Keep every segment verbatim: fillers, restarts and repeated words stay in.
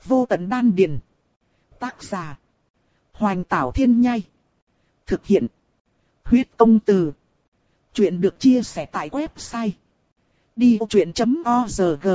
Vô tận đan điền. Tác giả. Hoành Tảo Thiên Nhai. Thực hiện. Huyết Công Từ. Chuyện được chia sẻ tại website đi vô chuyện chấm org.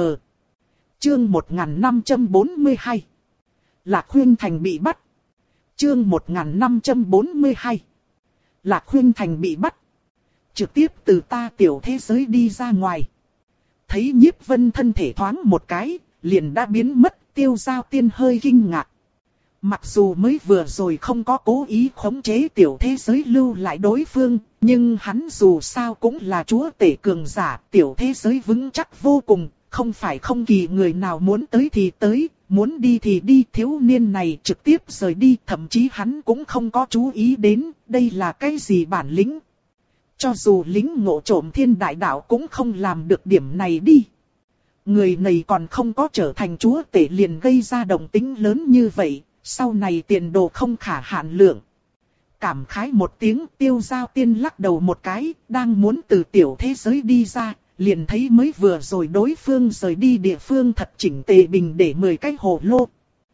Chương một nghìn năm trăm bốn mươi hai. Lạc Khuynh Thành bị bắt. Chương một nghìn năm trăm bốn mươi hai. Lạc Khuynh Thành bị bắt. Trực tiếp từ ta tiểu thế giới đi ra ngoài. Thấy Nhiếp Vân thân thể thoáng một cái, liền đã biến mất. Tiêu Giao Tiên hơi kinh ngạc. Mặc dù mới vừa rồi không có cố ý khống chế tiểu thế giới lưu lại đối phương, nhưng hắn dù sao cũng là chúa tể cường giả, tiểu thế giới vững chắc vô cùng, không phải không kỳ người nào muốn tới thì tới, muốn đi thì đi. Thiếu niên này trực tiếp rời đi, thậm chí hắn cũng không có chú ý đến, đây là cái gì bản lĩnh. Cho dù lính ngộ trộm thiên đại đạo cũng không làm được điểm này đi. Người này còn không có trở thành chúa tể liền gây ra động tĩnh lớn như vậy, sau này tiền đồ không khả hạn lượng. Cảm khái một tiếng, Tiêu Giao Tiên lắc đầu một cái, đang muốn từ tiểu thế giới đi ra, liền thấy mới vừa rồi đối phương rời đi địa phương thật chỉnh tề bình để mười cái hồ lô.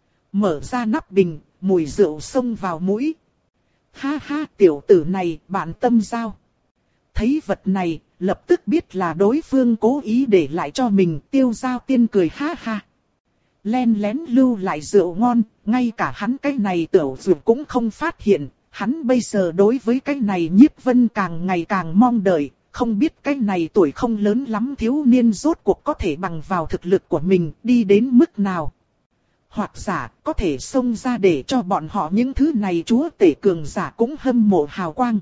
Mở ra nắp bình, mùi rượu xông vào mũi. Ha ha, tiểu tử này, bạn tâm giao. Thấy vật này, lập tức biết là đối phương cố ý để lại cho mình. Tiêu Giao Tiên cười ha ha. Len lén lưu lại rượu ngon, ngay cả hắn cái này tiểu dược cũng không phát hiện. Hắn bây giờ đối với cái này Nhiếp Vân càng ngày càng mong đợi. Không biết cái này tuổi không lớn lắm thiếu niên rốt cuộc có thể bằng vào thực lực của mình đi đến mức nào. Hoặc giả có thể xông ra để cho bọn họ những thứ này chúa tể cường giả cũng hâm mộ hào quang.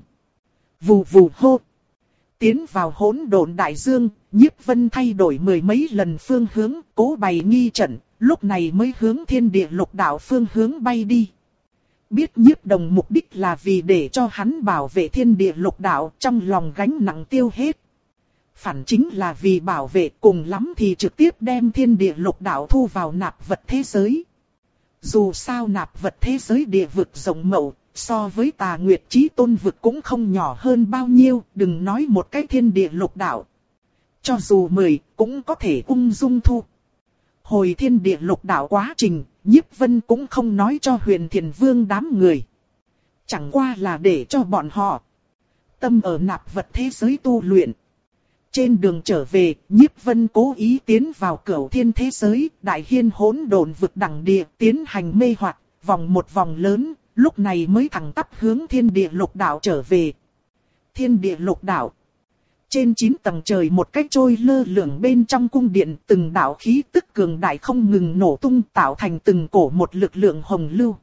Vù vù hô. Tiến vào hỗn độn đại dương, Nhiếp Vân thay đổi mười mấy lần phương hướng, cố bày nghi trận, lúc này mới hướng thiên địa lục đạo phương hướng bay đi. Biết Nhiếp Đồng mục đích là vì để cho hắn bảo vệ thiên địa lục đạo, trong lòng gánh nặng tiêu hết. Phản chính là vì bảo vệ, cùng lắm thì trực tiếp đem thiên địa lục đạo thu vào nạp vật thế giới. Dù sao nạp vật thế giới địa vực rộng mậu, so với Tà Nguyệt Chí Tôn vực cũng không nhỏ hơn bao nhiêu, đừng nói một cái thiên địa lục đạo. Cho dù mười, cũng có thể ung dung thu. Hồi thiên địa lục đạo quá trình, Nhiếp Vân cũng không nói cho Huyền Thiền Vương đám người. Chẳng qua là để cho bọn họ tâm ở nạp vật thế giới tu luyện. Trên đường trở về, Nhiếp Vân cố ý tiến vào cửu thiên thế giới, đại hiên hỗn độn vực đẳng địa, tiến hành mê hoặc, vòng một vòng lớn, lúc này mới thẳng tắp hướng thiên địa lục đạo trở về. Thiên địa lục đạo. Trên chín tầng trời một cách trôi lơ lửng bên trong cung điện, từng đạo khí tức cường đại không ngừng nổ tung tạo thành từng cổ một lực lượng hồng lưu.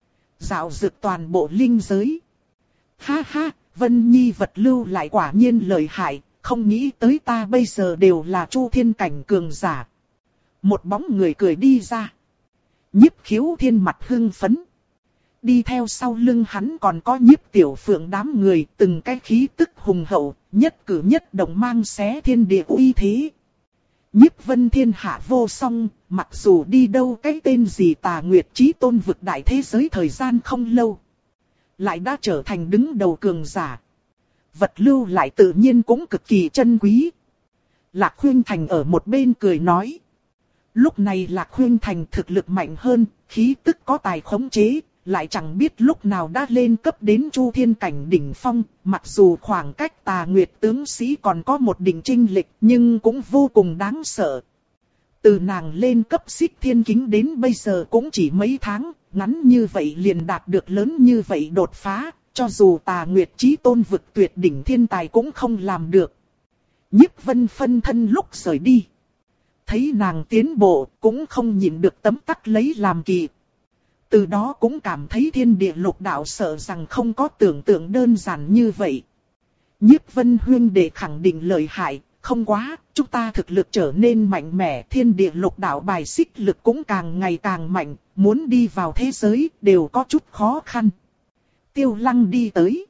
Dạo dực toàn bộ linh giới. Ha ha, Vân Nhi vật lưu lại quả nhiên lợi hại, không nghĩ tới ta bây giờ đều là chu thiên cảnh cường giả. Một bóng người cười đi ra. Nhiếp Khiếu Thiên mặt hưng phấn. Đi theo sau lưng hắn còn có Nhiếp Tiểu Phượng đám người, từng cái khí tức hùng hậu, nhất cử nhất động mang xé thiên địa uy thế. Nhiếp Vân thiên hạ vô song, mặc dù đi đâu cái tên gì Tà Nguyệt Chí Tôn vực đại thế giới thời gian không lâu, lại đã trở thành đứng đầu cường giả. Vật lưu lại tự nhiên cũng cực kỳ chân quý. Lạc Khuynh Thành ở một bên cười nói. Lúc này Lạc Khuynh Thành thực lực mạnh hơn, khí tức có tài khống chế. Lại chẳng biết lúc nào đã lên cấp đến chu thiên cảnh đỉnh phong, mặc dù khoảng cách Tà Nguyệt tướng sĩ còn có một đỉnh chênh lệch, nhưng cũng vô cùng đáng sợ. Từ nàng lên cấp xích thiên kính đến bây giờ cũng chỉ mấy tháng, ngắn như vậy liền đạt được lớn như vậy đột phá, cho dù Tà Nguyệt Chí Tôn vực tuyệt đỉnh thiên tài cũng không làm được. Nhiếp Vân phân thân lúc rời đi, thấy nàng tiến bộ cũng không nhịn được tấm tắc lấy làm kỳ. Từ đó cũng cảm thấy thiên địa lục đạo sợ rằng không có tưởng tượng đơn giản như vậy. Nhiếp Vân huynh đệ khẳng định lợi hại, không quá, chúng ta thực lực trở nên mạnh mẽ, thiên địa lục đạo bài xích lực cũng càng ngày càng mạnh, muốn đi vào thế giới đều có chút khó khăn. Tiêu Lăng đi tới.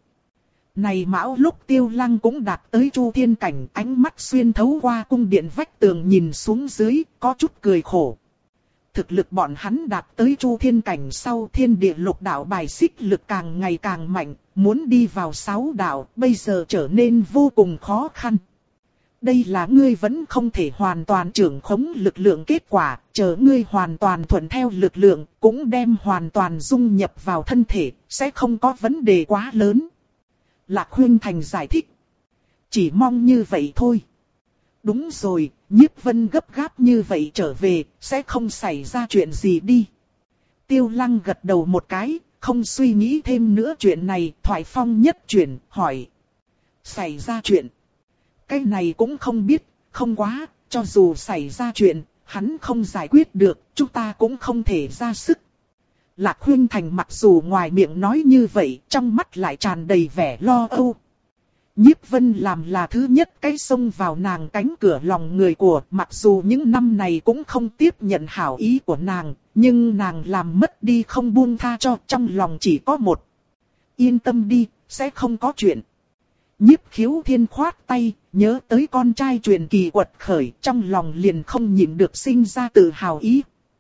Này mão lúc Tiêu Lăng cũng đạt tới chu thiên cảnh, ánh mắt xuyên thấu qua cung điện vách tường nhìn xuống dưới, có chút cười khổ. Thực lực bọn hắn đạt tới chu thiên cảnh sau thiên địa lục đạo bài xích lực càng ngày càng mạnh, muốn đi vào sáu đạo bây giờ trở nên vô cùng khó khăn. đây là ngươi vẫn không thể hoàn toàn trưởng khống lực lượng kết quả, chờ ngươi hoàn toàn thuận theo lực lượng, cũng đem hoàn toàn dung nhập vào thân thể, sẽ không có vấn đề quá lớn. Lạc Huyên Thành giải thích. Chỉ mong như vậy thôi. Đúng rồi, Nhiếp Vân gấp gáp như vậy trở về, sẽ không xảy ra chuyện gì đi. Tiêu Lăng gật đầu một cái, không suy nghĩ thêm nữa chuyện này, thoại phong nhất chuyển, hỏi. Xảy ra chuyện. Cái này cũng không biết, không quá, cho dù xảy ra chuyện, hắn không giải quyết được, chúng ta cũng không thể ra sức. Lạc Huyên Thành mặc dù ngoài miệng nói như vậy, trong mắt lại tràn đầy vẻ lo âu. Nhiếp Vân làm là thứ nhất cái xông vào nàng cánh cửa lòng người của, mặc dù những năm này cũng không tiếp nhận hảo ý của nàng, nhưng nàng làm mất đi không buông tha cho, trong lòng chỉ có một. Yên tâm đi, sẽ không có chuyện. Nhiếp Khiếu Thiên khoát tay, nhớ tới con trai truyền kỳ quật khởi, trong lòng liền không nhịn được sinh ra tự hào ý.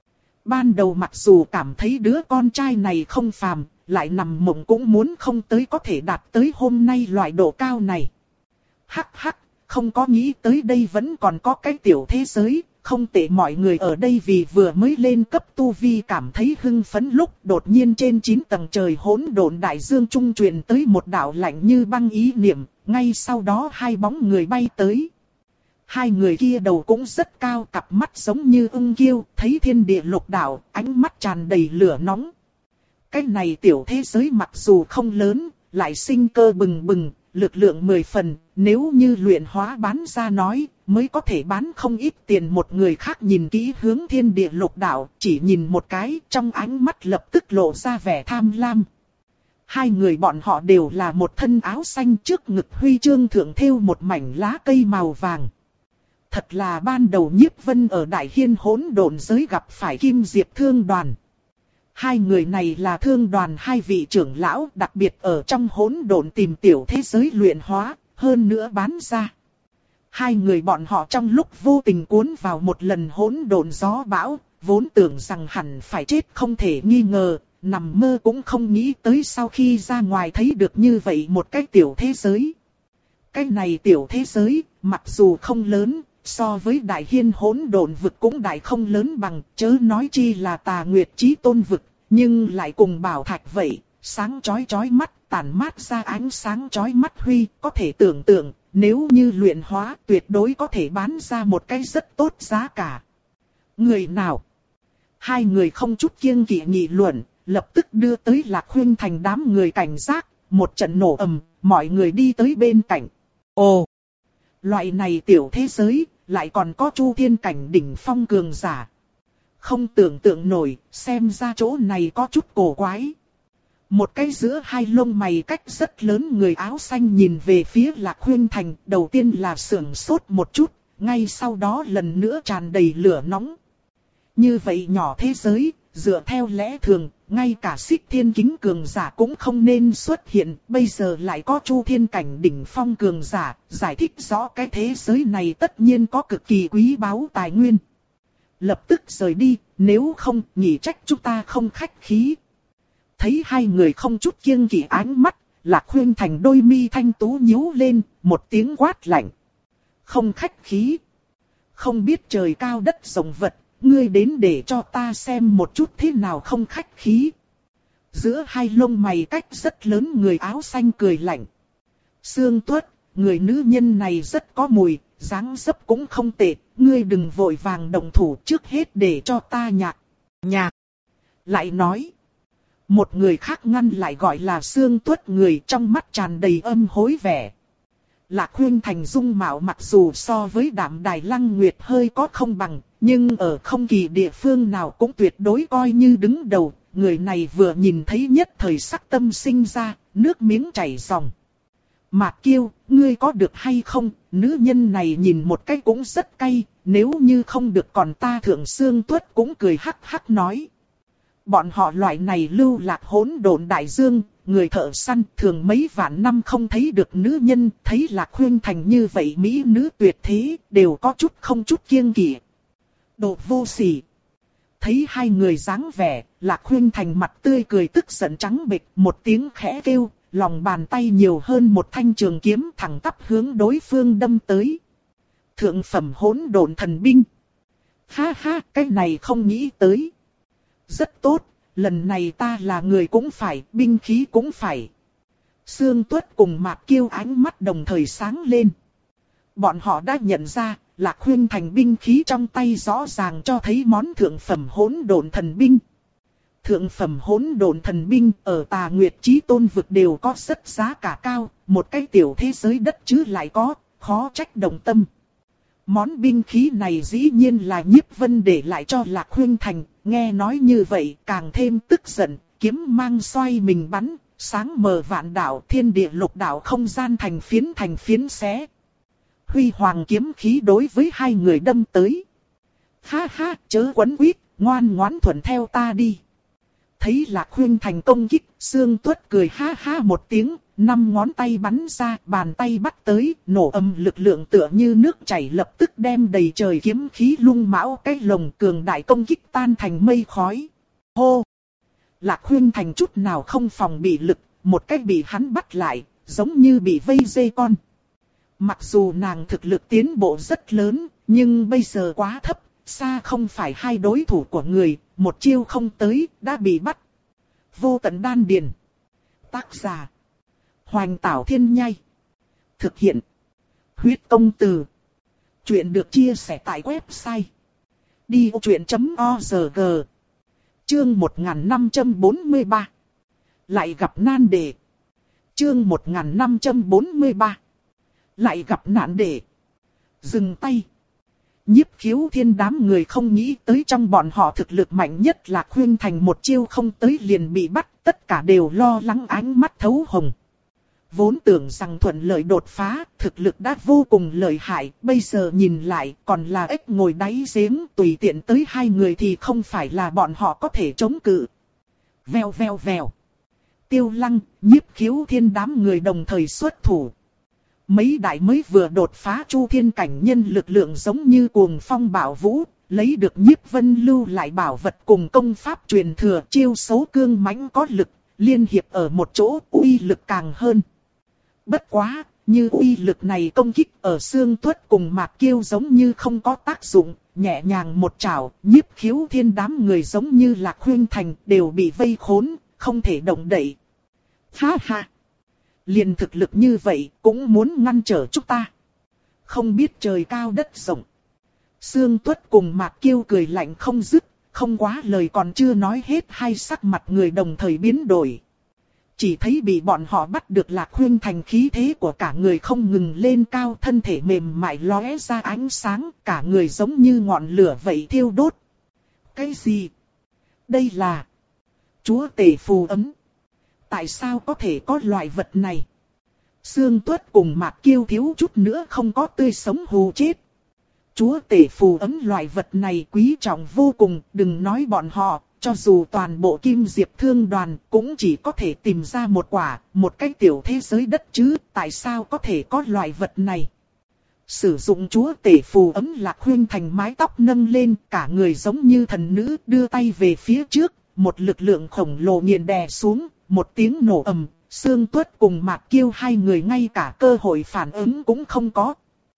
Ban đầu mặc dù cảm thấy đứa con trai này không phàm, lại nằm mộng cũng muốn không tới có thể đạt tới hôm nay loại độ cao này. Hắc hắc, không có nghĩ tới đây vẫn còn có cái tiểu thế giới, không tệ. Mọi người ở đây vì vừa mới lên cấp tu vi cảm thấy hưng phấn lúc đột nhiên trên chín tầng trời hỗn độn đại dương trung truyền tới một đạo lạnh như băng ý niệm, ngay sau đó hai bóng người bay tới. Hai người kia đầu cũng rất cao, cặp mắt giống như ưng kiêu, thấy thiên địa lục đạo, ánh mắt tràn đầy lửa nóng. Cái này tiểu thế giới mặc dù không lớn, lại sinh cơ bừng bừng, lực lượng mười phần, nếu như luyện hóa bán ra nói, mới có thể bán không ít tiền. Một người khác nhìn kỹ hướng thiên địa lục đạo, chỉ nhìn một cái, trong ánh mắt lập tức lộ ra vẻ tham lam. Hai người bọn họ đều là một thân áo xanh, trước ngực huy chương thượng thêu một mảnh lá cây màu vàng. Thật là ban đầu Nhiếp Vân ở Đại Hiên hỗn độn giới gặp phải Kim Diệp Thương Đoàn. Hai người này là thương đoàn hai vị trưởng lão, đặc biệt ở trong hỗn độn tìm tiểu thế giới luyện hóa, hơn nữa bán ra. Hai người bọn họ trong lúc vô tình cuốn vào một lần hỗn độn gió bão, vốn tưởng rằng hẳn phải chết không thể nghi ngờ, nằm mơ cũng không nghĩ tới sau khi ra ngoài thấy được như vậy một cái tiểu thế giới. Cái này tiểu thế giới, mặc dù không lớn, so với Đại Hiên hỗn độn vực cũng đại không lớn bằng, chớ nói chi là Tà Nguyệt Chí Tôn vực, nhưng lại cùng bảo thạch vậy, sáng chói chói mắt, tản mát ra ánh sáng chói mắt huy, có thể tưởng tượng, nếu như luyện hóa tuyệt đối có thể bán ra một cái rất tốt giá cả. Người nào? Hai người không chút kiêng kỵ nghị luận, lập tức đưa tới Lạc Huyên Thành đám người cảnh giác, một trận nổ ầm, mọi người đi tới bên cạnh. Ồ! Loại này tiểu thế giới, lại còn có Chu Thiên cảnh đỉnh phong cường giả. Không tưởng tượng nổi, xem ra chỗ này có chút cổ quái. Một cái giữa hai lông mày cách rất lớn người áo xanh nhìn về phía Lạc Huyên Thành, đầu tiên là sưởng sốt một chút, ngay sau đó lần nữa tràn đầy lửa nóng. Như vậy nhỏ thế giới, dựa theo lẽ thường, ngay cả Xích Thiên Kính cường giả cũng không nên xuất hiện, bây giờ lại có Chu Thiên cảnh đỉnh phong cường giả, giải thích rõ cái thế giới này tất nhiên có cực kỳ quý báu tài nguyên. Lập tức rời đi, nếu không, nghỉ trách chúng ta không khách khí. Thấy hai người không chút kiêng kỵ ánh mắt, Lạc Huyên Thành đôi mi thanh tú nhíu lên, một tiếng quát lạnh. Không khách khí. Không biết trời cao đất rộng vật, ngươi đến để cho ta xem một chút thế nào không khách khí. Giữa hai lông mày cách rất lớn người áo xanh cười lạnh. Sương Tuất, người nữ nhân này rất có mùi, dáng dấp cũng không tệ, ngươi đừng vội vàng động thủ, trước hết để cho ta nhạc. Nhạc. Lại nói. Một người khác ngăn lại gọi là Sương Tuất người, trong mắt tràn đầy âm hối vẻ. Lạc Huyên Thành dung mạo mặc dù so với Đạm Đài Lăng Nguyệt hơi có không bằng, nhưng ở không kỳ địa phương nào cũng tuyệt đối coi như đứng đầu. Người này vừa nhìn thấy nhất thời sắc tâm sinh ra, nước miếng chảy ròng. Mạc Kiêu, ngươi có được hay không? Nữ nhân này nhìn một cái cũng rất cay, nếu như không được còn ta Thượng Sương Tuất cũng cười hắc hắc nói. Bọn họ loại này lưu lạc hỗn độn đại dương, người thợ săn thường mấy vạn năm không thấy được nữ nhân, thấy Lạc Huyên Thành như vậy mỹ nữ tuyệt thế, đều có chút không chút kiêng kỵ. Đồ vô sỉ. Thấy hai người dáng vẻ, Lạc Huyên Thành mặt tươi cười tức giận trắng bệch, một tiếng khẽ kêu, lòng bàn tay nhiều hơn một thanh trường kiếm thẳng tắp hướng đối phương đâm tới. Thượng phẩm hỗn độn thần binh. Ha ha, cái này không nghĩ tới. Rất tốt, lần này ta là người cũng phải, binh khí cũng phải. Sương Tuất cùng Mạc Kiêu ánh mắt đồng thời sáng lên. Bọn họ đã nhận ra, Lạc Khuynh Thành binh khí trong tay rõ ràng cho thấy món thượng phẩm hỗn độn thần binh. Thượng phẩm hỗn độn thần binh ở Tà Nguyệt Chí Tôn vực đều có rất giá cả cao, một cái tiểu thế giới đất chứ lại có, khó trách động tâm. Món binh khí này dĩ nhiên là Nhiếp Vân để lại cho Lạc Khuynh Thành, nghe nói như vậy càng thêm tức giận, kiếm mang xoay mình bắn, sáng mờ vạn đạo, thiên địa lục đạo không gian thành phiến thành phiến xé. Huy hoàng kiếm khí đối với hai người đâm tới. Ha ha, chớ quấn quýt, ngoan ngoãn thuận theo ta đi. Thấy Lạc Khuynh Thành công kích, Sương Tuất cười ha ha một tiếng, năm ngón tay bắn ra, bàn tay bắt tới, nổ âm lực lượng tựa như nước chảy lập tức đem đầy trời kiếm khí lung mão cái lồng cường đại công kích tan thành mây khói. Hô! Lạc Khuynh Thành chút nào không phòng bị lực, một cách bị hắn bắt lại, giống như bị vây dây con. Mặc dù nàng thực lực tiến bộ rất lớn, nhưng bây giờ quá thấp, xa không phải hai đối thủ của người, một chiêu không tới, đã bị bắt. Vô tận đan điền. Tác giả. Hoành Tảo Thiên Nhai. Thực hiện. Huyết Công Từ. Chuyện được chia sẻ tại website. đi ô chuyện chấm org. Chương một nghìn năm trăm bốn mươi ba. Lại gặp nan đề. Chương một nghìn năm trăm bốn mươi ba. Lại gặp nạn đề. Dừng tay. Nhiếp Khiếu Thiên đám người không nghĩ tới trong bọn họ thực lực mạnh nhất là Khuynh Thành một chiêu không tới liền bị bắt, tất cả đều lo lắng ánh mắt thấu hồng. Vốn tưởng rằng thuận lợi đột phá, thực lực đã vô cùng lợi hại, bây giờ nhìn lại còn là ếch ngồi đáy giếng, tùy tiện tới hai người thì không phải là bọn họ có thể chống cự. Vèo vèo vèo. Tiêu Lăng, Nhiếp Khiếu Thiên đám người đồng thời xuất thủ. Mấy đại mới vừa đột phá chu thiên cảnh nhân lực lượng giống như cuồng phong bạo vũ, lấy được Nhiếp Vân lưu lại bảo vật cùng công pháp truyền thừa, chiêu số cương mãnh có lực, liên hiệp ở một chỗ uy lực càng hơn. Bất quá, như uy lực này công kích ở Sương Tuất cùng Mạc Kiêu giống như không có tác dụng, nhẹ nhàng một chảo, Nhiếp Khiếu Thiên đám người giống như Lạc Khuynh Thành đều bị vây khốn, không thể động đậy. Ha ha! Liền thực lực như vậy cũng muốn ngăn trở chúng ta. Không biết trời cao đất rộng. Sương Tuất cùng Mạc Kiêu cười lạnh không dứt, không quá lời còn chưa nói hết hai sắc mặt người đồng thời biến đổi. Chỉ thấy bị bọn họ bắt được Lạc Khuynh Thành khí thế của cả người không ngừng lên cao, thân thể mềm mại lóe ra ánh sáng, cả người giống như ngọn lửa vậy thiêu đốt. Cái gì? Đây là Chúa Tể phù ấm. Tại sao có thể có loại vật này? Sương Tuất cùng Mạc Kiêu thiếu chút nữa không có tươi sống hù chết. Chúa Tể phù ấm loại vật này quý trọng vô cùng, đừng nói bọn họ, cho dù toàn bộ Kim Diệp Thương đoàn cũng chỉ có thể tìm ra một quả, một cái tiểu thế giới đất chứ, tại sao có thể có loại vật này? Sử dụng Chúa Tể phù ấm, Lạc Khuynh Thành mái tóc nâng lên, cả người giống như thần nữ, đưa tay về phía trước, một lực lượng khổng lồ nghiền đè xuống. Một tiếng nổ ầm, Sương Tuất cùng Mạc Kiêu hai người ngay cả cơ hội phản ứng cũng không có.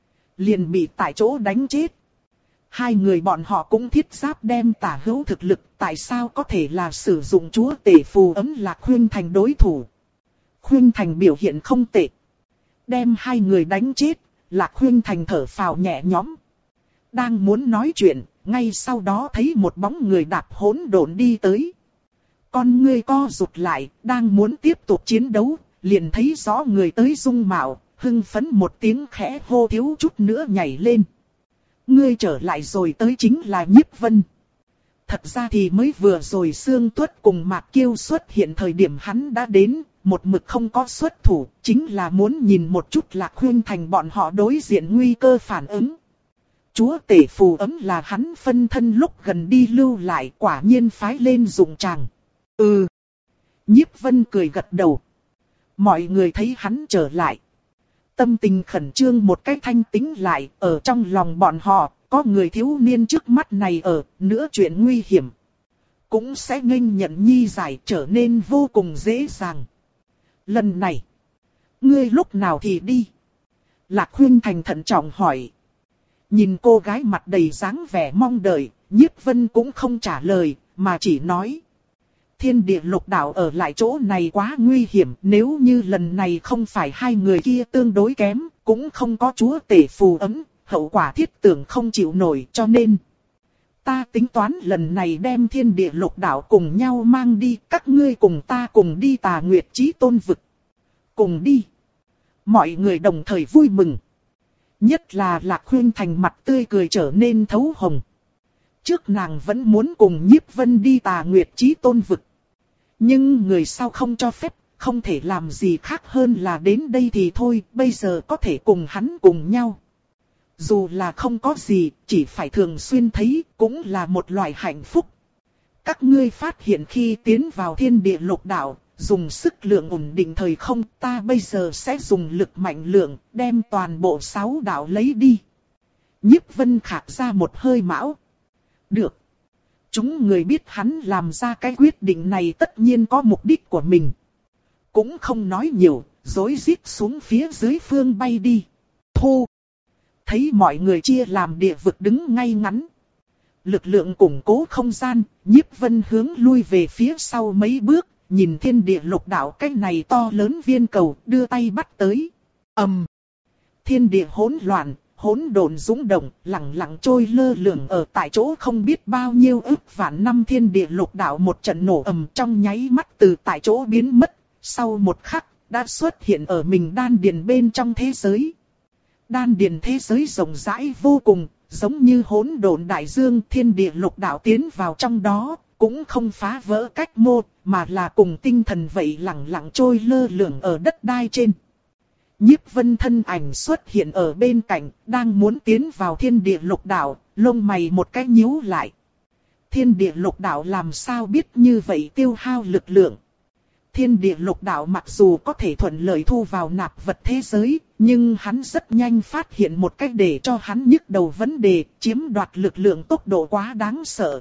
Liền bị tại chỗ đánh chết. Hai người bọn họ cũng thiết giáp đem tả hữu thực lực, tại sao có thể là sử dụng Chúa Tể phù ấm Lạc Khuynh Thành đối thủ. Khuynh Thành biểu hiện không tệ. Đem hai người đánh chết, Lạc Khuynh Thành thở phào nhẹ nhõm. Đang muốn nói chuyện, ngay sau đó thấy một bóng người đạp hỗn độn đi tới. Con ngươi co rụt lại, đang muốn tiếp tục chiến đấu, liền thấy rõ người tới dung mạo, hưng phấn một tiếng khẽ hô thiếu chút nữa nhảy lên. Ngươi trở lại rồi, tới chính là Nhiếp Vân. Thật ra thì mới vừa rồi Sương Tuất cùng Mạc Kiêu xuất hiện thời điểm hắn đã đến, một mực không có xuất thủ, chính là muốn nhìn một chút Lạc Khuynh Thành bọn họ đối diện nguy cơ phản ứng. Chúa Tể phù ấm là hắn phân thân lúc gần đi lưu lại, quả nhiên phái lên dụng tràng. Ừ. Nhiếp Vân cười gật đầu. Mọi người thấy hắn trở lại. Tâm tình khẩn trương một cách thanh tĩnh lại, ở trong lòng bọn họ, có người thiếu niên trước mắt này ở, nữa chuyện nguy hiểm. Cũng sẽ nghênh nhận nhi giải trở nên vô cùng dễ dàng. Lần này, ngươi lúc nào thì đi? Lạc Khuynh Thành thận trọng hỏi. Nhìn cô gái mặt đầy dáng vẻ mong đợi, Nhiếp Vân cũng không trả lời, mà chỉ nói. Thiên địa lục đạo ở lại chỗ này quá nguy hiểm, nếu như lần này không phải hai người kia tương đối kém, cũng không có chúa tể phù ấm, hậu quả thiết tưởng không chịu nổi, cho nên ta tính toán lần này đem thiên địa lục đạo cùng nhau mang đi, các ngươi cùng ta cùng đi Tà Nguyệt Chí Tôn vực. Cùng đi. Mọi người đồng thời vui mừng. Nhất là Lạc Khuynh Thành mặt tươi cười trở nên thấu hồng. Trước nàng vẫn muốn cùng Nhiếp Vân đi Tà Nguyệt Chí Tôn vực. Nhưng người sau không cho phép, không thể làm gì khác hơn là đến đây thì thôi, bây giờ có thể cùng hắn cùng nhau. Dù là không có gì, chỉ phải thường xuyên thấy, cũng là một loại hạnh phúc. Các ngươi phát hiện khi tiến vào thiên địa lục đạo, dùng sức lượng ổn định thời không, ta bây giờ sẽ dùng lực mạnh lượng, đem toàn bộ sáu đạo lấy đi. Nhiếp Vân khạc ra một hơi mão. Được. Chúng người biết hắn làm ra cái quyết định này tất nhiên có mục đích của mình. Cũng không nói nhiều, rối rít xuống phía dưới phương bay đi. Thu. Thấy mọi người chia làm địa vực đứng ngay ngắn. Lực lượng củng cố không gian, Nhiếp Vân hướng lui về phía sau mấy bước, nhìn thiên địa lục đạo cái này to lớn viên cầu, đưa tay bắt tới. ầm, um. Thiên địa hỗn loạn, hỗn độn dũng động, lặng lặng trôi lơ lửng ở tại chỗ không biết bao nhiêu ức vạn năm thiên địa lục đạo một trận nổ ầm trong nháy mắt từ tại chỗ biến mất, sau một khắc đã xuất hiện ở mình đan điền bên trong thế giới. Đan điền thế giới rộng rãi vô cùng, giống như hỗn độn đại dương, thiên địa lục đạo tiến vào trong đó, cũng không phá vỡ cách mô, mà là cùng tinh thần vậy lặng lặng trôi lơ lửng ở đất đai trên. Nhiếp Vân thân ảnh xuất hiện ở bên cạnh, đang muốn tiến vào thiên địa lục đạo, lông mày một cái nhíu lại. Thiên địa lục đạo làm sao biết như vậy tiêu hao lực lượng. Thiên địa lục đạo mặc dù có thể thuận lợi thu vào nạp vật thế giới, nhưng hắn rất nhanh phát hiện một cách để cho hắn nhức đầu vấn đề, chiếm đoạt lực lượng tốc độ quá đáng sợ.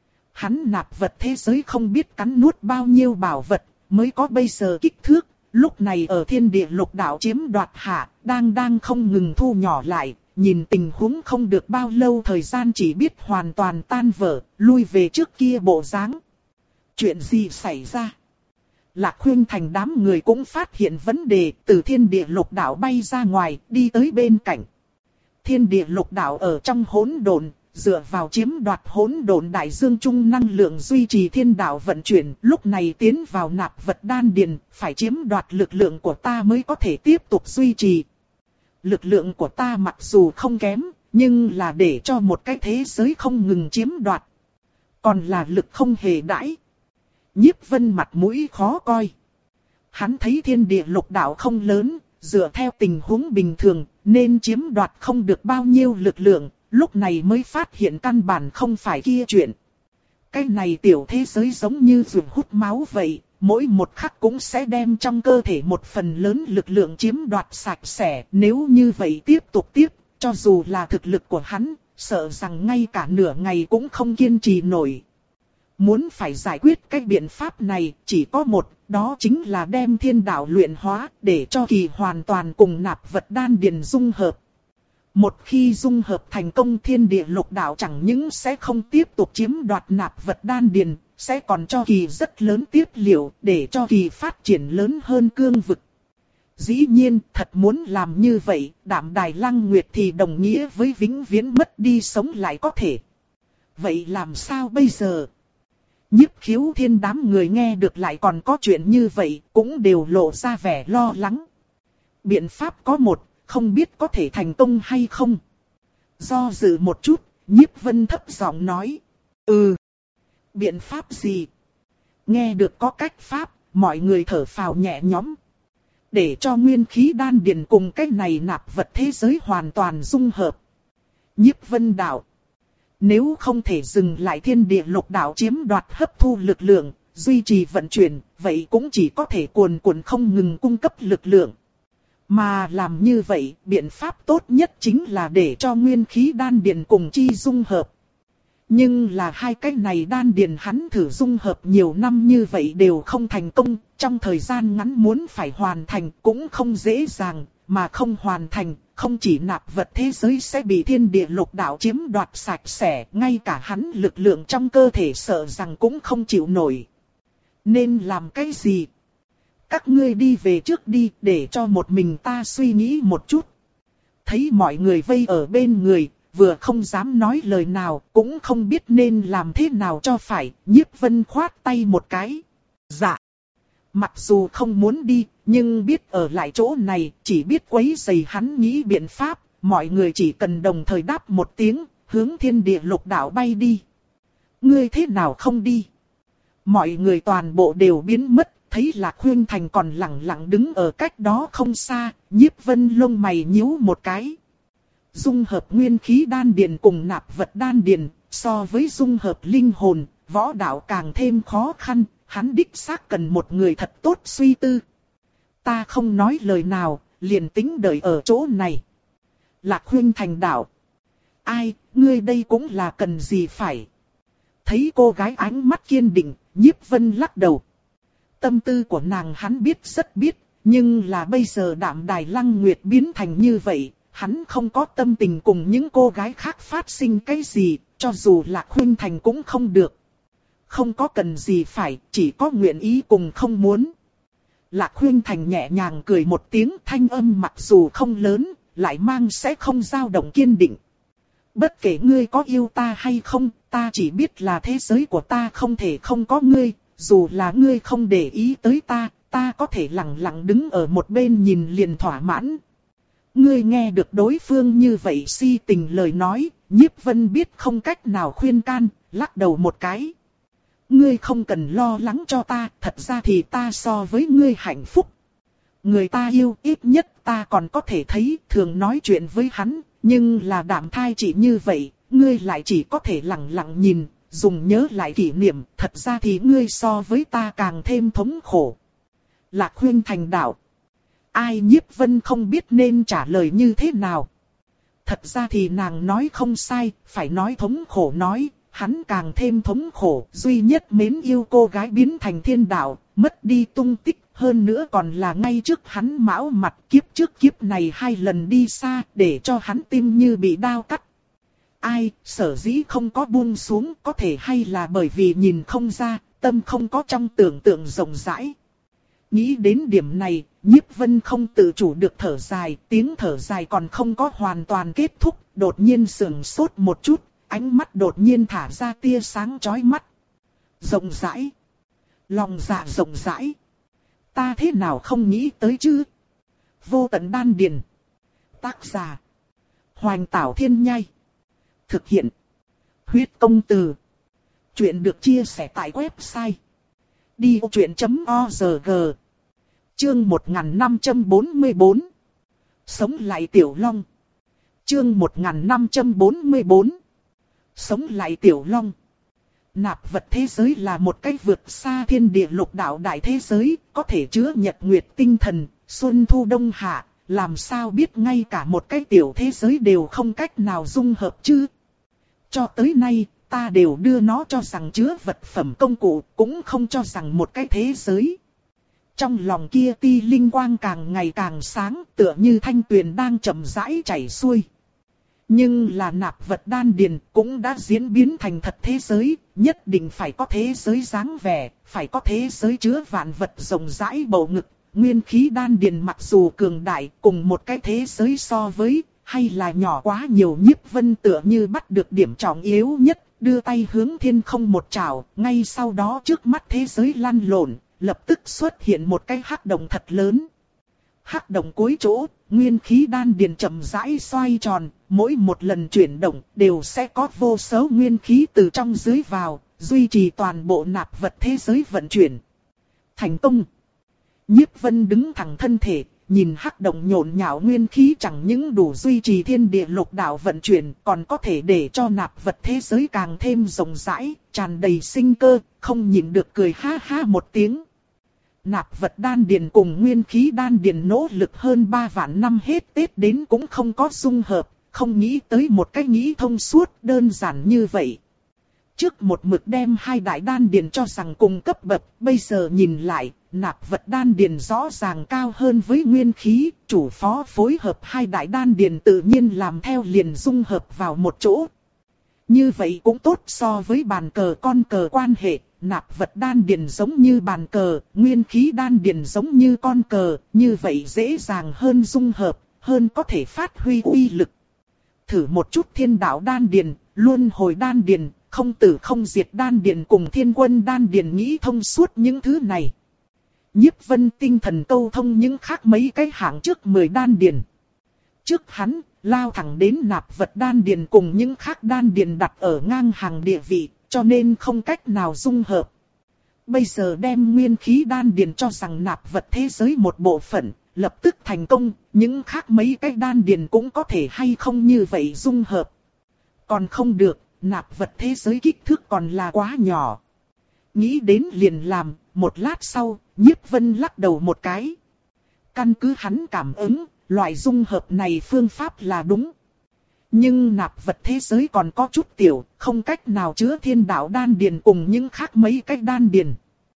Hắn nạp vật thế giới không biết cắn nuốt bao nhiêu bảo vật, mới có bây giờ kích thước, lúc này ở thiên địa lục đạo chiếm đoạt hạ, đang đang không ngừng thu nhỏ lại, nhìn tình huống không được bao lâu thời gian chỉ biết hoàn toàn tan vỡ, lui về trước kia bộ dáng. Chuyện gì xảy ra? Lạc Khuynh Thành đám người cũng phát hiện vấn đề, từ thiên địa lục đạo bay ra ngoài, đi tới bên cạnh. Thiên địa lục đạo ở trong hỗn độn, dựa vào chiếm đoạt hỗn độn đại dương trung năng lượng duy trì thiên đạo vận chuyển, lúc này tiến vào nạp vật đan điền, phải chiếm đoạt lực lượng của ta mới có thể tiếp tục duy trì. Lực lượng của ta mặc dù không kém, nhưng là để cho một cái thế giới không ngừng chiếm đoạt. Còn là lực không hề đãi. Nhiếp Vân mặt mũi khó coi. Hắn thấy thiên địa lục đạo không lớn, dựa theo tình huống bình thường, nên chiếm đoạt không được bao nhiêu lực lượng, lúc này mới phát hiện căn bản không phải kia chuyện. Cái này tiểu thế giới giống như ruột hút máu vậy, mỗi một khắc cũng sẽ đem trong cơ thể một phần lớn lực lượng chiếm đoạt sạch sẽ. Nếu như vậy tiếp tục tiếp, cho dù là thực lực của hắn, sợ rằng ngay cả nửa ngày cũng không kiên trì nổi. Muốn phải giải quyết cái biện pháp này, chỉ có một, đó chính là đem thiên đạo luyện hóa, để cho kỳ hoàn toàn cùng nạp vật đan điền dung hợp. Một khi dung hợp thành công, thiên địa lục đạo chẳng những sẽ không tiếp tục chiếm đoạt nạp vật đan điền, sẽ còn cho kỳ rất lớn tiếp liệu, để cho kỳ phát triển lớn hơn cương vực. Dĩ nhiên, thật muốn làm như vậy, Đạm Đài Lăng Nguyệt thì đồng nghĩa với vĩnh viễn mất đi sống lại có thể. Vậy làm sao bây giờ? Nhiếp Khiếu Thiên đám người nghe được lại còn có chuyện như vậy, cũng đều lộ ra vẻ lo lắng. Biện pháp có một, không biết có thể thành công hay không. Do dự một chút, Nhiếp Vân thấp giọng nói. Ừ. Biện pháp gì? Nghe được có cách pháp, mọi người thở phào nhẹ nhõm. Để cho nguyên khí đan điền cùng cái này nạp vật thế giới hoàn toàn dung hợp. Nhiếp Vân đạo. Nếu không thể dừng lại thiên địa lục đạo chiếm đoạt hấp thu lực lượng, duy trì vận chuyển, vậy cũng chỉ có thể cuồn cuộn không ngừng cung cấp lực lượng. Mà làm như vậy, biện pháp tốt nhất chính là để cho nguyên khí đan điền cùng chi dung hợp. Nhưng là hai cái này đan điền hắn thử dung hợp nhiều năm như vậy đều không thành công, trong thời gian ngắn muốn phải hoàn thành cũng không dễ dàng, mà không hoàn thành, không chỉ nạp vật thế giới sẽ bị thiên địa lục đạo chiếm đoạt sạch sẽ, ngay cả hắn lực lượng trong cơ thể sợ rằng cũng không chịu nổi. Nên làm cái gì? Các ngươi đi về trước đi, để cho một mình ta suy nghĩ một chút. Thấy mọi người vây ở bên người, vừa không dám nói lời nào, cũng không biết nên làm thế nào cho phải, Nhiếp Vân khoát tay một cái. Dạ. Mặc dù không muốn đi, nhưng biết ở lại chỗ này, chỉ biết quấy rầy hắn nghĩ biện pháp, mọi người chỉ cần đồng thời đáp một tiếng, hướng thiên địa lục đạo bay đi. Ngươi thế nào không đi? Mọi người toàn bộ đều biến mất, thấy Lạc Huyên Thành còn lặng lặng đứng ở cách đó không xa, Nhiếp Vân lông mày nhíu một cái. Dung hợp nguyên khí đan điền cùng nạp vật đan điền, so với dung hợp linh hồn, võ đạo càng thêm khó khăn, hắn đích xác cần một người thật tốt suy tư. Ta không nói lời nào, liền tính đợi ở chỗ này. Lạc Huyên Thành đạo. Ai, ngươi đây cũng là cần gì phải. Thấy cô gái ánh mắt kiên định, Nhiếp Vân lắc đầu. Tâm tư của nàng hắn biết rất biết, nhưng là bây giờ Đạm Đài Lăng Nguyệt biến thành như vậy, hắn không có tâm tình cùng những cô gái khác phát sinh cái gì, cho dù Lạc Huyên Thành cũng không được. Không có cần gì phải, chỉ có nguyện ý cùng không muốn. Lạc Huyên Thành nhẹ nhàng cười một tiếng, thanh âm mặc dù không lớn, lại mang sẽ không dao động kiên định. Bất kể ngươi có yêu ta hay không, ta chỉ biết là thế giới của ta không thể không có ngươi, dù là ngươi không để ý tới ta, ta có thể lặng lặng đứng ở một bên nhìn liền thỏa mãn. Ngươi nghe được đối phương như vậy si tình lời nói, Nhiếp Vân biết không cách nào khuyên can, lắc đầu một cái. Ngươi không cần lo lắng cho ta, thật ra thì ta so với ngươi hạnh phúc. Người ta yêu ít nhất ta còn có thể thấy, thường nói chuyện với hắn, nhưng là Đạm Thai chỉ như vậy, ngươi lại chỉ có thể lặng lặng nhìn, dùng nhớ lại kỷ niệm, thật ra thì ngươi so với ta càng thêm thống khổ. Lạc Huyên Thành đạo. Ai Nhiếp Vân không biết nên trả lời như thế nào. Thật ra thì nàng nói không sai, phải nói thống khổ nói, hắn càng thêm thống khổ. Duy nhất mến yêu cô gái biến thành thiên đạo, mất đi tung tích, hơn nữa còn là ngay trước hắn mão mặt, kiếp trước kiếp này hai lần đi xa, để cho hắn tim như bị đao cắt. Ai, sở dĩ không có buông xuống, có thể hay là bởi vì nhìn không ra, tâm không có trong tưởng tượng rộng rãi. Nghĩ đến điểm này, Nhiếp Vân không tự chủ được thở dài, tiếng thở dài còn không có hoàn toàn kết thúc, đột nhiên sững sốt một chút, ánh mắt đột nhiên thả ra tia sáng chói mắt. Rộng rãi. Lòng dạ rộng rãi. Ta thế nào không nghĩ tới chứ? Vô tận đan điền. Tác giả. Hoành Tảo Thiên Nhai. Thực hiện. Huyết Công Từ. Chuyện được chia sẻ tại website. đi ô chuyện chấm o rờ giê. Chương một nghìn năm trăm bốn mươi bốn. Sống lại Tiểu Long. Chương một nghìn năm trăm bốn mươi bốn. Sống lại Tiểu Long. Nạp vật thế giới là một cái vượt xa thiên địa lục đạo đại thế giới, có thể chứa nhật nguyệt tinh thần, xuân thu đông hạ, làm sao biết ngay cả một cái tiểu thế giới đều không cách nào dung hợp chứ. Cho tới nay, ta đều đưa nó cho rằng chứa vật phẩm công cụ, cũng không cho rằng một cái thế giới. Trong lòng kia ti linh quang càng ngày càng sáng, tựa như thanh tuyền đang chậm rãi chảy xuôi. Nhưng là nạp vật đan điền cũng đã diễn biến thành thật thế giới, nhất định phải có thế giới dáng vẻ, phải có thế giới chứa vạn vật rộng rãi bầu ngực. Nguyên khí đan điền mặc dù cường đại, cùng một cái thế giới so với, hay là nhỏ quá nhiều. Nhiếp Vân tựa như bắt được điểm trọng yếu nhất, đưa tay hướng thiên không một trảo, ngay sau đó trước mắt thế giới lăn lộn, lập tức xuất hiện một cái hắc động thật lớn. Hắc động cuối chỗ, nguyên khí đan điền chậm rãi xoay tròn, mỗi một lần chuyển động đều sẽ có vô số nguyên khí từ trong dưới vào, duy trì toàn bộ nạp vật thế giới vận chuyển. Thành công! Nhiếp Vân đứng thẳng thân thể, nhìn hắc động nhộn nhạo nguyên khí chẳng những đủ duy trì thiên địa lục đạo vận chuyển, còn có thể để cho nạp vật thế giới càng thêm rộng rãi, tràn đầy sinh cơ, không nhịn được cười ha ha một tiếng. Nạp vật đan điền cùng nguyên khí đan điền nỗ lực hơn ba vạn năm hết Tết đến cũng không có dung hợp, không nghĩ tới một cái nghĩ thông suốt đơn giản như vậy. Trước một mực đem hai đại đan điền cho rằng cùng cấp bậc, bây giờ nhìn lại, nạp vật đan điền rõ ràng cao hơn với nguyên khí, chủ phó phối hợp hai đại đan điền tự nhiên làm theo liền dung hợp vào một chỗ. Như vậy cũng tốt so với bàn cờ con cờ quan hệ, nạp vật đan điền giống như bàn cờ, nguyên khí đan điền giống như con cờ, như vậy dễ dàng hơn dung hợp, hơn có thể phát huy uy lực. Thử một chút thiên đạo đan điền, luân hồi đan điền, không tử không diệt đan điền cùng thiên quân đan điền nghĩ thông suốt những thứ này. Nhiếp Vân tinh thần câu thông những khác mấy cái hạng trước mười đan điền. Trước hắn, lao thẳng đến nạp vật đan điền cùng những khác đan điền đặt ở ngang hàng địa vị, cho nên không cách nào dung hợp. Bây giờ đem nguyên khí đan điền cho rằng nạp vật thế giới một bộ phận, lập tức thành công, những khác mấy cái đan điền cũng có thể hay không như vậy dung hợp. Còn không được, nạp vật thế giới kích thước còn là quá nhỏ. Nghĩ đến liền làm, một lát sau, Nhiếp Vân lắc đầu một cái. Căn cứ hắn cảm ứng, loại dung hợp này phương pháp là đúng. Nhưng nạp vật thế giới còn có chút tiểu, không cách nào chứa thiên đạo đan điền cùng những khác mấy cái đan điền.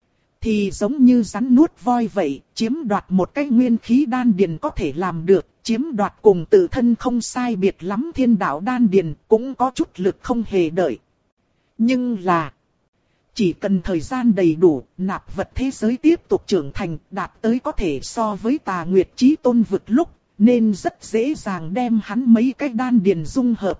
Thì giống như rắn nuốt voi vậy, chiếm đoạt một cái nguyên khí đan điền có thể làm được, chiếm đoạt cùng tự thân không sai biệt lắm thiên đạo đan điền cũng có chút lực không hề đợi. Nhưng là, chỉ cần thời gian đầy đủ, nạp vật thế giới tiếp tục trưởng thành, đạt tới có thể so với Tà Nguyệt Chí Tôn vực lúc, nên rất dễ dàng đem hắn mấy cái đan điền dung hợp.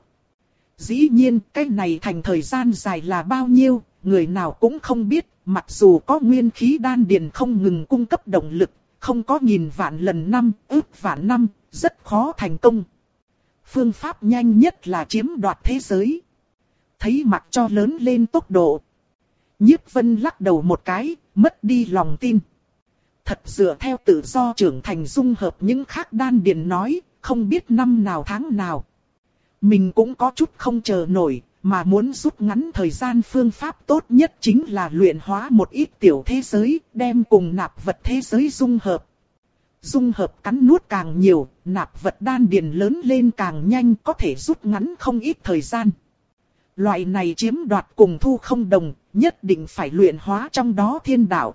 Dĩ nhiên, cái này thành thời gian dài là bao nhiêu, người nào cũng không biết, mặc dù có nguyên khí đan điền không ngừng cung cấp động lực, không có nghìn vạn lần năm, ước vạn năm, rất khó thành công. Phương pháp nhanh nhất là chiếm đoạt thế giới. Thấy mặc cho lớn lên tốc độ. Nhiếp Vân lắc đầu một cái, mất đi lòng tin. Thật dựa theo tự do trưởng thành dung hợp những khác đan điền nói, không biết năm nào tháng nào. Mình cũng có chút không chờ nổi, mà muốn rút ngắn thời gian phương pháp tốt nhất chính là luyện hóa một ít tiểu thế giới, đem cùng nạp vật thế giới dung hợp. Dung hợp cắn nuốt càng nhiều, nạp vật đan điền lớn lên càng nhanh, có thể rút ngắn không ít thời gian. Loại này chiếm đoạt cùng thu không đồng, nhất định phải luyện hóa trong đó thiên đạo.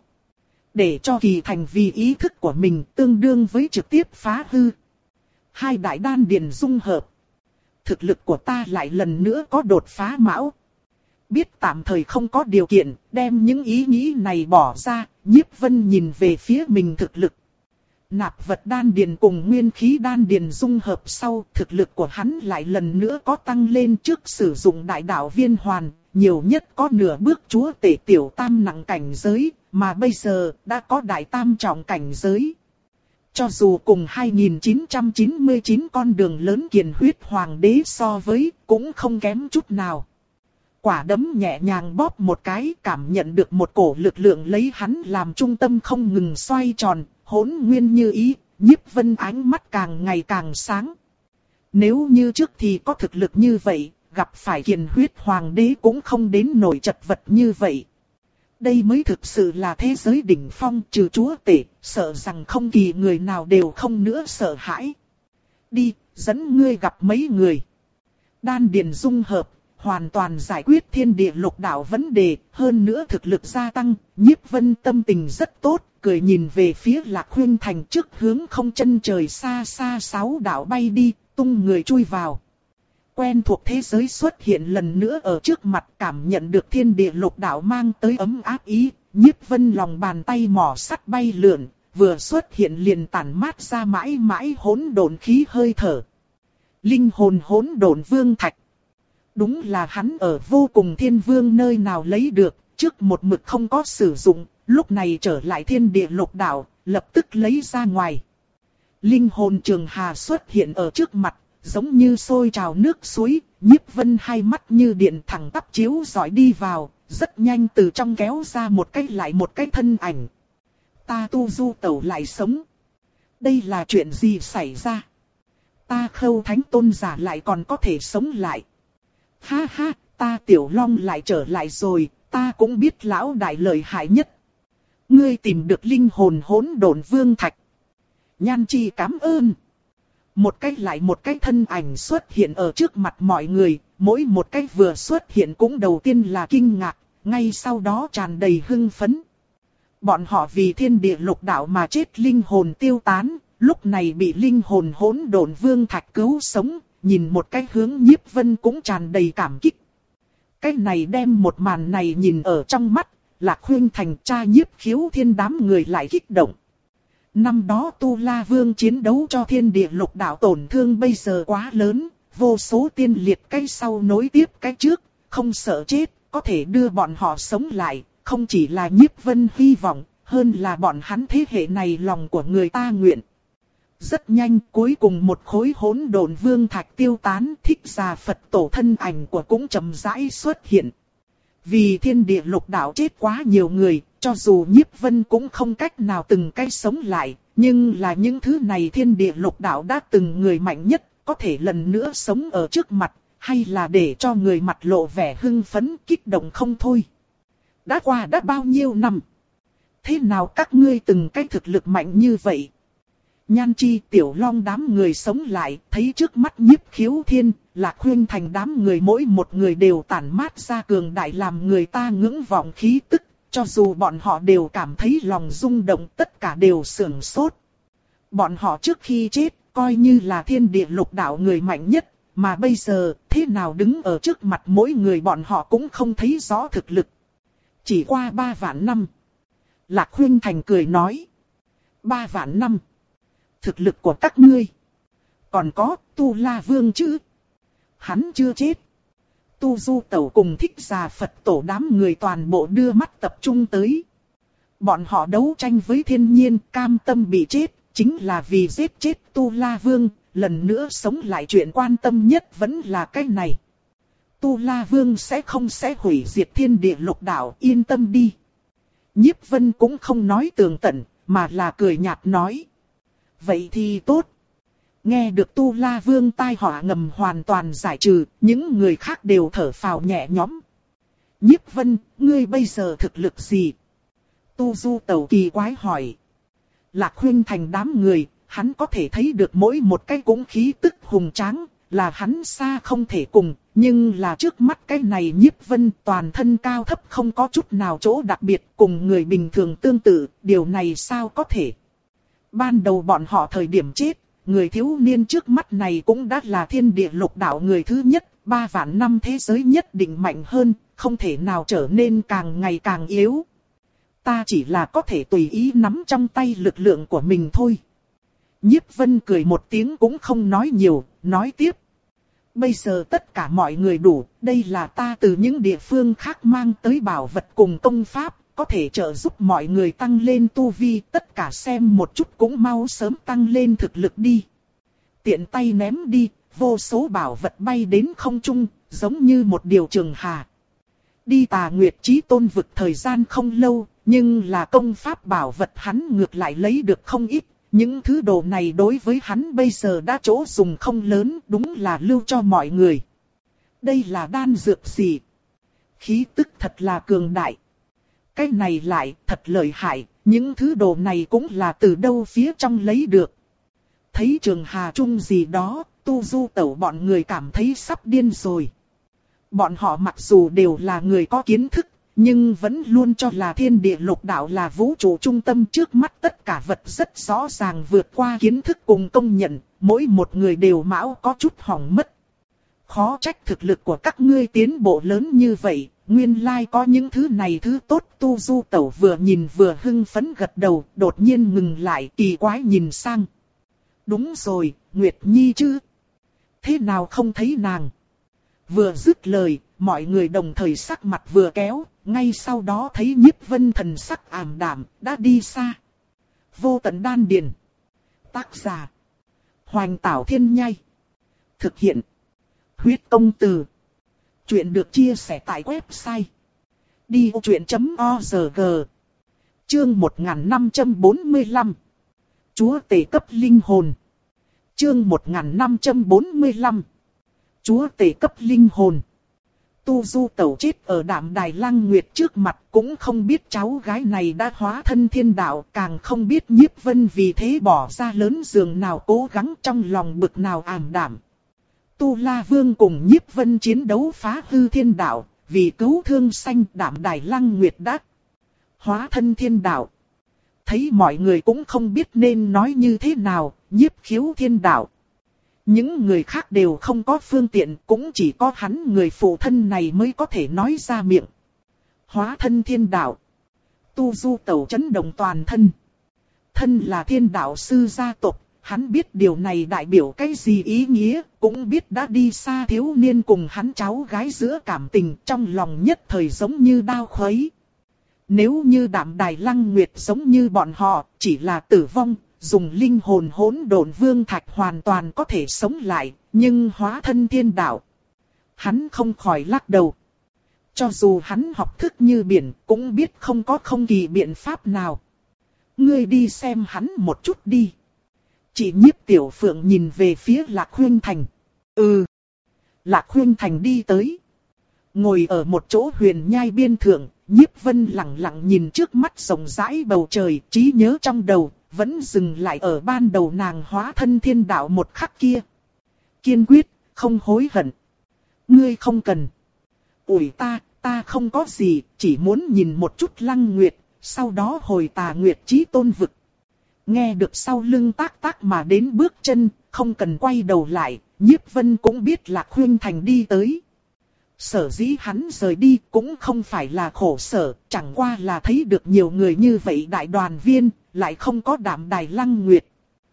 Để cho kỳ thành vì ý thức của mình tương đương với trực tiếp phá hư. Hai đại đan điền dung hợp. Thực lực của ta lại lần nữa có đột phá mão. Biết tạm thời không có điều kiện, đem những ý nghĩ này bỏ ra, Nhiếp Vân nhìn về phía mình thực lực. Nạp vật đan điền cùng nguyên khí đan điền dung hợp sau, thực lực của hắn lại lần nữa có tăng lên trước sử dụng đại đạo viên hoàn, nhiều nhất có nửa bước chúa tể tiểu tam nặng cảnh giới, mà bây giờ đã có đại tam trọng cảnh giới. Cho dù cùng hai nghìn chín trăm chín mươi chín con đường lớn kiền huyết hoàng đế so với, cũng không kém chút nào. Quả đấm nhẹ nhàng bóp một cái, cảm nhận được một cổ lực lượng lấy hắn làm trung tâm không ngừng xoay tròn, hỗn nguyên như ý, Nhiếp Vân ánh mắt càng ngày càng sáng. Nếu như trước thì có thực lực như vậy, gặp phải kiền huyết hoàng đế cũng không đến nổi chật vật như vậy. Đây mới thực sự là thế giới đỉnh phong, trừ chúa tể, sợ rằng không kỳ người nào đều không nữa sợ hãi. Đi, dẫn ngươi gặp mấy người. Đan điền dung hợp, hoàn toàn giải quyết thiên địa lục đạo vấn đề, hơn nữa thực lực gia tăng, Nhiếp Vân tâm tình rất tốt, cười nhìn về phía Lạc Huyên Thành trước hướng không chân trời xa xa sáu đạo bay đi, tung người chui vào. Quen thuộc thế giới xuất hiện lần nữa ở trước mặt, cảm nhận được thiên địa lục đạo mang tới ấm áp ý, Nhiếp Vân lòng bàn tay mỏ sắt bay lượn, vừa xuất hiện liền tản mát ra mãi mãi hỗn độn khí hơi thở. Linh hồn hỗn độn vương thạch. Đúng là hắn ở vô cùng thiên vương nơi nào lấy được, trước một mực không có sử dụng, lúc này trở lại thiên địa lục đạo, lập tức lấy ra ngoài. Linh hồn trường hà xuất hiện ở trước mặt, giống như sôi trào nước suối, Nhiếp Vân hai mắt như điện thẳng tắp chiếu dọi đi vào, rất nhanh từ trong kéo ra một cái lại một cái thân ảnh. Ta tu du tẩu lại sống. Đây là chuyện gì xảy ra? Ta Khâu Thánh Tôn giả lại còn có thể sống lại. Ha ha, ta Tiểu Long lại trở lại rồi, ta cũng biết lão đại lợi hại nhất. Ngươi tìm được linh hồn hỗn độn vương thạch. Nhan Chi cảm ơn. Một cái lại một cái thân ảnh xuất hiện ở trước mặt mọi người, mỗi một cái vừa xuất hiện cũng đầu tiên là kinh ngạc, ngay sau đó tràn đầy hưng phấn. Bọn họ vì thiên địa lục đạo mà chết linh hồn tiêu tán, lúc này bị linh hồn hỗn độn vương thạch cứu sống, nhìn một cái hướng Nhiếp Vân cũng tràn đầy cảm kích. Cái này đem một màn này nhìn ở trong mắt, Lạc Khuynh Thành cha Nhiếp Khiếu Thiên đám người lại kích động. Năm đó Tu La Vương chiến đấu cho thiên địa lục đạo tổn thương bây giờ quá lớn, vô số tiên liệt cái sau nối tiếp cái trước, không sợ chết, có thể đưa bọn họ sống lại, không chỉ là Nhiếp Vân hy vọng, hơn là bọn hắn thế hệ này lòng của người ta nguyện. Rất nhanh, cuối cùng một khối hỗn độn vương thạch tiêu tán, Thích Giả Phật tổ thân ảnh của cũng chậm rãi xuất hiện. Vì thiên địa lục đạo chết quá nhiều người, cho dù Nhiếp Vân cũng không cách nào từng cái sống lại, nhưng là những thứ này thiên địa lục đạo đã từng người mạnh nhất, có thể lần nữa sống ở trước mặt, hay là để cho người mặt lộ vẻ hưng phấn, kích động không thôi. Đã qua đã bao nhiêu năm? Thế nào các ngươi từng cái thực lực mạnh như vậy? Nhan Chi, Tiểu Long đám người sống lại, thấy trước mắt Nhiếp Khiếu Thiên, Lạc Khuynh Thành đám người mỗi một người đều tản mát ra cường đại làm người ta ngưỡng vọng khí tức, cho dù bọn họ đều cảm thấy lòng rung động, tất cả đều sửng sốt. Bọn họ trước khi chết, coi như là thiên địa lục đạo người mạnh nhất, mà bây giờ, thế nào đứng ở trước mặt mỗi người bọn họ cũng không thấy rõ thực lực. Chỉ qua ba vạn năm. Lạc Khuynh Thành cười nói. Ba vạn năm. Thực lực của các ngươi. Còn có Tu La Vương chứ. Hắn chưa chết. Tu Du Tẩu cùng Thích Giả Phật tổ đám người toàn bộ đưa mắt tập trung tới. Bọn họ đấu tranh với thiên nhiên, cam tâm bị chết, chính là vì giết chết Tu La Vương. Lần nữa sống lại, chuyện quan tâm nhất vẫn là cái này. Tu La Vương sẽ không sẽ hủy diệt thiên địa lục đạo, yên tâm đi. Nhiếp Vân cũng không nói tường tận, mà là cười nhạt nói. Vậy thì tốt. Nghe được Tu La Vương tai họa ngầm hoàn toàn giải trừ, những người khác đều thở phào nhẹ nhõm. Nhiếp Vân, ngươi bây giờ thực lực gì? Tu Du Tẩu kỳ quái hỏi. Lạc Khuynh Thành đám người, hắn có thể thấy được mỗi một cái cũng khí tức hùng tráng, là hắn xa không thể cùng, nhưng là trước mắt cái này Nhiếp Vân toàn thân cao thấp không có chút nào chỗ đặc biệt, cùng người bình thường tương tự, điều này sao có thể? Ban đầu bọn họ thời điểm chết, người thiếu niên trước mắt này cũng đã là thiên địa lục đạo người thứ nhất, ba vạn năm thế giới nhất định mạnh hơn, không thể nào trở nên càng ngày càng yếu. Ta chỉ là có thể tùy ý nắm trong tay lực lượng của mình thôi. Nhiếp Vân cười một tiếng cũng không nói nhiều, nói tiếp. Bây giờ tất cả mọi người đủ, đây là ta từ những địa phương khác mang tới bảo vật cùng công pháp, có thể trợ giúp mọi người tăng lên tu vi, tất cả xem một chút cũng mau sớm tăng lên thực lực đi. Tiện tay ném đi, vô số bảo vật bay đến không trung, giống như một điều trường hà. Đi Tà Nguyệt Chí Tôn vực thời gian không lâu, nhưng là công pháp bảo vật hắn ngược lại lấy được không ít. Những thứ đồ này đối với hắn bây giờ đã chỗ dùng không lớn, đúng là lưu cho mọi người. Đây là đan dược gì? Khí tức thật là cường đại. Cái này lại thật lợi hại, những thứ đồ này cũng là từ đâu phía trong lấy được. Thấy trường hà trung gì đó, Tu Du Tẩu bọn người cảm thấy sắp điên rồi. Bọn họ mặc dù đều là người có kiến thức, nhưng vẫn luôn cho là thiên địa lục đạo là vũ trụ trung tâm, trước mắt tất cả vật rất rõ ràng vượt qua kiến thức cùng công nhận, mỗi một người đều mão có chút hỏng mất. Khó trách thực lực của các ngươi tiến bộ lớn như vậy, nguyên lai có những thứ này thứ tốt. Tu Du Tẩu vừa nhìn vừa hưng phấn gật đầu, đột nhiên ngừng lại kỳ quái nhìn sang. Đúng rồi, Nguyệt Nhi chứ? Thế nào không thấy nàng? Vừa dứt lời, mọi người đồng thời sắc mặt vừa kéo, ngay sau đó thấy Nhiếp Vân thần sắc ảm đạm, đã đi xa. Vô Tận Đan Điền. Tác giả: Hoành Tảo Thiên Nhai. Thực hiện: Huyết Công Từ. Chuyện được chia sẻ tại website đi ô chuyện chấm org. Chương một nghìn năm trăm bốn mươi lăm. Chúa tể cấp linh hồn. Chương một nghìn năm trăm bốn mươi lăm. Chúa tể cấp linh hồn. Tu Du Tẩu chết ở Đạm Đài Lăng Nguyệt trước mặt, cũng không biết cháu gái này đã hóa thân thiên đạo, càng không biết Nhiếp Vân vì thế bỏ ra lớn giường nào cố gắng, trong lòng bực nào ảm đạm. Tu La Vương cùng Nhiếp Vân chiến đấu phá hư thiên đạo, vì cứu thương sanh Đạm Đài Lăng Nguyệt đã hóa thân thiên đạo. Thấy mọi người cũng không biết nên nói như thế nào, Nhiếp Khiếu thiên đạo. Những người khác đều không có phương tiện, cũng chỉ có hắn người phụ thân này mới có thể nói ra miệng. Hóa thân thiên đạo. Tu Du Tẩu chấn động toàn thân. Thân là thiên đạo sư gia tộc, hắn biết điều này đại biểu cái gì ý nghĩa, cũng biết đã đi xa thiếu niên cùng hắn cháu gái giữa cảm tình trong lòng nhất thời giống như đao khuấy. Nếu như Đạm Đài Lăng Nguyệt giống như bọn họ, chỉ là tử vong, dùng linh hồn hỗn độn vương thạch hoàn toàn có thể sống lại, nhưng hóa thân thiên đạo. Hắn không khỏi lắc đầu. Cho dù hắn học thức như biển, cũng biết không có không kỳ biện pháp nào. Ngươi đi xem hắn một chút đi. Chị Nhiếp Tiểu Phượng nhìn về phía Lạc Khuynh Thành. Ừ. Lạc Khuynh Thành đi tới. Ngồi ở một chỗ huyền nhai biên thượng, Nhiếp Vân lặng lặng nhìn trước mắt rộng rãi bầu trời, trí nhớ trong đầu, vẫn dừng lại ở ban đầu nàng hóa thân thiên đạo một khắc kia. Kiên quyết, không hối hận. Ngươi không cần. Ủi ta, ta không có gì, chỉ muốn nhìn một chút Lăng Nguyệt, sau đó hồi Tà Nguyệt Chí Tôn vực. Nghe được sau lưng tác tác mà đến bước chân, không cần quay đầu lại, Nhiếp Vân cũng biết Lạc Khuynh Thành đi tới. Sở dĩ hắn rời đi cũng không phải là khổ sở, chẳng qua là thấy được nhiều người như vậy đại đoàn viên, lại không có Đạm Đài Lăng Nguyệt.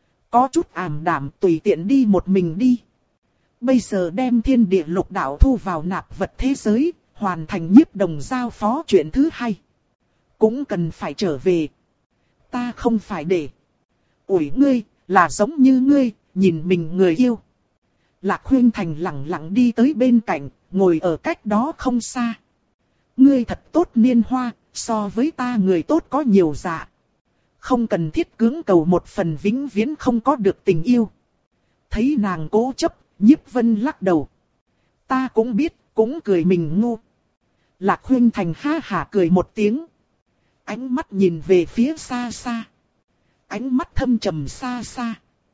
Có chút ảm đạm, tùy tiện đi một mình đi. Bây giờ đem thiên địa lục đạo thu vào nạp vật thế giới, hoàn thành Nhiếp Đồng giao phó chuyện thứ hai. Cũng cần phải trở về. Ta không phải để ủi ngươi, là giống như ngươi, nhìn mình người yêu. Lạc Khuynh Thành lặng lặng đi tới bên cạnh, ngồi ở cách đó không xa. Ngươi thật tốt niên hoa, so với ta người tốt có nhiều dạ. Không cần thiết cưỡng cầu một phần vĩnh viễn không có được tình yêu. Thấy nàng cố chấp, Nhiếp Vân lắc đầu. Ta cũng biết, cũng cười mình ngu. Lạc Khuynh Thành ha hả cười một tiếng. Ánh mắt nhìn về phía xa xa. Ánh mắt thâm trầm xa xa.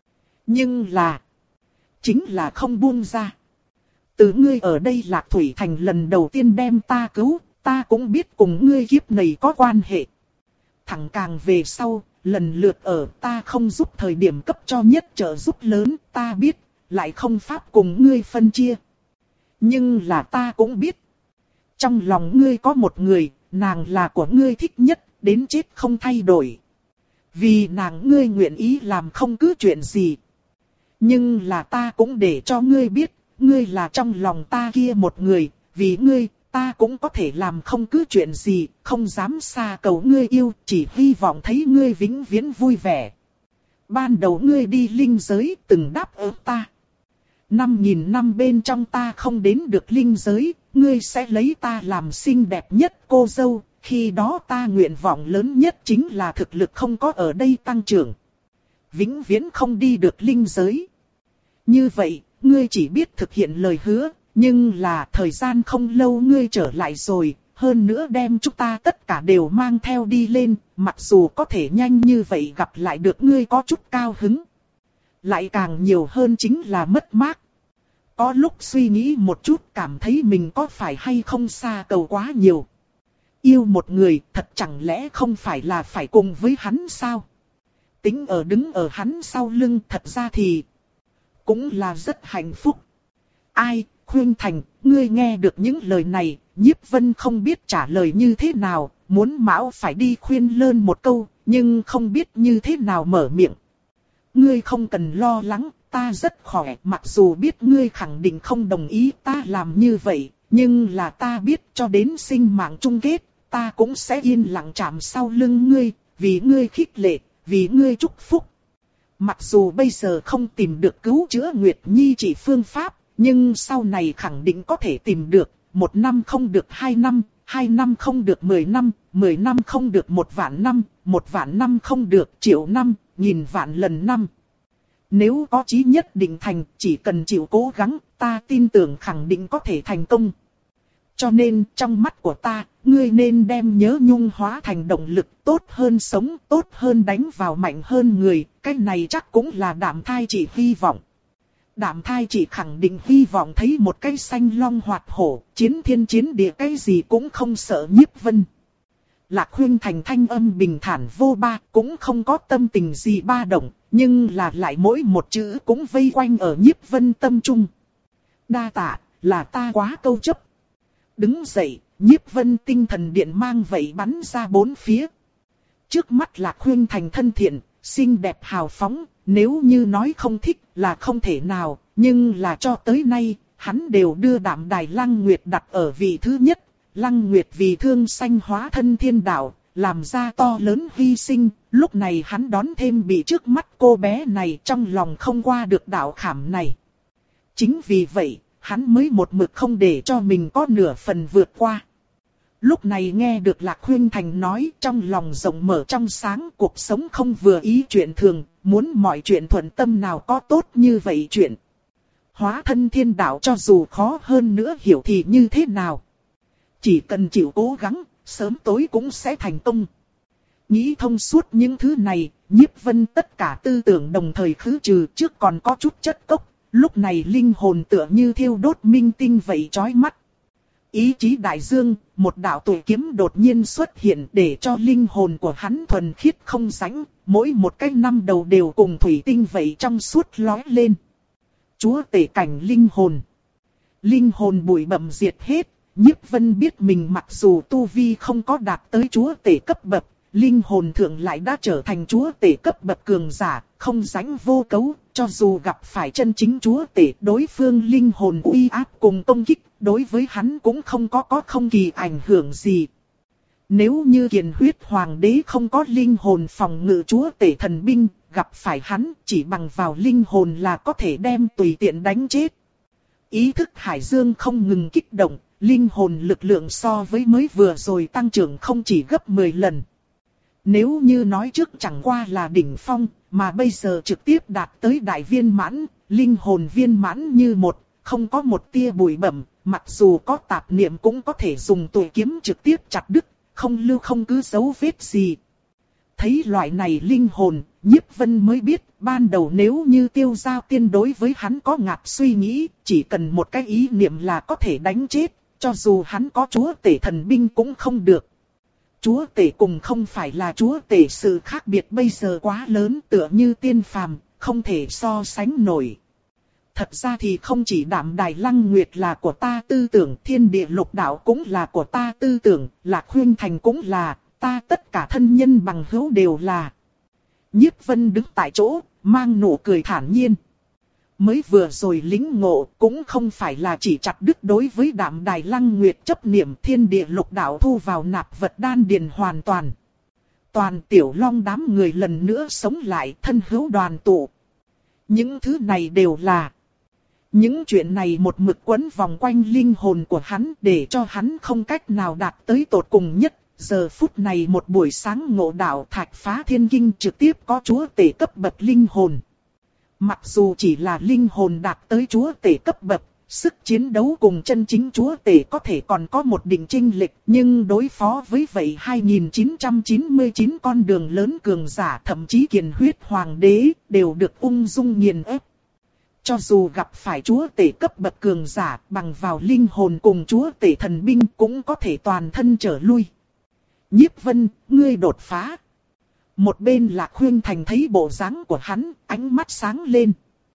Nhưng là... chính là không buông ra. Từ ngươi ở đây Lạc Thủy Thành lần đầu tiên đem ta cứu, ta cũng biết cùng ngươi kiếp này có quan hệ. Thẳng càng về sau, lần lượt ở ta không giúp thời điểm cấp cho nhất trợ giúp lớn, ta biết, lại không pháp cùng ngươi phân chia. Nhưng là ta cũng biết. Trong lòng ngươi có một người, nàng là của ngươi thích nhất, đến chết không thay đổi. Vì nàng ngươi nguyện ý làm không cứ chuyện gì. Nhưng là ta cũng để cho ngươi biết, ngươi là trong lòng ta kia một người, vì ngươi, ta cũng có thể làm không cứ chuyện gì, không dám xa cầu ngươi yêu, chỉ hy vọng thấy ngươi vĩnh viễn vui vẻ. Ban đầu ngươi đi linh giới, từng đáp ứng ta. Năm nghìn năm bên trong ta không đến được linh giới, ngươi sẽ lấy ta làm xinh đẹp nhất cô dâu, khi đó ta nguyện vọng lớn nhất chính là thực lực không có ở đây tăng trưởng. Vĩnh viễn không đi được linh giới. Như vậy, ngươi chỉ biết thực hiện lời hứa, nhưng là thời gian không lâu ngươi trở lại rồi, hơn nữa đem chúng ta tất cả đều mang theo đi lên, mặc dù có thể nhanh như vậy gặp lại được ngươi có chút cao hứng. Lại càng nhiều hơn chính là mất mát. Có lúc suy nghĩ một chút cảm thấy mình có phải hay không xa cầu quá nhiều. Yêu một người thật chẳng lẽ không phải là phải cùng với hắn sao? Tính ở đứng ở hắn sau lưng thật ra thì cũng là rất hạnh phúc. Ai, Khuynh Thành, ngươi nghe được những lời này, Nhiếp Vân không biết trả lời như thế nào, muốn mão phải đi khuyên lơn một câu, nhưng không biết như thế nào mở miệng. Ngươi không cần lo lắng, ta rất khỏe, mặc dù biết ngươi khẳng định không đồng ý ta làm như vậy, nhưng là ta biết cho đến sinh mạng chung kết, ta cũng sẽ yên lặng chạm sau lưng ngươi, vì ngươi khích lệ, vì ngươi chúc phúc. Mặc dù bây giờ không tìm được cứu chữa Nguyệt Nhi chỉ phương pháp, nhưng sau này khẳng định có thể tìm được, một năm không được hai năm, hai năm không được mười năm, mười năm không được một vạn năm, một vạn năm không được triệu năm, nghìn vạn lần năm. Nếu có chí nhất định thành, chỉ cần chịu cố gắng, ta tin tưởng khẳng định có thể thành công. Cho nên, trong mắt của ta, ngươi nên đem nhớ nhung hóa thành động lực, tốt hơn sống, tốt hơn đánh vào mạnh hơn người, cái này chắc cũng là Đạm Thai chỉ hy vọng. Đạm thai chỉ khẳng định hy vọng thấy một cái xanh long hoạt hổ, chiến thiên chiến địa cái gì cũng không sợ Nhiếp Vân. Lạc Huyên Thành thanh âm bình thản vô ba, cũng không có tâm tình gì ba động, nhưng là lại mỗi một chữ cũng vây quanh ở Nhiếp Vân tâm trung. Đa tạ, là ta quá câu chấp. Đứng dậy, Nhiếp Vân tinh thần điện mang vậy bắn ra bốn phía. Trước mắt Lạc Huyên Thành thân thiện, xinh đẹp hào phóng, nếu như nói không thích là không thể nào, nhưng là cho tới nay, hắn đều đưa Đạm Đài Lăng Nguyệt đặt ở vị thứ nhất. Lăng Nguyệt vì thương sanh hóa thân thiên đạo, làm ra to lớn hy sinh, lúc này hắn đón thêm bị trước mắt cô bé này, trong lòng không qua được đạo khảm này. Chính vì vậy, hắn mới một mực không để cho mình có nửa phần vượt qua. Lúc này nghe được Lạc Huyên Thành nói, trong lòng rộng mở trong sáng, cuộc sống không vừa ý chuyện thường, muốn mọi chuyện thuận tâm nào có tốt như vậy chuyện. Hóa thân thiên đạo cho dù khó hơn nữa hiểu thì như thế nào. Chỉ cần chịu cố gắng, sớm tối cũng sẽ thành công. Nghĩ thông suốt những thứ này, Nhiếp Vân tất cả tư tưởng đồng thời khứ trừ, trước còn có chút chất cốc, lúc này linh hồn tựa như thiêu đốt minh tinh vậy chói mắt. Ý chí đại dương, một đạo tuổi kiếm đột nhiên xuất hiện để cho linh hồn của hắn thuần khiết không sánh, mỗi một cái năm đầu đều cùng thủy tinh vậy trong suốt lóe lên. Chúa tể cảnh linh hồn. Linh hồn bụi bặm diệt hết. Nhiếp Vân biết mình mặc dù tu vi không có đạt tới chúa tể cấp bậc, linh hồn thượng lại đã trở thành chúa tể cấp bậc cường giả, không sánh vô cấu, cho dù gặp phải chân chính chúa tể, đối phương linh hồn uy áp cùng công kích, đối với hắn cũng không có có không kỳ ảnh hưởng gì. Nếu như Kiền Huyết Hoàng đế không có linh hồn phòng ngự chúa tể thần binh, gặp phải hắn chỉ bằng vào linh hồn là có thể đem tùy tiện đánh chết. Ý thức hải dương không ngừng kích động. Linh hồn lực lượng so với mới vừa rồi tăng trưởng không chỉ gấp mười lần. Nếu như nói trước chẳng qua là đỉnh phong, mà bây giờ trực tiếp đạt tới đại viên mãn, linh hồn viên mãn như một, không có một tia bụi bặm, mặc dù có tạp niệm cũng có thể dùng tuổi kiếm trực tiếp chặt đứt, không lưu không cứ dấu vết gì. Thấy loại này linh hồn, Nhiếp Vân mới biết, ban đầu nếu như Tiêu Giao Tiên đối với hắn có ngạc suy nghĩ, chỉ cần một cái ý niệm là có thể đánh chết. Cho dù hắn có chúa tể thần binh cũng không được. Chúa tể cùng không phải là chúa tể, sự khác biệt bây giờ quá lớn, tựa như tiên phàm, không thể so sánh nổi. Thật ra thì không chỉ Đạm Đài Lăng Nguyệt là của ta tư tưởng, thiên địa lục đạo cũng là của ta tư tưởng, Lạc Huyên Thành cũng là, ta tất cả thân nhân bằng hữu đều là. Nhiếp Vân đứng tại chỗ, mang nụ cười thản nhiên. Mới vừa rồi lính ngộ cũng không phải là chỉ chặt đứt đối với Đạm Đài Lăng Nguyệt chấp niệm, thiên địa lục đạo thu vào nạp vật đan điền hoàn toàn. Toàn Tiểu Long đám người lần nữa sống lại, thân hữu đoàn tụ. Những thứ này đều là. Những chuyện này một mực quấn vòng quanh linh hồn của hắn để cho hắn không cách nào đạt tới tột cùng nhất. Giờ phút này một buổi sáng ngộ đạo Thạch Phá Thiên Kinh trực tiếp có chúa tể cấp bậc linh hồn. Mặc dù chỉ là linh hồn đạt tới chúa tể cấp bậc, sức chiến đấu cùng chân chính chúa tể có thể còn có một định chênh lệch, nhưng đối phó với vậy hai nghìn chín trăm chín mươi chín con đường lớn cường giả, thậm chí Kiền Huyết Hoàng đế, đều được ung dung nghiền ép. Cho dù gặp phải chúa tể cấp bậc cường giả, bằng vào linh hồn cùng chúa tể thần binh cũng có thể toàn thân trở lui. Nhiếp Vân, ngươi đột phá. Một bên Lạc Huyên Thành thấy bộ dáng của hắn, ánh mắt sáng lên.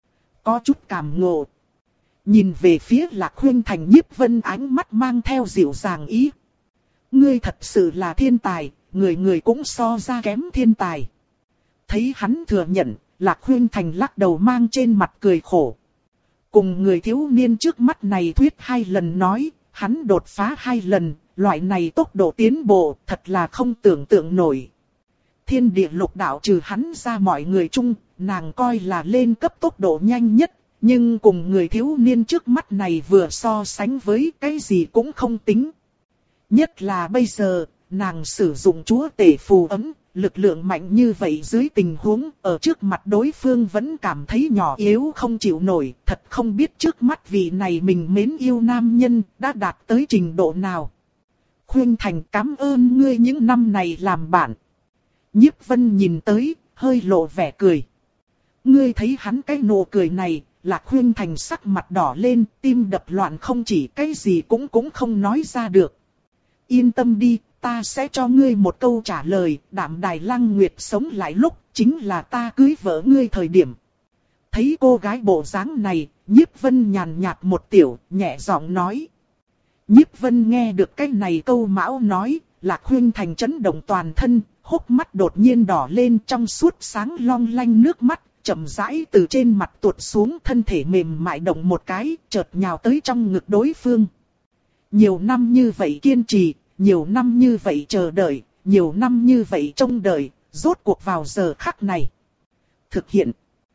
Có chút cảm ngộ. Nhìn về phía Lạc Huyên Thành, Nhiếp Vân ánh mắt mang theo dịu dàng ý. Ngươi thật sự là thiên tài, người người cũng so ra kém thiên tài. Thấy hắn thừa nhận, Lạc Huyên Thành lắc đầu mang trên mặt cười khổ. Cùng người thiếu niên trước mắt này thuyết hai lần nói, hắn đột phá hai lần, loại này tốc độ tiến bộ thật là không tưởng tượng nổi. Thiên địa lục đạo trừ hắn ra mọi người chung, nàng coi là lên cấp tốc độ nhanh nhất, nhưng cùng người thiếu niên trước mắt này vừa so sánh với cái gì cũng không tính. Nhất là bây giờ, nàng sử dụng chúa tể phù ấm, lực lượng mạnh như vậy dưới tình huống ở trước mặt đối phương vẫn cảm thấy nhỏ yếu không chịu nổi, thật không biết trước mắt vị này mình mến yêu nam nhân đã đạt tới trình độ nào. Khuyên Thành, cảm ơn ngươi những năm này làm bạn. Nhiếp Vân nhìn tới, hơi lộ vẻ cười. Ngươi thấy hắn cái nụ cười này, Lạc Huyên Thành sắc mặt đỏ lên, tim đập loạn không chỉ cái gì cũng cũng không nói ra được. Yên tâm đi, ta sẽ cho ngươi một câu trả lời, Đạm Đài Lăng Nguyệt sống lại lúc, chính là ta cưới vợ ngươi thời điểm. Thấy cô gái bộ dáng này, Nhiếp Vân nhàn nhạt một tiểu, nhẹ giọng nói. Nhiếp Vân nghe được cái này câu mão nói, Lạc Huyên Thành chấn động toàn thân, hốc mắt đột nhiên đỏ lên trong suốt sáng long lanh nước mắt, chậm rãi từ trên mặt tuột xuống, thân thể mềm mại động một cái, chợt nhào tới trong ngực đối phương. Nhiều năm như vậy kiên trì, nhiều năm như vậy chờ đợi, nhiều năm như vậy trông đợi, rốt cuộc vào giờ khắc này. Thực hiện.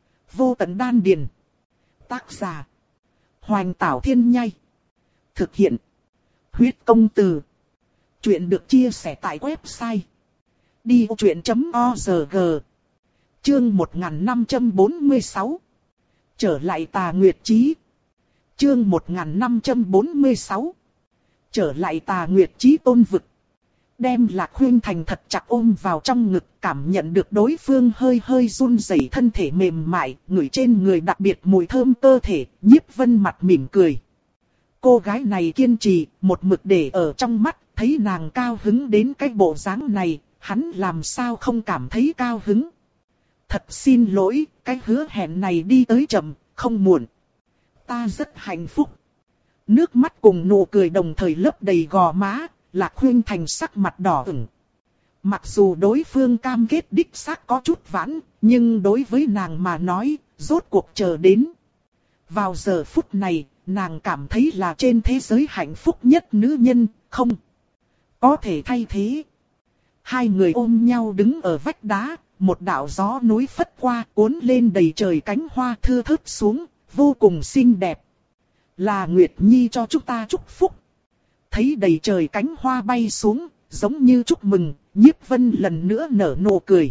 Vô Tận Đan Điền. Tác giả. Hoành Tảo Thiên Nhai. Thực hiện. Huyết Công Từ. Chuyện được chia sẻ tại website đi ô chuyện chấm org. Chương một nghìn năm trăm bốn mươi sáu. Trở lại Tà Nguyệt Chí. Chương một nghìn năm trăm bốn mươi sáu. Trở lại Tà Nguyệt Chí tôn vực. Đem Lạc Huyên Thành thật chặt ôm vào trong ngực, cảm nhận được đối phương hơi hơi run rẩy thân thể mềm mại, ngửi trên người đặc biệt mùi thơm cơ thể, Nhiếp Vân mặt mỉm cười. Cô gái này kiên trì, một mực để ở trong mắt, thấy nàng cao hứng đến cái bộ dáng này, hắn làm sao không cảm thấy cao hứng. Thật xin lỗi, cái hứa hẹn này đi tới chậm, không muộn. Ta rất hạnh phúc. Nước mắt cùng nụ cười đồng thời lấp đầy gò má, Lạc Huyên Thành sắc mặt đỏ ửng. Mặc dù đối phương cam kết đích xác có chút vãn, nhưng đối với nàng mà nói, rốt cuộc chờ đến. Vào giờ phút này, nàng cảm thấy là trên thế giới hạnh phúc nhất nữ nhân, không có thể thay thế. Hai người ôm nhau đứng ở vách đá, một đạo gió núi phất qua cuốn lên đầy trời cánh hoa thưa thớt xuống, vô cùng xinh đẹp. Là Nguyệt Nhi cho chúng ta chúc phúc. Thấy đầy trời cánh hoa bay xuống, giống như chúc mừng, Nhiếp Vân lần nữa nở nụ cười.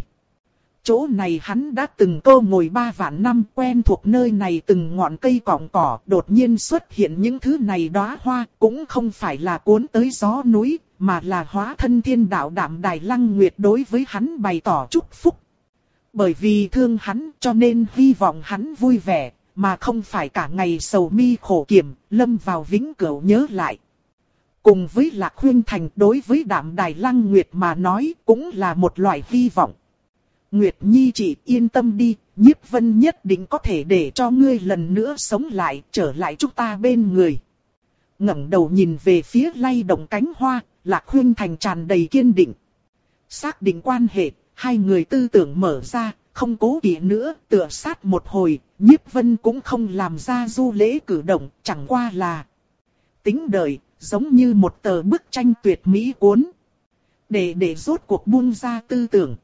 Chỗ này hắn đã từng cô ngồi ba vạn năm, quen thuộc nơi này từng ngọn cây cọng cỏ, đột nhiên xuất hiện những thứ này đóa hoa, cũng không phải là cuốn tới gió núi, mà là hóa thân thiên đạo Đạm Đài Lăng Nguyệt đối với hắn bày tỏ chúc phúc. Bởi vì thương hắn cho nên hy vọng hắn vui vẻ, mà không phải cả ngày sầu mi khổ kiểm, lâm vào vĩnh cửu nhớ lại. Cùng với Lạc Huyên Thành đối với Đạm Đài Lăng Nguyệt mà nói cũng là một loại hy vọng. Nguyệt Nhi chị yên tâm đi, Nhiếp Vân nhất định có thể để cho ngươi lần nữa sống lại, trở lại chúng ta bên người. Ngẩng đầu nhìn về phía lay động cánh hoa, Lạc Huyên Thành tràn đầy kiên định. Xác định quan hệ, hai người tư tưởng mở ra, không cố kỵ nữa, tựa sát một hồi, Nhiếp Vân cũng không làm ra du lễ cử động, chẳng qua là tính đợi, giống như một tờ bức tranh tuyệt mỹ cuốn. Để để rốt cuộc buông ra tư tưởng.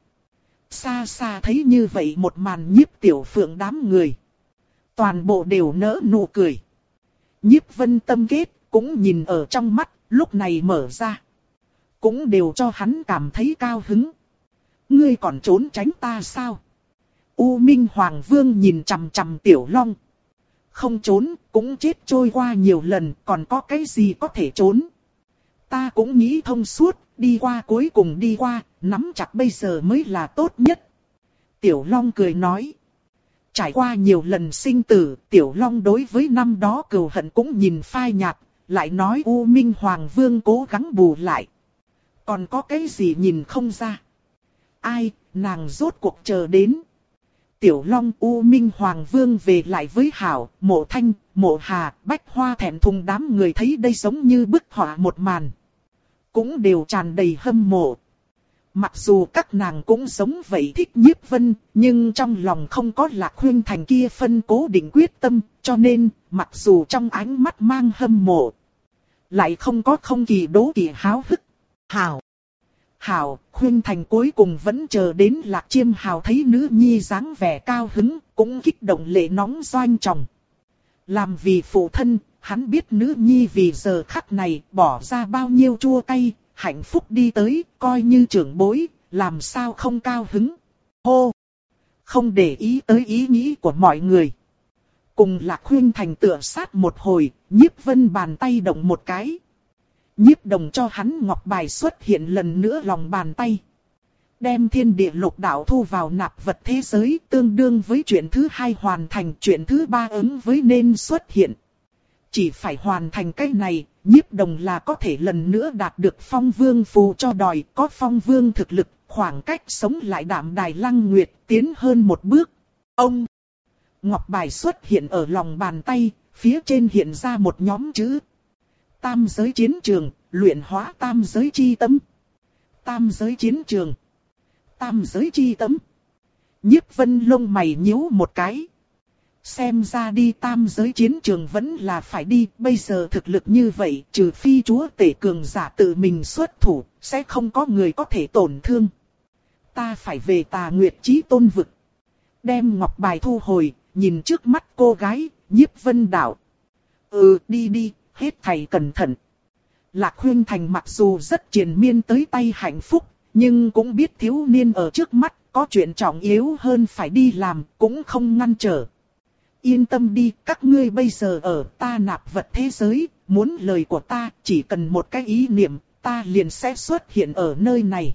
Xa xa thấy như vậy một màn Nhiếp Tiểu Phượng đám người. Toàn bộ đều nỡ nụ cười. Nhiếp Vân tâm kết, cũng nhìn ở trong mắt, lúc này mở ra. Cũng đều cho hắn cảm thấy cao hứng. Ngươi còn trốn tránh ta sao? U Minh Hoàng Vương nhìn chằm chằm Tiểu Long. Không trốn, cũng chết trôi qua nhiều lần, còn có cái gì có thể trốn? Ta cũng nghĩ thông suốt, đi qua cuối cùng đi qua, nắm chặt bây giờ mới là tốt nhất. Tiểu Long cười nói. Trải qua nhiều lần sinh tử, Tiểu Long đối với năm đó cừu hận cũng nhìn phai nhạt, lại nói U Minh Hoàng Vương cố gắng bù lại. Còn có cái gì nhìn không ra? Ai, nàng rốt cuộc chờ đến. Tiểu Long U Minh Hoàng Vương về lại với Hảo, Mộ Thanh, Mộ Hà, Bách Hoa thẹn thùng đám người thấy đây giống như bức họa một màn. Cũng đều tràn đầy hâm mộ. Mặc dù các nàng cũng giống vậy thích Nhiếp Vân, nhưng trong lòng không có Lạc Huyên Thành kia phân cố định quyết tâm, cho nên, mặc dù trong ánh mắt mang hâm mộ, lại không có không kỳ đố kỵ háo hức. Hảo! Hảo, Huyên Thành cuối cùng vẫn chờ đến Lạc Chiêm Hào thấy nữ nhi dáng vẻ cao hứng, cũng kích động lệ nóng doanh tròng. Làm vì phụ thân, hắn biết nữ nhi vì giờ khắc này bỏ ra bao nhiêu chua cay, hạnh phúc đi tới, coi như trưởng bối, làm sao không cao hứng. Hô! Không để ý tới ý nghĩ của mọi người. Cùng Lạc Huyên Thành tựa sát một hồi, Nhiếp Vân bàn tay động một cái. Nhiếp Đồng cho hắn ngọc bài xuất hiện lần nữa lòng bàn tay. Đem thiên địa lục đạo thu vào nạp vật thế giới tương đương với chuyện thứ hai hoàn thành, chuyện thứ ba ứng với nên xuất hiện. Chỉ phải hoàn thành cái này, Nhiếp Đồng là có thể lần nữa đạt được phong vương phù cho đòi, có phong vương thực lực, khoảng cách sống lại Đạm Đài Lăng Nguyệt tiến hơn một bước. Ông! Ngọc bài xuất hiện ở lòng bàn tay, phía trên hiện ra một nhóm chữ. Tam giới chiến trường, luyện hóa tam giới chi tâm. Tam giới chiến trường. Tam giới chi tâm. Nhiếp Vân lông mày nhíu một cái. Xem ra đi tam giới chiến trường vẫn là phải đi, bây giờ thực lực như vậy, trừ phi chúa tể cường giả tự mình xuất thủ, sẽ không có người có thể tổn thương. Ta phải về Tà Nguyệt Chí Tôn vực. Đem ngọc bài thu hồi, nhìn trước mắt cô gái, Nhiếp Vân đạo. Ừ, đi đi, hết thầy cẩn thận. Lạc Huyên Thành mặc dù rất triền miên tới tay hạnh phúc, nhưng cũng biết thiếu niên ở trước mắt, có chuyện trọng yếu hơn phải đi làm, cũng không ngăn trở. Yên tâm đi, các ngươi bây giờ ở ta nạp vật thế giới, muốn lời của ta, chỉ cần một cái ý niệm, ta liền sẽ xuất hiện ở nơi này.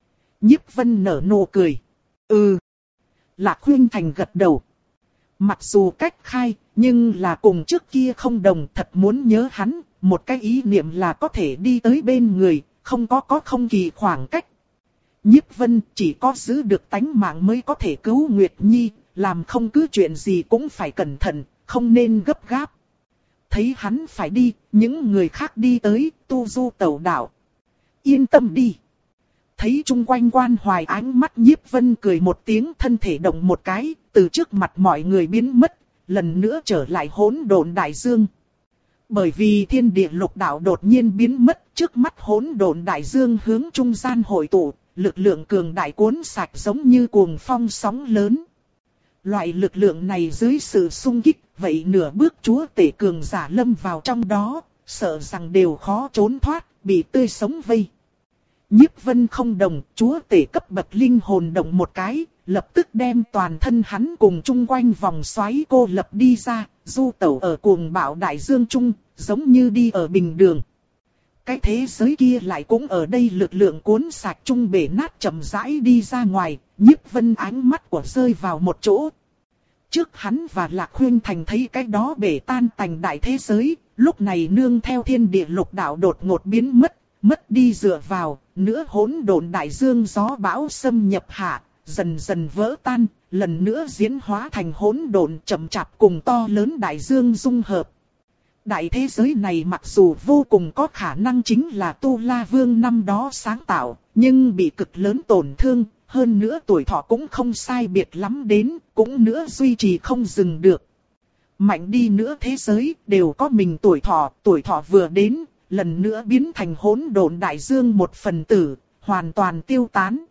Nhiếp Vân nở nụ cười. Ừ. Lạc Huyên Thành gật đầu. Mặc dù cách khai, nhưng là cùng trước kia không đồng, thật muốn nhớ hắn, một cái ý niệm là có thể đi tới bên người, không có có không kỳ khoảng cách. Nhiếp Vân chỉ có giữ được tánh mạng mới có thể cứu Nguyệt Nhi, làm không cứ chuyện gì cũng phải cẩn thận, không nên gấp gáp. Thấy hắn phải đi, những người khác đi tới, tu du tẩu đạo. Yên tâm đi. Thấy chung quanh quan hoài ánh mắt Nhiếp Vân cười một tiếng, thân thể động một cái, từ trước mặt mọi người biến mất, lần nữa trở lại hỗn độn đại dương. Bởi vì thiên địa lục đạo đột nhiên biến mất, trước mắt hỗn độn đại dương hướng trung gian hội tụ, lực lượng cường đại cuốn sạch giống như cuồng phong sóng lớn. Loại lực lượng này dưới sự xung kích, vậy nửa bước chúa tể cường giả lâm vào trong đó, sợ rằng đều khó trốn thoát, bị tươi sống vây. Nhiếp Vân không đồng, chúa tể cấp bậc linh hồn động một cái, lập tức đem toàn thân hắn cùng chung quanh vòng xoáy cô lập đi ra, du tẩu ở cuồng bạo đại dương trung, giống như đi ở bình đường. Cái thế giới kia lại cũng ở đây lực lượng cuốn sạch trung bể nát chậm rãi đi ra ngoài, Nhiếp Vân ánh mắt của rơi vào một chỗ. Trước hắn và Lạc Huyên Thành thấy cái đó bể tan tành đại thế giới, lúc này nương theo thiên địa lục đạo đột ngột biến mất, mất đi dựa vào, nữa hỗn độn đại dương gió bão xâm nhập hạ, dần dần vỡ tan, lần nữa diễn hóa thành hỗn độn chậm chạp cùng to lớn đại dương dung hợp. Đại thế giới này mặc dù vô cùng có khả năng chính là Tu La Vương năm đó sáng tạo, nhưng bị cực lớn tổn thương, hơn nữa tuổi thọ cũng không sai biệt lắm đến, cũng nữa duy trì không dừng được. Mạnh đi nữa thế giới đều có mình tuổi thọ, tuổi thọ vừa đến, lần nữa biến thành hỗn độn đại dương một phần tử, hoàn toàn tiêu tán.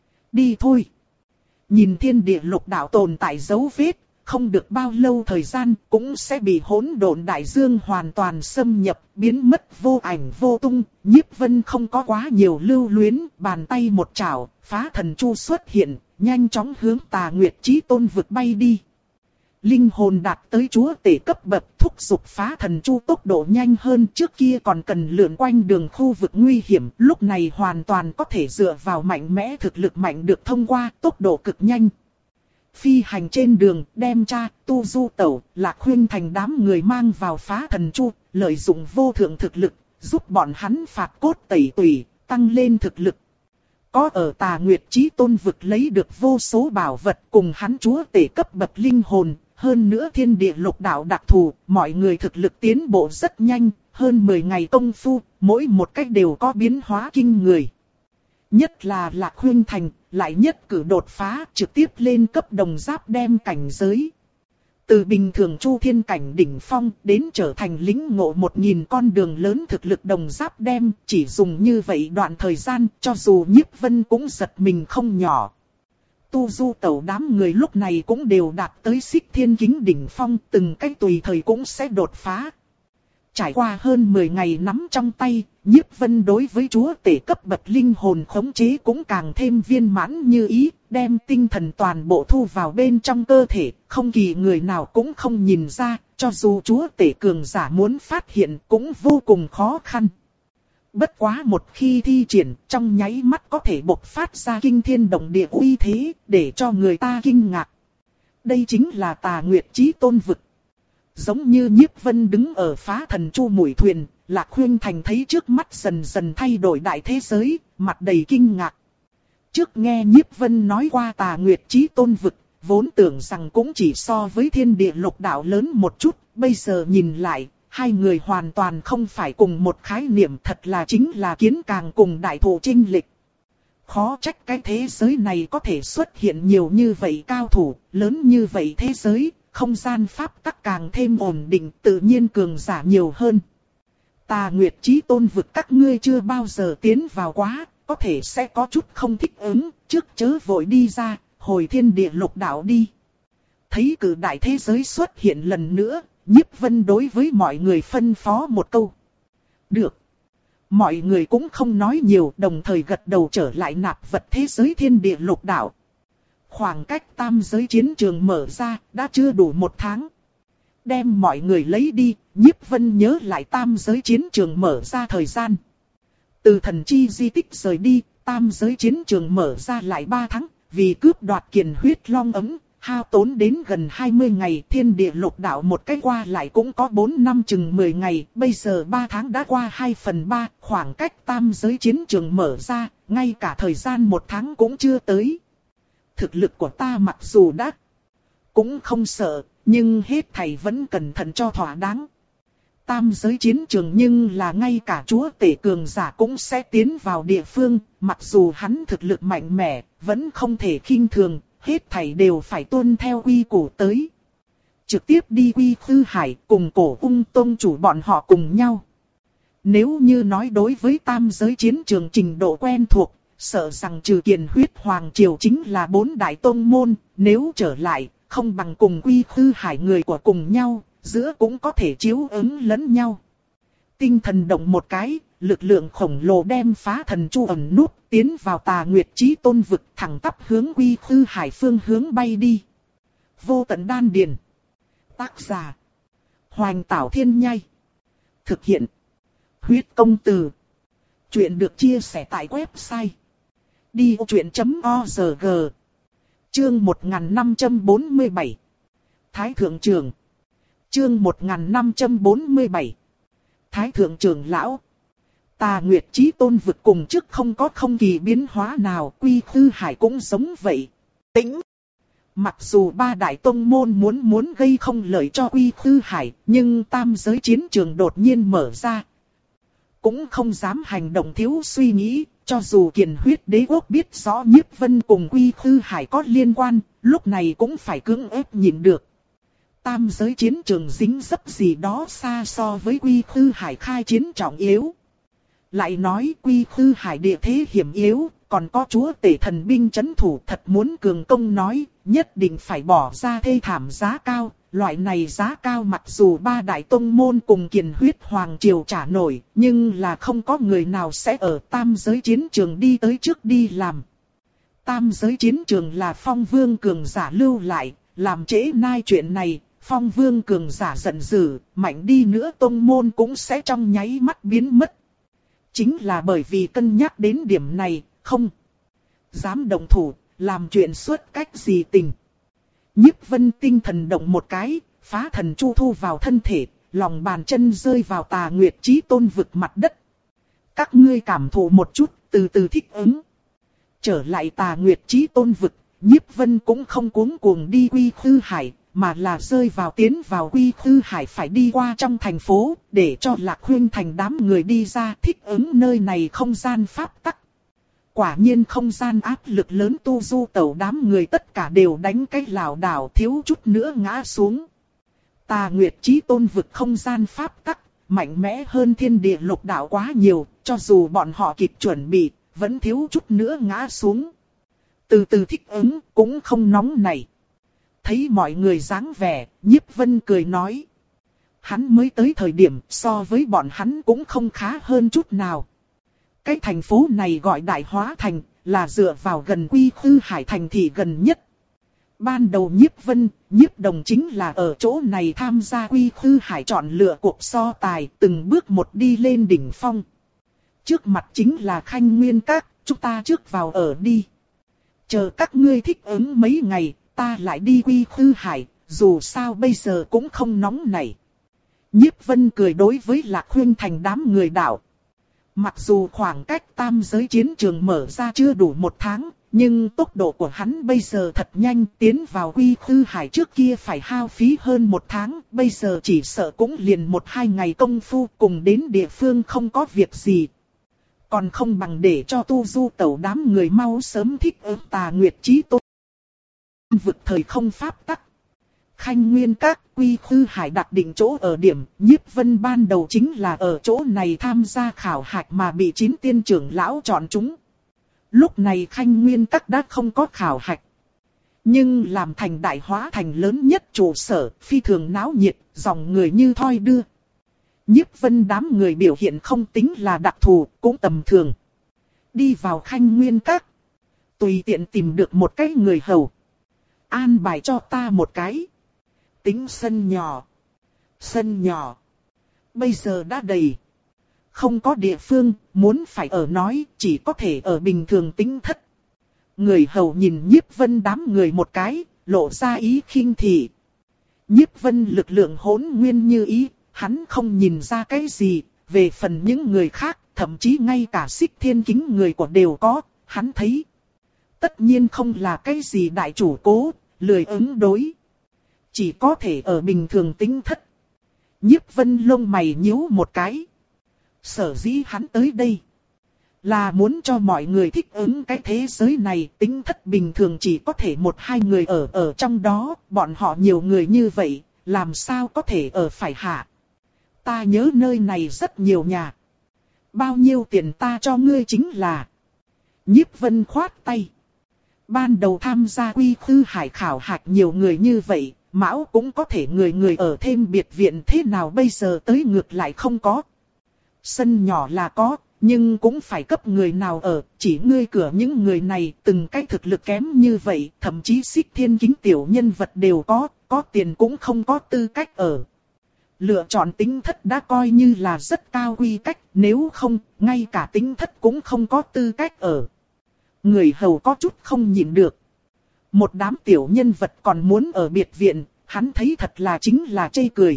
Đi thôi. Nhìn thiên địa lục đạo tồn tại dấu vết, không được bao lâu thời gian cũng sẽ bị hỗn độn đại dương hoàn toàn xâm nhập, biến mất vô ảnh vô tung. Nhiếp Vân không có quá nhiều lưu luyến, bàn tay một chảo, phá thần chu xuất hiện, nhanh chóng hướng Tà Nguyệt Chí Tôn vực bay đi. Linh hồn đạt tới chúa tể cấp bậc, thúc giục phá thần chu tốc độ nhanh hơn, trước kia còn cần lượn quanh đường khu vực nguy hiểm, lúc này hoàn toàn có thể dựa vào mạnh mẽ thực lực mạnh được thông qua, tốc độ cực nhanh. Phi hành trên đường, đem cha, tu du tẩu, Lạc Huyên Thành đám người mang vào phá thần chu, lợi dụng vô thượng thực lực, giúp bọn hắn phạt cốt tẩy tủy, tăng lên thực lực. Có ở Tà Nguyệt Chí Tôn vực lấy được vô số bảo vật cùng hắn chúa tể cấp bậc linh hồn, hơn nữa thiên địa lục đạo đặc thù, mọi người thực lực tiến bộ rất nhanh, hơn mười ngày công phu, mỗi một cách đều có biến hóa kinh người. Nhất là Lạc Huyên Thành, lại nhất cử đột phá, trực tiếp lên cấp đồng giáp đem cảnh giới. Từ bình thường chu thiên cảnh đỉnh phong đến trở thành lĩnh ngộ một nghìn con đường lớn thực lực đồng giáp đem, chỉ dùng như vậy đoạn thời gian, cho dù Nhiếp Vân cũng giật mình không nhỏ. Tu du tẩu đám người lúc này cũng đều đạt tới xích thiên kính đỉnh phong, từng cách tùy thời cũng sẽ đột phá. Trải qua hơn mười ngày nắm trong tay, Nhiếp Vân đối với chúa tể cấp bậc linh hồn khống chế cũng càng thêm viên mãn như ý, đem tinh thần toàn bộ thu vào bên trong cơ thể, không kỳ người nào cũng không nhìn ra, cho dù chúa tể cường giả muốn phát hiện cũng vô cùng khó khăn. Bất quá một khi thi triển, trong nháy mắt có thể bộc phát ra kinh thiên động địa uy thế, để cho người ta kinh ngạc. Đây chính là Tà Nguyệt Chí Tôn vực. Giống như Nhiếp Vân đứng ở Phá Thần Chu mũi thuyền, Lạc Khuynh Thành thấy trước mắt dần dần thay đổi đại thế giới, mặt đầy kinh ngạc. Trước nghe Nhiếp Vân nói qua Tà Nguyệt Chí Tôn vực, vốn tưởng rằng cũng chỉ so với Thiên Địa Lục Đạo lớn một chút, bây giờ nhìn lại, hai người hoàn toàn không phải cùng một khái niệm, thật là chính là kiến càng cùng đại thụ chênh lệch. Khó trách cái thế giới này có thể xuất hiện nhiều như vậy cao thủ, lớn như vậy thế giới, không gian pháp tắc càng thêm ổn định, tự nhiên cường giả nhiều hơn. Tà Nguyệt Chí Tôn vực các ngươi chưa bao giờ tiến vào quá, có thể sẽ có chút không thích ứng, trước chớ vội đi ra, hồi Thiên Địa Lục Đạo đi. Thấy cử đại thế giới xuất hiện lần nữa, Nhiếp Vân đối với mọi người phân phó một câu. Được. Mọi người cũng không nói nhiều, đồng thời gật đầu trở lại nạp vật thế giới Thiên Địa Lục Đạo. Khoảng cách tam giới chiến trường mở ra, đã chưa đủ một tháng. Đem mọi người lấy đi, Nhiếp Vân nhớ lại tam giới chiến trường mở ra thời gian. Từ thần chi di tích rời đi, tam giới chiến trường mở ra lại ba tháng, vì cướp đoạt kiền huyết long ấm, hao tốn đến gần hai mươi ngày. Thiên Địa Lục Đạo một cái qua lại cũng có bốn năm chừng mười ngày, bây giờ ba tháng đã qua hai phần ba, khoảng cách tam giới chiến trường mở ra, ngay cả thời gian một tháng cũng chưa tới. Thực lực của ta mặc dù đã cũng không sợ, nhưng hết thảy vẫn cẩn thận cho thỏa đáng. Tam giới chiến trường nhưng là ngay cả chúa tể cường giả cũng sẽ tiến vào địa phương, mặc dù hắn thực lực mạnh mẽ, vẫn không thể khinh thường, hết thảy đều phải tuân theo quy củ tới. Trực tiếp đi Quy Khư Hải cùng Cổ Ung Tông chủ bọn họ cùng nhau. Nếu như nói đối với tam giới chiến trường trình độ quen thuộc, sợ rằng trừ Kiền Huyết Hoàng Triều chính là bốn đại tông môn, nếu trở lại, không bằng cùng Quy Khư Hải người của cùng nhau, giữa cũng có thể chiếu ứng lẫn nhau. Tinh thần động một cái, lực lượng khổng lồ đem Phá Thần Chu ẩn nút, tiến vào Tà Nguyệt Chí Tôn vực, thẳng tắp hướng Quy Khư Hải phương hướng bay đi. Vô Tận Đan Điền. Tác giả: Hoành Tảo Thiên Nhai. Thực hiện: Huyết Công Từ. Chuyện được chia sẻ tại website đi ô chuyện chấm org. Chương một nghìn năm trăm bốn mươi bảy. Thái Thượng Trưởng. Chương một nghìn năm trăm bốn mươi bảy. Thái Thượng Trưởng Lão. Tà Nguyệt Chí Tôn vực cùng trước không có không kỳ biến hóa nào, Quy Khư Hải cũng giống vậy. Tĩnh. Mặc dù ba đại tông môn muốn muốn gây không lợi cho Quy Khư Hải, nhưng tam giới chiến trường đột nhiên mở ra. Cũng không dám hành động thiếu suy nghĩ, cho dù Kiền Huyết Đế Quốc biết rõ Nhiếp Vân cùng Quy Khư Hải có liên quan, lúc này cũng phải cưỡng ép nhịn được. Tam giới chiến trường dính dấp gì đó xa so với Quy Khư Hải khai chiến trọng yếu. Lại nói Quy Khư Hải địa thế hiểm yếu, còn có chúa tể thần binh chấn thủ, thật muốn cường công nói, nhất định phải bỏ ra thê thảm giá cao. Loại này giá cao mặc dù ba đại tông môn cùng Kiền Huyết Hoàng Triều trả nổi, nhưng là không có người nào sẽ ở tam giới chiến trường đi tới trước đi làm. Tam giới chiến trường là Phong Vương cường giả lưu lại, làm trễ nai chuyện này, Phong Vương cường giả giận dữ, mạnh đi nữa tông môn cũng sẽ trong nháy mắt biến mất. Chính là bởi vì cân nhắc đến điểm này, không dám động thủ, làm chuyện xuất cách gì tình. Nhiếp Vân tinh thần động một cái, Phá Thần Chu thu vào thân thể, lòng bàn chân rơi vào Tà Nguyệt Chí Tôn vực mặt đất. Các ngươi cảm thụ một chút, từ từ thích ứng. Trở lại Tà Nguyệt Chí Tôn vực, Nhiếp Vân cũng không cuống cuồng đi Quy Khư Hải, mà là rơi vào tiến vào Quy Khư Hải phải đi qua trong thành phố, để cho Lạc Khuynh Thành đám người đi ra thích ứng nơi này không gian pháp tắc. Quả nhiên không gian áp lực lớn, tu du tẩu đám người tất cả đều đánh cái lảo đảo, thiếu chút nữa ngã xuống. Tà Nguyệt Chí Tôn vực không gian pháp tắc, mạnh mẽ hơn Thiên Địa Lục Đạo quá nhiều, cho dù bọn họ kịp chuẩn bị, vẫn thiếu chút nữa ngã xuống. Từ từ thích ứng, cũng không nóng này. Thấy mọi người dáng vẻ, Nhiếp Vân cười nói. Hắn mới tới thời điểm so với bọn hắn cũng không khá hơn chút nào. Cái thành phố này gọi Đại Hóa Thành, là dựa vào gần Quy Khư Hải thành thị gần nhất. Ban đầu Nhiếp Vân, Nhiếp Đồng chính là ở chỗ này tham gia Quy Khư Hải chọn lựa cuộc so tài, từng bước một đi lên đỉnh phong. Trước mặt chính là Khanh Nguyên Các, chúng ta trước vào ở đi. Chờ các ngươi thích ứng mấy ngày, ta lại đi Quy Khư Hải, dù sao bây giờ cũng không nóng này. Nhiếp Vân cười đối với Lạc Khuynh Thành đám người đạo. Mặc dù khoảng cách tam giới chiến trường mở ra chưa đủ một tháng, nhưng tốc độ của hắn bây giờ thật nhanh, tiến vào Quy Khư Hải trước kia phải hao phí hơn một tháng, bây giờ chỉ sợ cũng liền một hai ngày công phu cùng đến địa phương không có việc gì. Còn không bằng để cho tu du tẩu đám người mau sớm thích ứng Tà Nguyệt Chí Tôn. Vực thời không pháp tắc. Khanh Nguyên Các, Quy Khư Hải đặt định chỗ ở điểm, Nhiếp Vân ban đầu chính là ở chỗ này tham gia khảo hạch mà bị chín tiên trưởng lão chọn chúng. Lúc này Khanh Nguyên Các đã không có khảo hạch. Nhưng làm thành đại hóa thành lớn nhất trụ sở, phi thường náo nhiệt, dòng người như thoi đưa. Nhiếp Vân đám người biểu hiện không tính là đặc thù, cũng tầm thường. Đi vào Khanh Nguyên Các. Tùy tiện tìm được một cái người hầu. An bài cho ta một cái. Tính sân nhỏ. Sân nhỏ. Bây giờ đã đầy. Không có địa phương, muốn phải ở nói, chỉ có thể ở bình thường tính thất. Người hầu nhìn Nhiếp Vân đám người một cái, lộ ra ý khinh thị. Nhiếp Vân lực lượng hỗn nguyên như ý, hắn không nhìn ra cái gì, về phần những người khác, thậm chí ngay cả Xích Thiên Kính người của đều có, hắn thấy. Tất nhiên không là cái gì đại chủ cố, lười ứng đối. Chỉ có thể ở bình thường tính thất. Nhiếp Vân lông mày nhíu một cái. Sở dĩ hắn tới đây là muốn cho mọi người thích ứng cái thế giới này, tính thất bình thường chỉ có thể một hai người ở ở trong đó, bọn họ nhiều người như vậy, làm sao có thể ở phải hả? Ta nhớ nơi này rất nhiều nhà. Bao nhiêu tiền ta cho ngươi chính là. Nhiếp Vân khoát tay. Ban đầu tham gia Quy Khư Hải khảo hạch nhiều người như vậy, Mão cũng có thể người người ở thêm biệt viện, thế nào bây giờ tới ngược lại không có. Sân nhỏ là có, nhưng cũng phải cấp người nào ở, chỉ ngươi cửa những người này từng cái thực lực kém như vậy, thậm chí Xích Thiên Kính tiểu nhân vật đều có, có tiền cũng không có tư cách ở. Lựa chọn tính thất đã coi như là rất cao quy cách, nếu không, ngay cả tính thất cũng không có tư cách ở. Người hầu có chút không nhịn được. Một đám tiểu nhân vật còn muốn ở biệt viện, hắn thấy thật là chính là chê cười.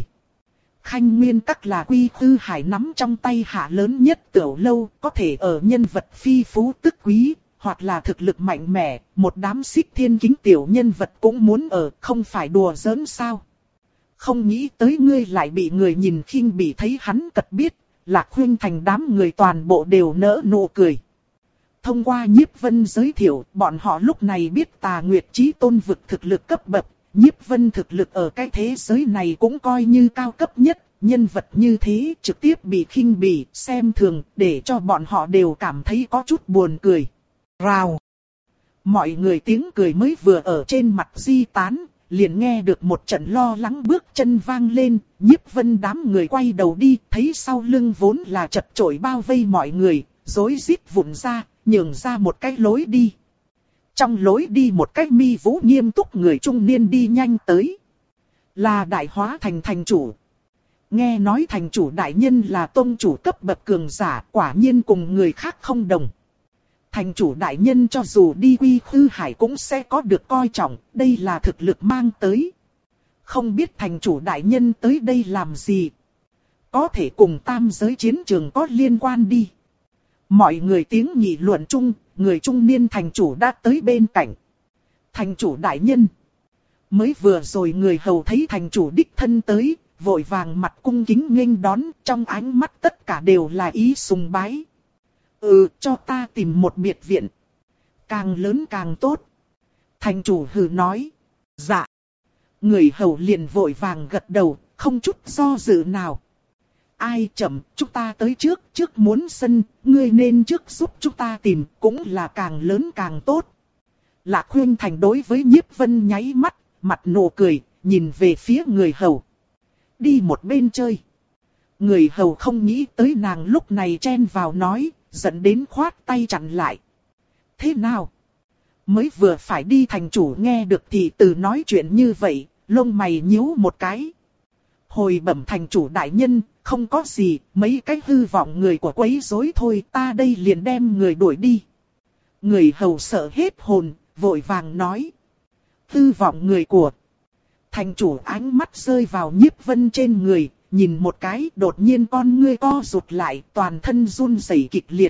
Khanh Nguyên Các là Quy Khư Hải nắm trong tay hạ lớn nhất tiểu lâu, có thể ở nhân vật phi phú tức quý, hoặc là thực lực mạnh mẽ, một đám Xích Thiên Kính tiểu nhân vật cũng muốn ở, không phải đùa giỡn sao. Không nghĩ tới ngươi lại bị người nhìn khinh bỉ, thấy hắn cật biết, Lạc Khuynh Thành đám người toàn bộ đều nỡ nụ cười. Thông qua Nhiếp Vân giới thiệu, bọn họ lúc này biết Tà Nguyệt Chí Tôn vực thực lực cấp bậc, Nhiếp Vân thực lực ở cái thế giới này cũng coi như cao cấp nhất, nhân vật như thế trực tiếp bị khinh bỉ, xem thường, để cho bọn họ đều cảm thấy có chút buồn cười. Rào! Mọi người tiếng cười mới vừa ở trên mặt di tán, liền nghe được một trận lo lắng bước chân vang lên, Nhiếp Vân đám người quay đầu đi, thấy sau lưng vốn là chật chội bao vây mọi người, rối rít vụn ra, nhường ra một cái lối đi. Trong lối đi một cái mi vũ nghiêm túc người trung niên đi nhanh tới. Là Đại Hóa Thành thành chủ. Nghe nói thành chủ đại nhân là tôn chủ cấp bậc cường giả, quả nhiên cùng người khác không đồng. Thành chủ đại nhân cho dù đi Quy Khư Hải cũng sẽ có được coi trọng, đây là thực lực mang tới. Không biết thành chủ đại nhân tới đây làm gì? Có thể cùng tam giới chiến trường có liên quan đi. Mọi người tiếng nghị luận chung, người trung niên thành chủ đã tới bên cạnh. Thành chủ đại nhân. Mới vừa rồi người hầu thấy thành chủ đích thân tới, vội vàng mặt cung kính nghênh đón, trong ánh mắt tất cả đều là ý sùng bái. Ừ, cho ta tìm một biệt viện. Càng lớn càng tốt. Thành chủ hừ nói. Dạ. Người hầu liền vội vàng gật đầu, không chút do dự nào. Ai chậm, chúng ta tới trước, trước muốn sân, ngươi nên trước giúp chúng ta tìm, cũng là càng lớn càng tốt. Lạc Khuynh Thành đối với Nhiếp Vân nháy mắt, mặt nụ cười, nhìn về phía người hầu. Đi một bên chơi. Người hầu không nghĩ tới nàng lúc này chen vào nói, dẫn đến khoát tay chặn lại. Thế nào? Mới vừa phải đi thành chủ nghe được thị tử nói chuyện như vậy, lông mày nhíu một cái. Hồi bẩm thành chủ đại nhân, không có gì, mấy cái hư vọng người của quấy rối thôi, ta đây liền đem người đuổi đi. Người hầu sợ hết hồn, vội vàng nói. Hư vọng người của. Thành chủ ánh mắt rơi vào Nhiếp Vân trên người, nhìn một cái, đột nhiên con ngươi co rụt lại, toàn thân run rẩy kịch liệt.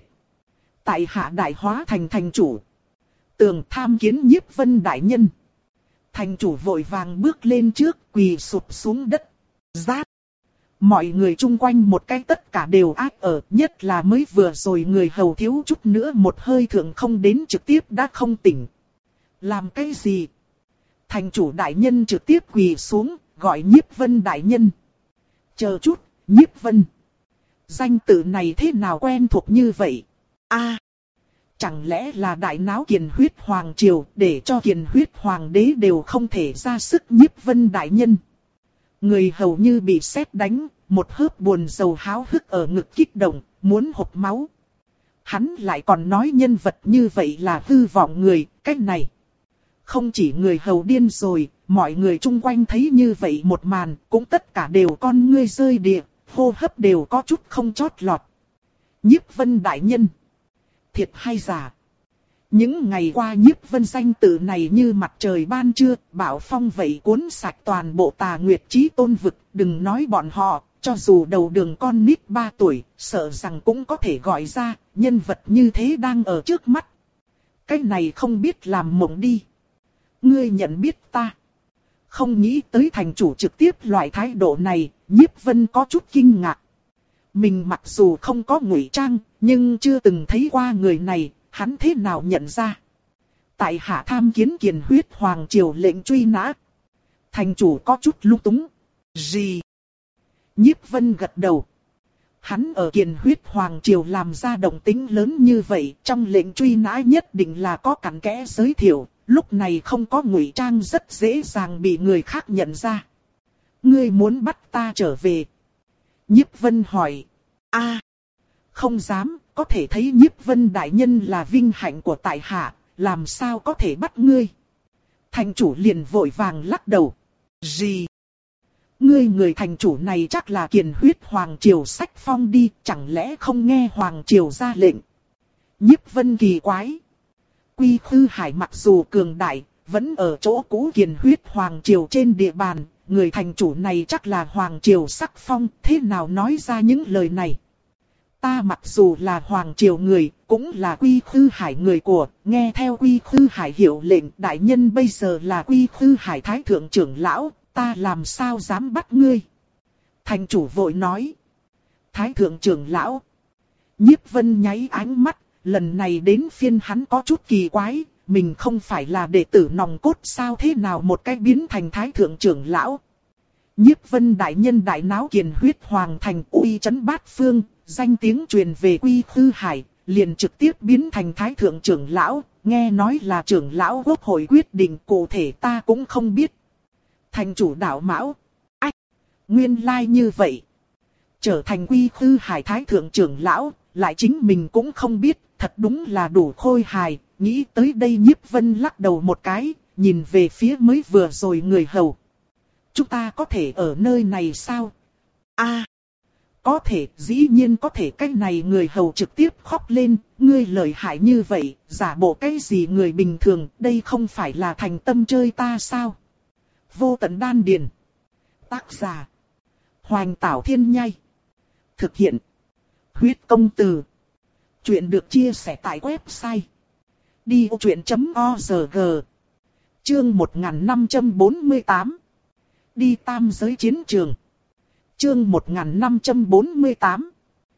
Tại hạ đại hóa thành thành chủ. Tường tham kiến Nhiếp Vân đại nhân. Thành chủ vội vàng bước lên trước, quỳ sụp xuống đất. Rát. Mọi người chung quanh một cái tất cả đều ác ở, nhất là mới vừa rồi người hầu thiếu chút nữa một hơi thượng không đến trực tiếp đã không tỉnh. Làm cái gì? Thành chủ đại nhân trực tiếp quỳ xuống, gọi Nhiếp Vân đại nhân. Chờ chút, Nhiếp Vân. Danh tự này thế nào quen thuộc như vậy? A, chẳng lẽ là đại náo Kiền Huyết Hoàng Triều, để cho Kiền Huyết Hoàng đế đều không thể ra sức Nhiếp Vân đại nhân. Người hầu như bị sét đánh, một hớp buồn rầu háo hức ở ngực kích động, muốn hộc máu. Hắn lại còn nói nhân vật như vậy là hư vọng người, cách này. Không chỉ người hầu điên rồi, mọi người chung quanh thấy như vậy một màn, cũng tất cả đều con ngươi rơi địa, hô hấp đều có chút không chót lọt. Nhiếp Vân đại nhân. Thiệt hay giả? Những ngày qua Nhiếp Vân danh tự này như mặt trời ban trưa, bão phong vậy cuốn sạch toàn bộ Tà Nguyệt Chí Tôn vực, đừng nói bọn họ, cho dù đầu đường con nít ba tuổi, sợ rằng cũng có thể gọi ra, nhân vật như thế đang ở trước mắt. Cái này không biết làm mộng đi. Ngươi nhận biết ta. Không nghĩ tới thành chủ trực tiếp loại thái độ này, Nhiếp Vân có chút kinh ngạc. Mình mặc dù không có ngụy trang, nhưng chưa từng thấy qua người này, hắn thế nào nhận ra. Tại hạ tham kiến Kiền Huyết Hoàng Triều lệnh truy nã. Thành chủ có chút lung túng. Gì? Nhiếp Vân gật đầu. Hắn ở Kiền Huyết Hoàng Triều làm ra động tĩnh lớn như vậy, trong lệnh truy nã nhất định là có cặn kẽ giới thiệu, lúc này không có ngụy trang rất dễ dàng bị người khác nhận ra. Ngươi muốn bắt ta trở về? Nhiếp Vân hỏi. A, không dám, có thể thấy Nhiếp Vân đại nhân là vinh hạnh của tại hạ, làm sao có thể bắt ngươi? Thành chủ liền vội vàng lắc đầu. Gì? Ngươi người thành chủ này chắc là Kiền Huyết Hoàng Triều sách phong đi, chẳng lẽ không nghe Hoàng Triều ra lệnh? Nhiếp Vân kỳ quái. Quy Khư Hải mặc dù cường đại, vẫn ở chỗ cũ Kiền Huyết Hoàng Triều trên địa bàn, người thành chủ này chắc là Hoàng Triều sắc phong, thế nào nói ra những lời này? Ta mặc dù là Hoàng Triều người, cũng là Quy Khư Hải người của, nghe theo Quy Khư Hải hiệu lệnh, đại nhân bây giờ là Quy Khư Hải Thái Thượng trưởng lão, ta làm sao dám bắt ngươi? Thành chủ vội nói. Thái Thượng trưởng lão. Nhiếp Vân nháy ánh mắt, lần này đến phiên hắn có chút kỳ quái, mình không phải là đệ tử nòng cốt sao thế nào một cái biến thành Thái Thượng trưởng lão. Nhiếp Vân đại nhân đại náo Kiền Huyết Hoàng thành uy chấn bát phương, danh tiếng truyền về Quy Khư Hải, liền trực tiếp biến thành Thái Thượng trưởng lão, nghe nói là trưởng lão quốc hội quyết định cụ thể ta cũng không biết. Thành chủ đạo mão. Ách! Nguyên lai like như vậy. Trở thành Quy Khư Hải Thái Thượng trưởng lão, lại chính mình cũng không biết, thật đúng là đủ khôi hài. Nghĩ tới đây Nhiếp Vân lắc đầu một cái, nhìn về phía mới vừa rồi người hầu. Chúng ta có thể ở nơi này sao? A, có thể, dĩ nhiên có thể. Cái này người hầu trực tiếp khóc lên, ngươi lợi hại như vậy, giả bộ cái gì người bình thường, đây không phải là thành tâm chơi ta sao? Vô tận đan điền. Tác giả. Hoành Tảo Thiên Nhai. Thực hiện. Huyết công từ. Chuyện được chia sẻ tại website. đi ô chuyện chấm org. Chương một nghìn năm trăm bốn mươi tám. Đi tam giới chiến trường. Chương một nghìn năm trăm bốn mươi tám.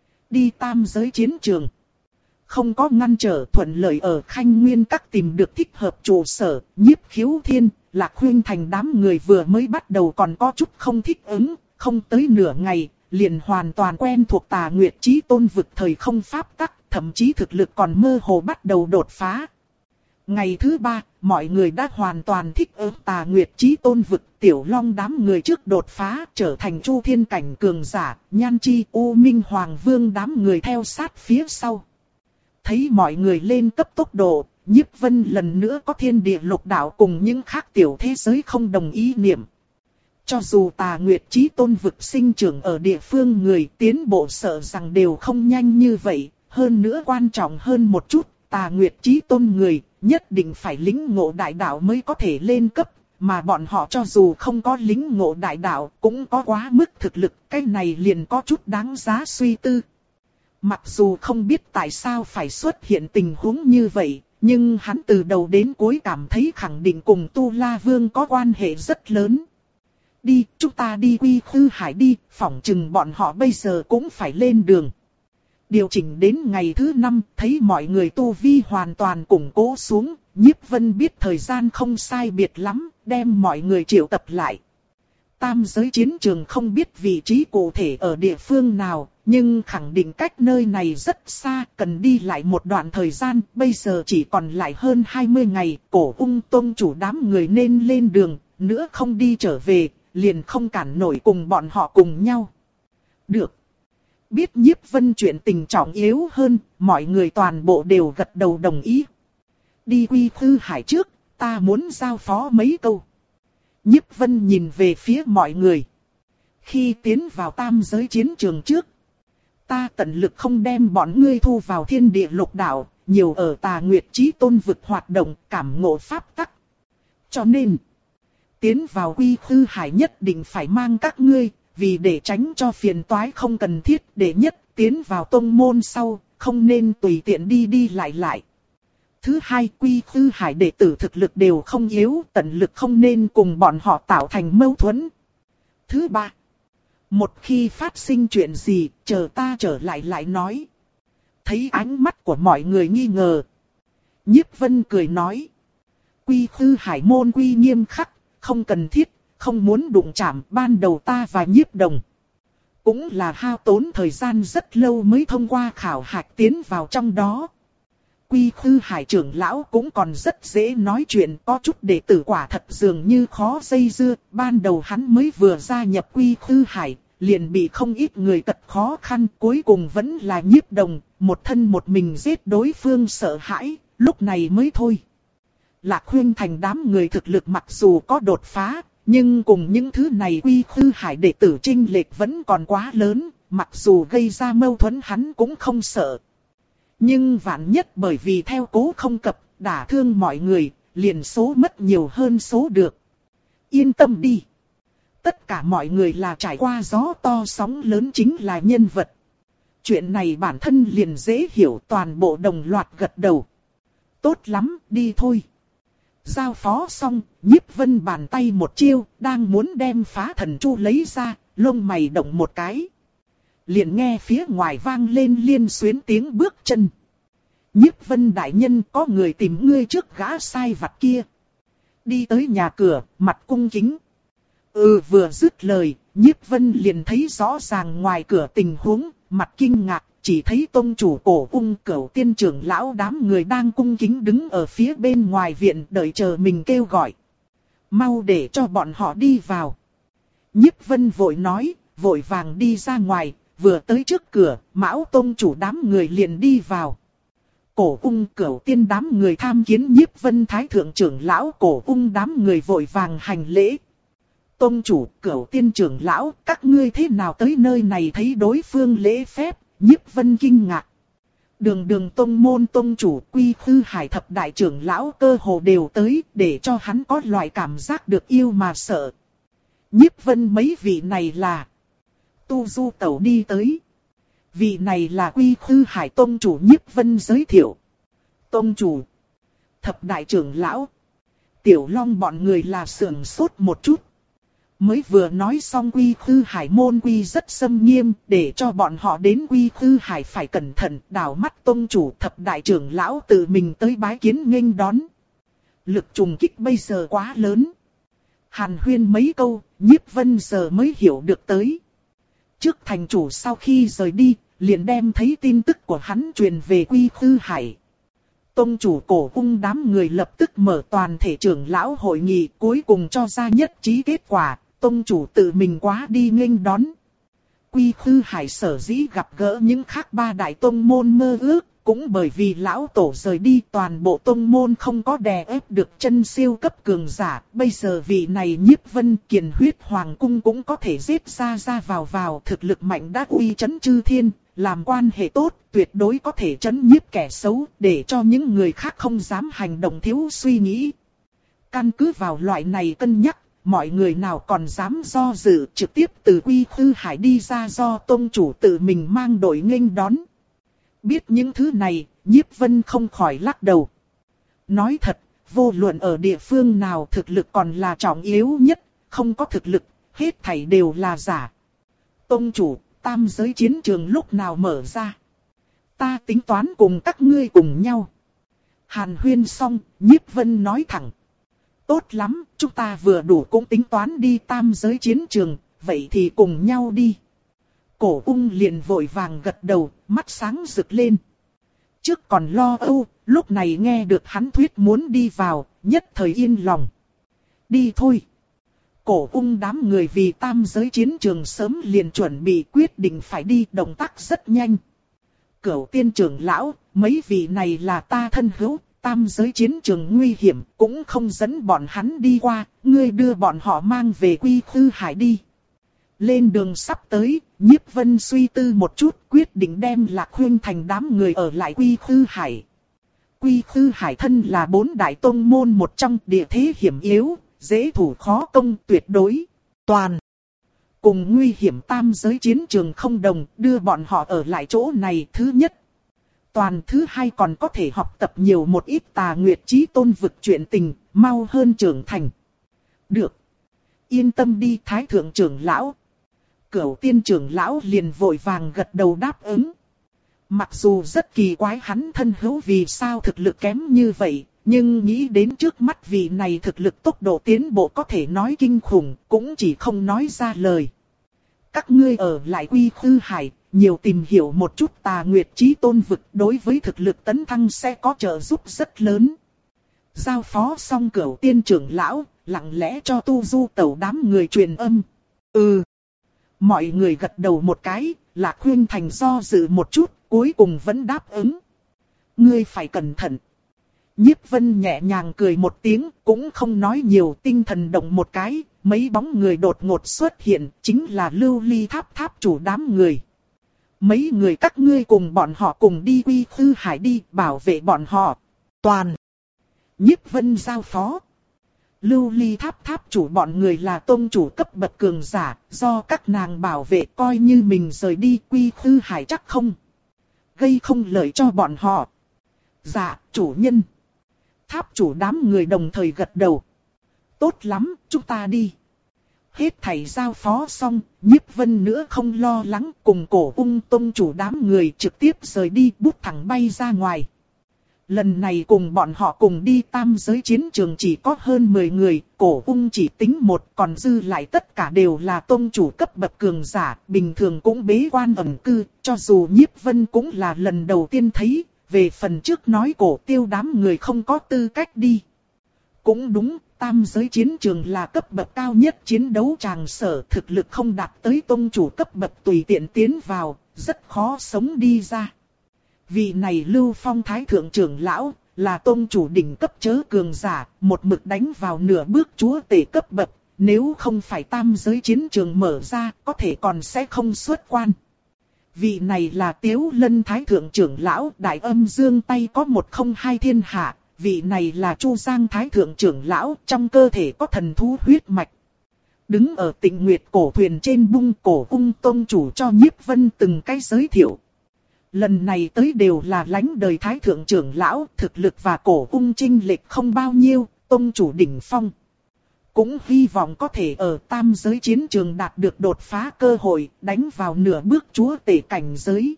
Đi tam giới chiến trường. Không có ngăn trở, thuận lợi ở Khanh Nguyên Các tìm được thích hợp trụ sở. Nhiếp Khiếu Thiên, Lạc Huyên Thành đám người vừa mới bắt đầu còn có chút không thích ứng, không tới nửa ngày, liền hoàn toàn quen thuộc Tà Nguyệt Chí Tôn vực thời không pháp tắc, thậm chí thực lực còn mơ hồ bắt đầu đột phá. Ngày thứ ba, mọi người đã hoàn toàn thích ứng Tà Nguyệt Chí Tôn vực, Tiểu Long đám người trước đột phá trở thành Chu Thiên cảnh cường giả, Nhan Chi, U Minh Hoàng Vương đám người theo sát phía sau. Thấy mọi người lên cấp tốc độ, Nhiếp Vân lần nữa có thiên địa lục đạo cùng những khác tiểu thế giới không đồng ý niệm. cho dù Tà Nguyệt Chí Tôn vực sinh trưởng ở địa phương người tiến bộ sợ rằng đều không nhanh như vậy, hơn nữa quan trọng hơn một chút, Tà Nguyệt Chí Tôn người nhất định phải lĩnh ngộ đại đạo mới có thể lên cấp, mà bọn họ cho dù không có lĩnh ngộ đại đạo cũng có quá mức thực lực, cái này liền có chút đáng giá suy tư. Mặc dù không biết tại sao phải xuất hiện tình huống như vậy, nhưng hắn từ đầu đến cuối cảm thấy khẳng định cùng Tu La Vương có quan hệ rất lớn. Đi, chúng ta đi Quy Khư Hải đi, phỏng chừng bọn họ bây giờ cũng phải lên đường. Điều chỉnh đến ngày thứ năm, thấy mọi người tu vi hoàn toàn củng cố xuống, Nhiếp Vân biết thời gian không sai biệt lắm, đem mọi người triệu tập lại. Tam giới chiến trường không biết vị trí cụ thể ở địa phương nào, nhưng khẳng định cách nơi này rất xa, cần đi lại một đoạn thời gian, bây giờ chỉ còn lại hơn hai mươi ngày, Cổ Ung Tông chủ đám người nên lên đường, nữa không đi trở về, liền không cản nổi cùng bọn họ cùng nhau. Được. Biết Nhiếp Vân chuyện tình trọng yếu hơn, mọi người toàn bộ đều gật đầu đồng ý. Đi Quy Khư Hải trước, ta muốn giao phó mấy câu. Nhiếp Vân nhìn về phía mọi người. Khi tiến vào tam giới chiến trường trước, ta tận lực không đem bọn ngươi thu vào thiên địa lục đạo, nhiều ở Tà Nguyệt Chí Tôn vực hoạt động, cảm ngộ pháp tắc. Cho nên, tiến vào Quy Khư Hải nhất định phải mang các ngươi, vì để tránh cho phiền toái không cần thiết, để nhất tiến vào tông môn sau, không nên tùy tiện đi đi lại lại. Thứ hai, Quy Khư Hải đệ tử thực lực đều không yếu, tận lực không nên cùng bọn họ tạo thành mâu thuẫn. Thứ ba, một khi phát sinh chuyện gì, chờ ta trở lại lại nói. Thấy ánh mắt của mọi người nghi ngờ, Nhiếp Vân cười nói. Quy Khư Hải môn quy nghiêm khắc, không cần thiết, không muốn đụng chạm. Ban đầu ta và Nhiếp Đồng cũng là hao tốn thời gian rất lâu mới thông qua khảo hạch tiến vào trong đó. Quy Khư Hải trưởng lão cũng còn rất dễ nói chuyện, có chút đệ tử quả thật dường như khó dây dưa. Ban đầu hắn mới vừa gia nhập Quy Khư Hải, liền bị không ít người cật khó khăn, cuối cùng vẫn là Nhiếp Đồng, một thân một mình giết đối phương sợ hãi, lúc này mới thôi. Lạc Huyên Thành đám người thực lực mặc dù có đột phá, nhưng cùng những thứ này Quy Khư Hải đệ tử chênh lệch vẫn còn quá lớn, mặc dù gây ra mâu thuẫn hắn cũng không sợ. Nhưng vạn nhất bởi vì theo cố không cập, đả thương mọi người, liền số mất nhiều hơn số được. Yên tâm đi. Tất cả mọi người là trải qua gió to sóng lớn chính là nhân vật. Chuyện này bản thân liền dễ hiểu, toàn bộ đồng loạt gật đầu. Tốt lắm, đi thôi. Giao phó xong, Nhiếp Vân bàn tay một chiêu, đang muốn đem phá thần chu lấy ra, lông mày động một cái. Liền nghe phía ngoài vang lên liên xuyến tiếng bước chân. Nhiếp Vân đại nhân, có người tìm ngươi trước gã sai vặt kia. Đi tới nhà cửa, mặt cung kính. Ừ, vừa dứt lời, Nhiếp Vân liền thấy rõ ràng ngoài cửa tình huống, mặt kinh ngạc, chỉ thấy tông chủ Cổ Ung Cửu Tiên trưởng lão đám người đang cung kính đứng ở phía bên ngoài viện đợi chờ mình kêu gọi. Mau để cho bọn họ đi vào. Nhiếp Vân vội nói, vội vàng đi ra ngoài, vừa tới trước cửa, Mão tông chủ đám người liền đi vào. Cổ Ung Cửu Tiên đám người tham kiến Nhiếp Vân thái thượng trưởng lão, Cổ Ung đám người vội vàng hành lễ. Tông chủ, Cửu Tiên trưởng lão, các ngươi thế nào tới nơi này? Thấy đối phương lễ phép, Nhiếp Vân kinh ngạc. Đường đường tông môn tông chủ, Quy Khư Hải thập đại trưởng lão cơ hồ đều tới, để cho hắn có loại cảm giác được yêu mà sợ. Nhiếp Vân mấy vị này là Tu Du Tẩu đi tới. Vị này là Quy Khư Hải tông chủ. Nhiếp Vân giới thiệu. Tông chủ, thập đại trưởng lão. Tiểu Long bọn người là sườn sốt một chút. Mới vừa nói xong Quy Khư Hải môn quy rất xâm nghiêm, để cho bọn họ đến Quy Khư Hải phải cẩn thận. Đảo mắt tông chủ thập đại trưởng lão tự mình tới bái kiến nghênh đón. Lực trùng kích bây giờ quá lớn. Hàn huyên mấy câu, Nhiếp Vân giờ mới hiểu được tới. Trước thành chủ sau khi rời đi, liền đem thấy tin tức của hắn truyền về Quy Khư Hải. Tông chủ Cổ Ung đám người lập tức mở toàn thể trưởng lão hội nghị, cuối cùng cho ra nhất trí kết quả. Tông chủ tự mình quá đi nghênh đón. Quy Khư Hải sở dĩ gặp gỡ những khác ba đại tông môn mơ ước, cũng bởi vì lão tổ rời đi toàn bộ tông môn không có đè ép được chân siêu cấp cường giả. Bây giờ vị này Nhiếp Vân Kiền huyết hoàng cung cũng có thể giết ra ra vào vào, thực lực mạnh đã uy chấn chư thiên, làm quan hệ tốt, tuyệt đối có thể chấn nhiếp kẻ xấu, để cho những người khác không dám hành động thiếu suy nghĩ. Căn cứ vào loại này cân nhắc, mọi người nào còn dám do dự, trực tiếp từ Quy Khư Hải đi ra do tông chủ tự mình mang đội nghênh đón. Biết những thứ này, Nhiếp Vân không khỏi lắc đầu. Nói thật, vô luận ở địa phương nào thực lực còn là trọng yếu nhất, không có thực lực, hết thảy đều là giả. Tông chủ, tam giới chiến trường lúc nào mở ra? Ta tính toán cùng các ngươi cùng nhau. Hàn huyên xong, Nhiếp Vân nói thẳng. Tốt lắm, chúng ta vừa đủ cũng tính toán đi tam giới chiến trường, vậy thì cùng nhau đi. Cổ ung liền vội vàng gật đầu, mắt sáng rực lên. Trước còn lo âu, lúc này nghe được hắn thuyết muốn đi vào, nhất thời yên lòng. Đi thôi. Cổ ung đám người vì tam giới chiến trường sớm liền chuẩn bị quyết định phải đi, động tác rất nhanh. Cửu tiên trưởng lão, mấy vị này là ta thân hữu, tam giới chiến trường nguy hiểm, cũng không dẫn bọn hắn đi qua, ngươi đưa bọn họ mang về Quy Khư Hải đi. Lên đường sắp tới, Nhiếp Vân suy tư một chút, quyết định đem Lạc Huyên Thành đám người ở lại Quy Khư Hải. Quy Khư Hải thân là bốn đại tông môn một trong, địa thế hiểm yếu, dễ thủ khó công, tuyệt đối toàn. Cùng nguy hiểm tam giới chiến trường không đồng, đưa bọn họ ở lại chỗ này. Thứ nhất, toàn. Thứ hai, còn có thể học tập nhiều một ít Tà Nguyệt Chí Tôn vực chuyện tình, mau hơn trưởng thành. Được. Yên tâm đi Thái Thượng trưởng lão. Cửu tiên trưởng lão liền vội vàng gật đầu đáp ứng. Mặc dù rất kỳ quái hắn thân hữu vì sao thực lực kém như vậy, nhưng nghĩ đến trước mắt vị này thực lực tốc độ tiến bộ có thể nói kinh khủng, cũng chỉ không nói ra lời. Các ngươi ở lại Quy Khư Hải, nhiều tìm hiểu một chút Tà Nguyệt Chí Tôn vực, đối với thực lực tấn thăng sẽ có trợ giúp rất lớn. Giao phó xong Cửu tiên trưởng lão, lặng lẽ cho Tu Du Tẩu đám người truyền âm. Ừ. Mọi người gật đầu một cái, Lạc Huyên Thành do dự một chút, cuối cùng vẫn đáp ứng. Ngươi phải cẩn thận. Nhiếp Vân nhẹ nhàng cười một tiếng, cũng không nói nhiều, tinh thần động một cái, mấy bóng người đột ngột xuất hiện, chính là Lưu Ly Tháp tháp chủ đám người. Mấy người các ngươi cùng bọn họ cùng đi Quy Khư Hải đi, bảo vệ bọn họ. Toàn. Nhiếp Vân giao phó. Lưu Ly Tháp tháp chủ bọn người là tôn chủ cấp bậc cường giả, do các nàng bảo vệ, coi như mình rời đi Quy Khư Hải chắc không gây không lợi cho bọn họ. Dạ, chủ nhân. Tháp chủ đám người đồng thời gật đầu. Tốt lắm, chúng ta đi. Hết thảy giao phó xong, Nhiếp Vân nữa không lo lắng, cùng Cổ Ung tôn chủ đám người trực tiếp rời đi, bút thẳng bay ra ngoài. Lần này cùng bọn họ cùng đi tam giới chiến trường chỉ có hơn mười người, Cổ Ung chỉ tính một, còn dư lại tất cả đều là tôn chủ cấp bậc cường giả, bình thường cũng bế quan ẩn cư, cho dù Nhiếp Vân cũng là lần đầu tiên thấy, về phần trước nói Cổ Tiêu đám người không có tư cách đi. Cũng đúng, tam giới chiến trường là cấp bậc cao nhất chiến đấu tràng sở, thực lực không đạt tới tôn chủ cấp bậc tùy tiện tiến vào, rất khó sống đi ra. Vị này Lưu Phong Thái Thượng trưởng lão, là tôn chủ đỉnh cấp chớ cường giả, một mực đánh vào nửa bước chúa tể cấp bậc, nếu không phải tam giới chiến trường mở ra, có thể còn sẽ không xuất quan. Vị này là Tiếu Lân Thái Thượng trưởng lão, Đại Âm Dương tay có một không hai thiên hạ, vị này là Chu Giang Thái Thượng trưởng lão, trong cơ thể có thần thú huyết mạch. Đứng ở Tịnh Nguyệt cổ thuyền trên bung, Cổ Ung tôn chủ cho Nhiếp Vân từng cái giới thiệu. Lần này tới đều là lãnh đời Thái Thượng trưởng lão, thực lực và Cổ Ung chênh lệch không bao nhiêu, tôn chủ đỉnh phong. Cũng hy vọng có thể ở tam giới chiến trường đạt được đột phá cơ hội, đánh vào nửa bước chúa tể cảnh giới.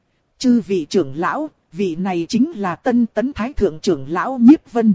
Chư vị trưởng lão, vị này chính là Tân Tấn Thái Thượng trưởng lão Nhiếp Vân.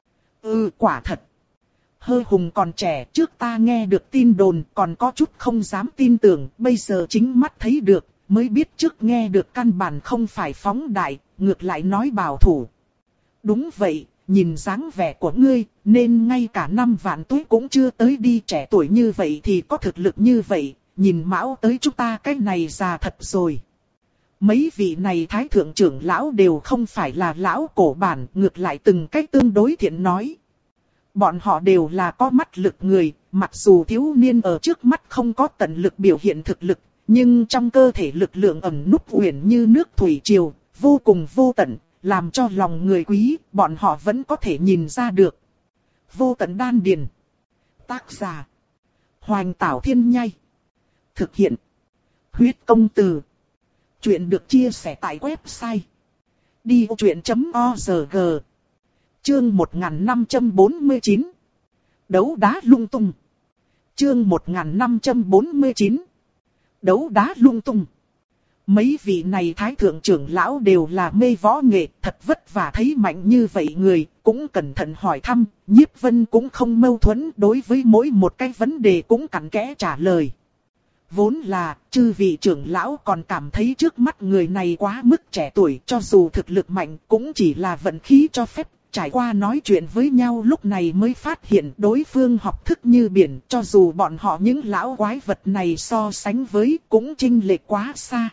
Ừ, quả thật. Hơi hùng còn trẻ, trước ta nghe được tin đồn còn có chút không dám tin tưởng, bây giờ chính mắt thấy được, mới biết trước nghe được căn bản không phải phóng đại, ngược lại nói bảo thủ. Đúng vậy, nhìn dáng vẻ của ngươi, nên ngay cả năm vạn tuổi cũng chưa tới đi, trẻ tuổi như vậy thì có thực lực như vậy, nhìn mão tới chúng ta cái này già thật rồi. Mấy vị này thái thượng trưởng lão đều không phải là lão cổ bản, ngược lại từng cách tương đối thiện nói. Bọn họ đều là có mắt lực người, mặc dù thiếu niên ở trước mắt không có tận lực biểu hiện thực lực, nhưng trong cơ thể lực lượng ẩn núp uyển như nước thủy triều, vô cùng vô tận, làm cho lòng người quý, bọn họ vẫn có thể nhìn ra được. Vô tận đan điền. Tác giả: Hoành Tảo Thiên Nhai. Thực hiện: Huyết Công Từ. Chuyện được chia sẻ tại website đi vô chuyện chấm org. Chương một nghìn năm trăm bốn mươi chín. Đấu đá lung tung. Chương một nghìn năm trăm bốn mươi chín. Đấu đá lung tung. Mấy vị này thái thượng trưởng lão đều là mê võ nghệ, thật vất vả thấy mạnh như vậy người, cũng cẩn thận hỏi thăm, Nhiếp Vân cũng không mâu thuẫn, đối với mỗi một cái vấn đề cũng cặn kẽ trả lời. Vốn là, chư vị trưởng lão còn cảm thấy trước mắt người này quá mức trẻ tuổi, cho dù thực lực mạnh cũng chỉ là vận khí cho phép. Trải qua nói chuyện với nhau lúc này mới phát hiện đối phương học thức như biển, cho dù bọn họ những lão quái vật này so sánh với cũng chênh lệch quá xa.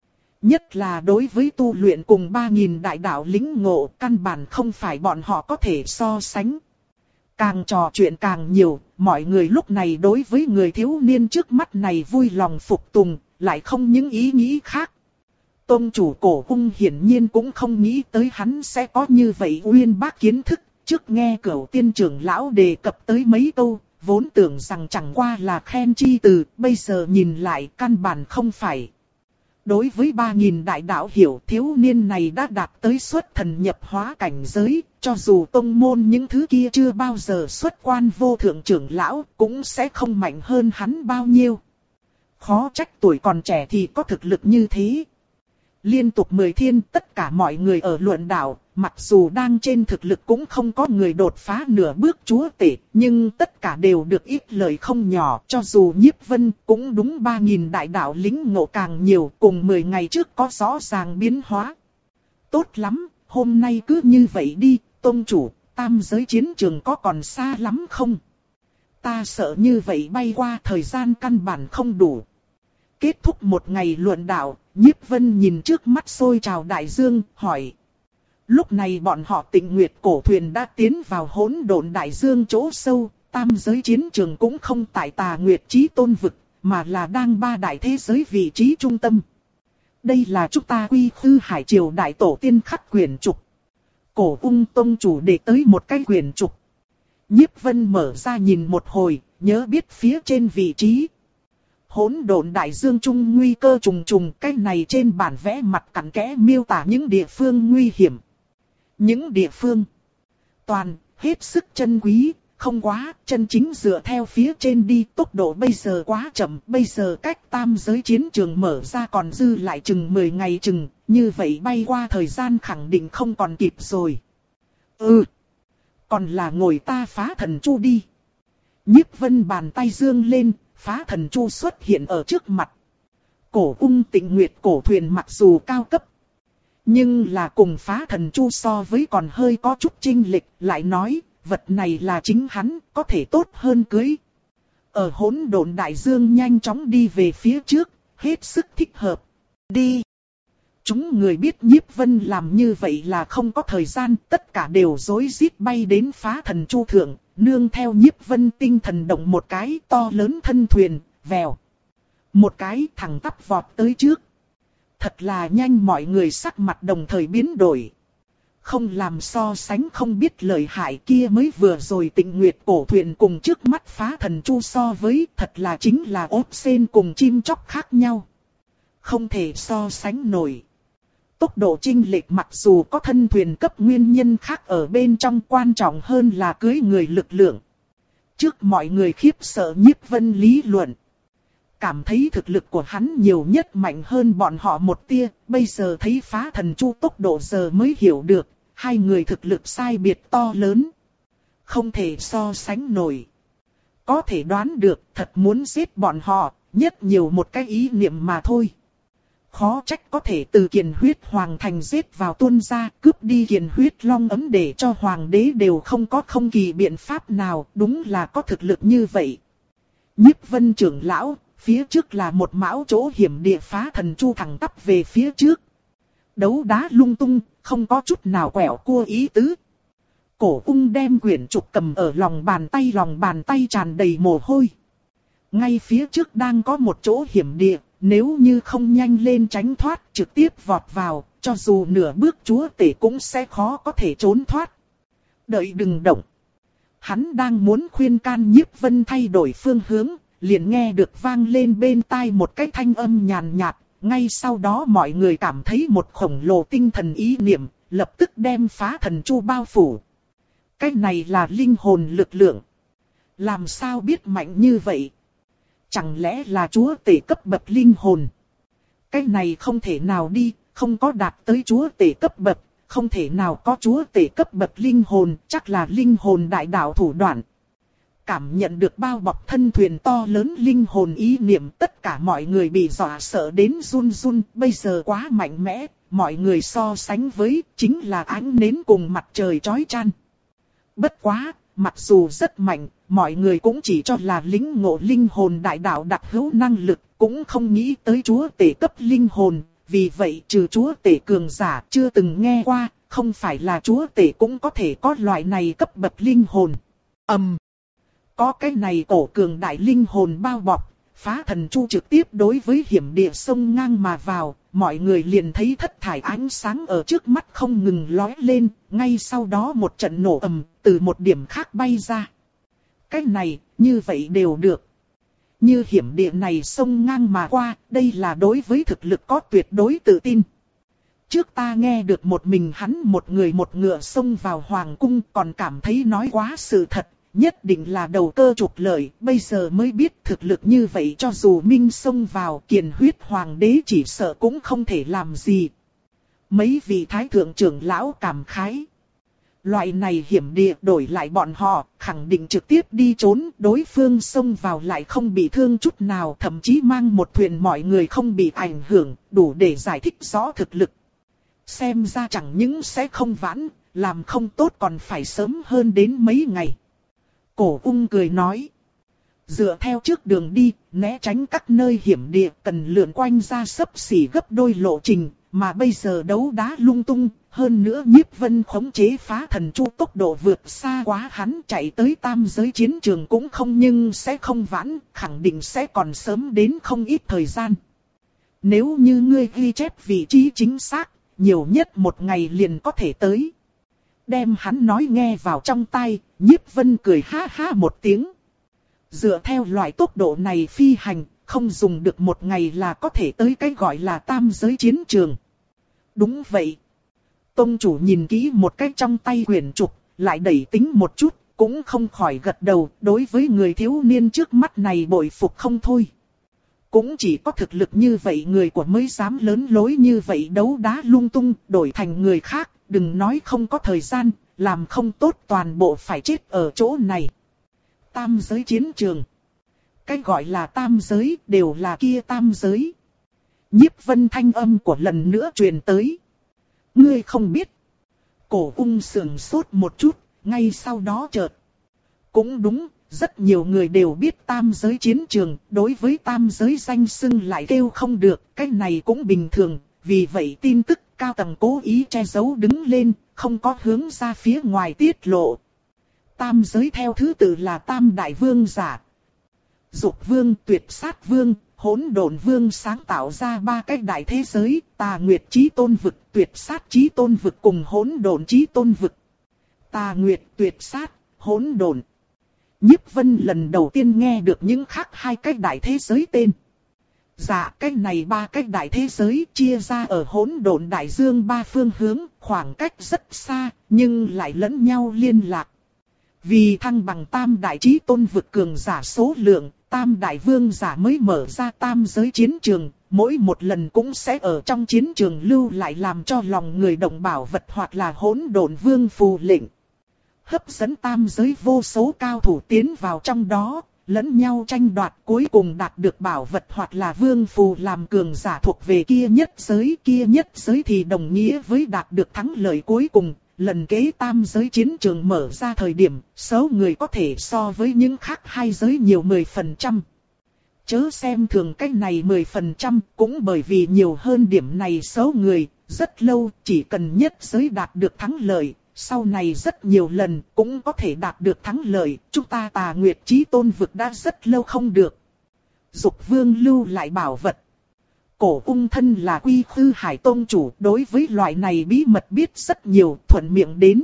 Nhất là đối với tu luyện cùng ba nghìn đại đạo lĩnh ngộ, căn bản không phải bọn họ có thể so sánh. Càng trò chuyện càng nhiều, mọi người lúc này đối với người thiếu niên trước mắt này vui lòng phục tùng, lại không những ý nghĩ khác. Tông chủ Cổ Cung hiển nhiên cũng không nghĩ tới hắn sẽ có như vậy uyên bác kiến thức, trước nghe Cửu Tiên trưởng lão đề cập tới mấy câu, vốn tưởng rằng chẳng qua là khen chi từ, bây giờ nhìn lại căn bản không phải. Đối với ba nghìn đại đạo hiểu, thiếu niên này đã đạt tới xuất thần nhập hóa cảnh giới, cho dù tông môn những thứ kia chưa bao giờ xuất quan vô thượng trưởng lão, cũng sẽ không mạnh hơn hắn bao nhiêu. Khó trách tuổi còn trẻ thì có thực lực như thế. Liên tục mười thiên tất cả mọi người ở luận đạo, mặc dù đang trên thực lực cũng không có người đột phá nửa bước chúa tể, nhưng tất cả đều được ít lời không nhỏ, cho dù Nhiếp Vân cũng đúng ba nghìn đại đạo lĩnh ngộ càng nhiều, cùng mười ngày trước có rõ ràng biến hóa. Tốt lắm, hôm nay cứ như vậy đi, tông chủ, tam giới chiến trường có còn xa lắm không? Ta sợ như vậy bay qua thời gian căn bản không đủ. Kết thúc một ngày luận đạo, Nhiếp Vân nhìn trước mắt sôi trào đại dương, hỏi. Lúc này bọn họ Tịnh Nguyệt cổ thuyền đã tiến vào hỗn độn đại dương chỗ sâu, tam giới chiến trường cũng không tại Tà Nguyệt Chí Tôn vực, mà là đang ba đại thế giới vị trí trung tâm. Đây là chúng ta Quy Khư Hải Triều đại tổ tiên khắc quyển trục. Cổ Cung tông chủ để tới một cái quyển trục. Nhiếp Vân mở ra nhìn một hồi, nhớ biết phía trên vị trí. Hỗn độn đại dương trung nguy cơ trùng trùng, cái này trên bản vẽ mặt cặn kẽ miêu tả những địa phương nguy hiểm. Những địa phương toàn hết sức chân quý, không quá, chân chính dựa theo phía trên đi, tốc độ bây giờ quá chậm, bây giờ cách tam giới chiến trường mở ra còn dư lại chừng mười ngày chừng, như vậy bay qua thời gian khẳng định không còn kịp rồi. Ừ, còn là ngồi ta phá thần chu đi. Nhiếp Vân bàn tay dương lên, phá thần chu xuất hiện ở trước mặt. Cổ Cung Tịnh Nguyệt cổ thuyền mặc dù cao cấp, nhưng là cùng phá thần chu so với còn hơi có chút chênh lệch, lại nói, vật này là chính hắn, có thể tốt hơn cưới. Ở hỗn độn đại dương nhanh chóng đi về phía trước, hết sức thích hợp. Đi! Chúng người biết Nhiếp Vân làm như vậy là không có thời gian, tất cả đều rối rít bay đến phá thần chu thượng, nương theo Nhiếp Vân tinh thần động một cái to lớn thân thuyền, vèo. Một cái thẳng tắp vọt tới trước. Thật là nhanh, mọi người sắc mặt đồng thời biến đổi. Không làm so sánh không biết lợi hại, kia mới vừa rồi Tịnh Nguyệt cổ thuyền cùng trước mắt phá thần chu so với, thật là chính là ốp sen cùng chim chóc khác nhau. Không thể so sánh nổi. Tốc độ chênh lệch mặc dù có thân thuyền cấp nguyên nhân khác ở bên trong, quan trọng hơn là cưới người lực lượng. Trước mọi người khiếp sợ Nhiếp Vân lý luận. Cảm thấy thực lực của hắn nhiều nhất mạnh hơn bọn họ một tia, bây giờ thấy phá thần chu tốc độ giờ mới hiểu được, hai người thực lực sai biệt to lớn. Không thể so sánh nổi. Có thể đoán được, thật muốn giết bọn họ, nhất nhiều một cái ý niệm mà thôi. Khó trách có thể từ Kiền Huyết Hoàng thành giết vào tuôn ra, cướp đi Kiền Huyết Long ấm để cho Hoàng đế đều không có không kỳ biện pháp nào, đúng là có thực lực như vậy. Nhiếp Vân trưởng lão, Phía trước là một mão chỗ hiểm địa phá thần chu thẳng tắp về phía trước. Đấu đá lung tung, không có chút nào quẹo cua ý tứ. Cổ ung đem quyển trục cầm ở lòng bàn tay, lòng bàn tay tràn đầy mồ hôi. Ngay phía trước đang có một chỗ hiểm địa, nếu như không nhanh lên tránh thoát trực tiếp vọt vào, cho dù nửa bước chúa tể cũng sẽ khó có thể trốn thoát. Đợi đừng động. Hắn đang muốn khuyên can Nhiếp Vân thay đổi phương hướng, liền nghe được vang lên bên tai một cái thanh âm nhàn nhạt, ngay sau đó mọi người cảm thấy một khổng lồ tinh thần ý niệm, lập tức đem phá thần chu bao phủ. Cái này là linh hồn lực lượng. Làm sao biết mạnh như vậy? Chẳng lẽ là chúa tể cấp bậc linh hồn? Cái này không thể nào đi, không có đạt tới chúa tể cấp bậc, không thể nào có chúa tể cấp bậc linh hồn, chắc là linh hồn đại đạo thủ đoạn. Cảm nhận được bao bọc thân thuyền to lớn linh hồn ý niệm, tất cả mọi người bị dọa sợ đến run run, bây giờ quá mạnh mẽ, mọi người so sánh với chính là ánh nến cùng mặt trời chói chang. Bất quá, mặc dù rất mạnh, mọi người cũng chỉ cho là lĩnh ngộ linh hồn đại đạo đặc hữu năng lực, cũng không nghĩ tới chúa tể cấp linh hồn, vì vậy trừ chúa tể cường giả chưa từng nghe qua, không phải là chúa tể cũng có thể có loại này cấp bậc linh hồn. ầm, um, có cái này cổ cường đại linh hồn bao bọc, phá thần chu trực tiếp đối với hiểm địa sông ngang mà vào, mọi người liền thấy thất thải ánh sáng ở trước mắt không ngừng lóe lên, ngay sau đó một trận nổ ầm, từ một điểm khác bay ra. Cái này, như vậy đều được. Như hiểm địa này sông ngang mà qua, đây là đối với thực lực có tuyệt đối tự tin. Trước ta nghe được một mình hắn một người một ngựa xông vào hoàng cung, còn cảm thấy nói quá sự thật, nhất định là đầu cơ trục lợi, bây giờ mới biết thực lực như vậy cho dù minh xông vào kiền huyết hoàng đế chỉ sợ cũng không thể làm gì. Mấy vị thái thượng trưởng lão cảm khái. Loại này hiểm địa đổi lại bọn họ, khẳng định trực tiếp đi trốn, đối phương xông vào lại không bị thương chút nào, thậm chí mang một thuyền mọi người không bị ảnh hưởng, đủ để giải thích rõ thực lực. Xem ra chẳng những sẽ không vãn, làm không tốt còn phải sớm hơn đến mấy ngày. Cổ ung cười nói. Dựa theo trước đường đi, né tránh các nơi hiểm địa, cần lượn quanh ra xấp xỉ gấp đôi lộ trình, mà bây giờ đấu đá lung tung, hơn nữa Nhiếp Vân khống chế phá thần chu tốc độ vượt xa quá hắn, chạy tới tam giới chiến trường cũng không nhưng sẽ không vãn, khẳng định sẽ còn sớm đến không ít thời gian. Nếu như ngươi ghi chép vị trí chính xác, nhiều nhất một ngày liền có thể tới. Đem hắn nói nghe vào trong tai, Nhiếp Vân cười ha ha một tiếng. Dựa theo loại tốc độ này phi hành, không dùng được một ngày là có thể tới cái gọi là tam giới chiến trường. Đúng vậy. Tông chủ nhìn kỹ một cái trong tay quyển trục, lại đẩy tính một chút, cũng không khỏi gật đầu, đối với người thiếu niên trước mắt này bội phục không thôi. Cũng chỉ có thực lực như vậy người của mới dám lớn lối như vậy đấu đá lung tung, đổi thành người khác, đừng nói không có thời gian, làm không tốt toàn bộ phải chết ở chỗ này. Tam giới chiến trường. Cái gọi là tam giới đều là kia tam giới. Nhiếp Vân thanh âm của lần nữa truyền tới. Ngươi không biết. Cổ ung sườn sốt một chút, ngay sau đó chợt. Cũng đúng, rất nhiều người đều biết tam giới chiến trường, đối với tam giới danh xưng lại kêu không được, cái này cũng bình thường, vì vậy tin tức cao tầng cố ý che giấu đứng lên, không có hướng ra phía ngoài tiết lộ. Tam giới theo thứ tự là tam đại vương giả. Dục vương, tuyệt sát vương, hỗn độn vương sáng tạo ra ba cái đại thế giới, Tà Nguyệt Chí Tôn vực, Tuyệt Sát Chí Tôn vực cùng hỗn độn Chí Tôn vực. Tà Nguyệt, Tuyệt Sát, hỗn độn. Nhiếp Vân lần đầu tiên nghe được những khác hai cái đại thế giới tên. Dạ, cái này ba cái đại thế giới chia ra ở hỗn độn đại dương ba phương hướng, khoảng cách rất xa, nhưng lại lẫn nhau liên lạc. Vì thăng bằng tam đại chí tôn vực cường giả số lượng, tam đại vương giả mới mở ra tam giới chiến trường, mỗi một lần cũng sẽ ở trong chiến trường lưu lại làm cho lòng người động bảo vật hoặc là hỗn độn vương phù lệnh. Hấp dẫn tam giới vô số cao thủ tiến vào trong đó, lẫn nhau tranh đoạt, cuối cùng đạt được bảo vật hoặc là vương phù làm cường giả thuộc về kia nhất giới. Kia nhất giới thì đồng nghĩa với đạt được thắng lợi cuối cùng. Lần kế tam giới chiến trường mở ra thời điểm, số người có thể so với những khác hai giới nhiều mười phần trăm. Chớ xem thường cái này mười phần trăm, cũng bởi vì nhiều hơn điểm này số người, rất lâu chỉ cần nhất giới đạt được thắng lợi, sau này rất nhiều lần cũng có thể đạt được thắng lợi, chúng ta Tà Nguyệt Chí Tôn vực đã rất lâu không được. Dục Vương lưu lại bảo vật. Cổ Ung thân là Quy Khư Hải Tông chủ, đối với loại này bí mật biết rất nhiều, thuận miệng đến.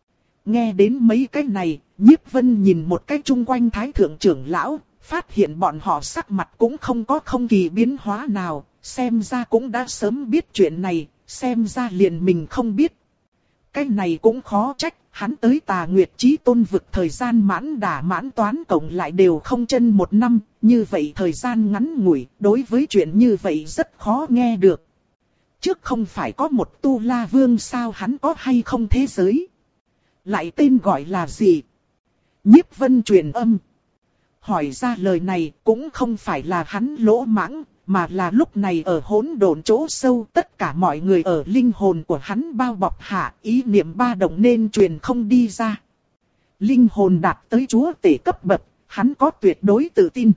Nghe đến mấy cái này, Nhiếp Vân nhìn một cái chung quanh Thái Thượng trưởng lão, phát hiện bọn họ sắc mặt cũng không có không kỳ biến hóa nào, xem ra cũng đã sớm biết chuyện này, xem ra liền mình không biết. Cái này cũng khó trách, hắn tới Tà Nguyệt Chí Tôn vực thời gian mãn đả mãn toán cộng lại đều không chân một năm, như vậy thời gian ngắn ngủi, đối với chuyện như vậy rất khó nghe được. Trước không phải có một Tu La Vương sao, hắn có hay không thế giới? Lại tên gọi là gì? Nhiếp Vân truyền âm. Hỏi ra lời này cũng không phải là hắn lỗ mãng, mà là lúc này ở hỗn độn chỗ sâu tất cả mọi người ở linh hồn của hắn bao bọc hạ, ý niệm ba động nên truyền không đi ra. Linh hồn đạt tới chúa tể cấp bậc, hắn có tuyệt đối tự tin.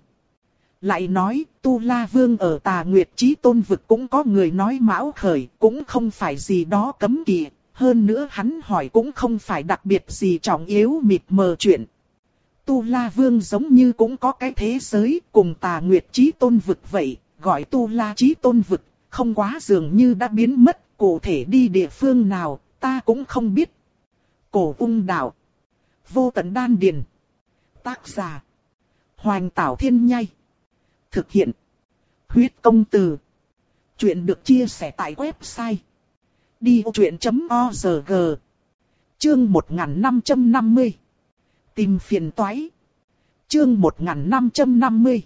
Lại nói, Tu La Vương ở Tà Nguyệt Chí Tôn vực cũng có người nói mão khởi, cũng không phải gì đó cấm kỵ, hơn nữa hắn hỏi cũng không phải đặc biệt gì trọng yếu mịt mờ chuyện. Tu La Vương giống như cũng có cái thế giới cùng Tà Nguyệt Chí Tôn vực vậy, gọi Tu La Chí Tôn vực, không quá dường như đã biến mất, cụ thể đi địa phương nào, ta cũng không biết. Cổ Ung đạo. Vô Tận Đan Điền. Tác giả. Hoành Tảo Thiên Nhai. Thực hiện. Huyết Công Từ. Chuyện được chia sẻ tại website đi vô chuyện chấm org. Chương một nghìn năm trăm năm mươi. Tìm phiền toái. Chương một nghìn năm trăm năm mươi.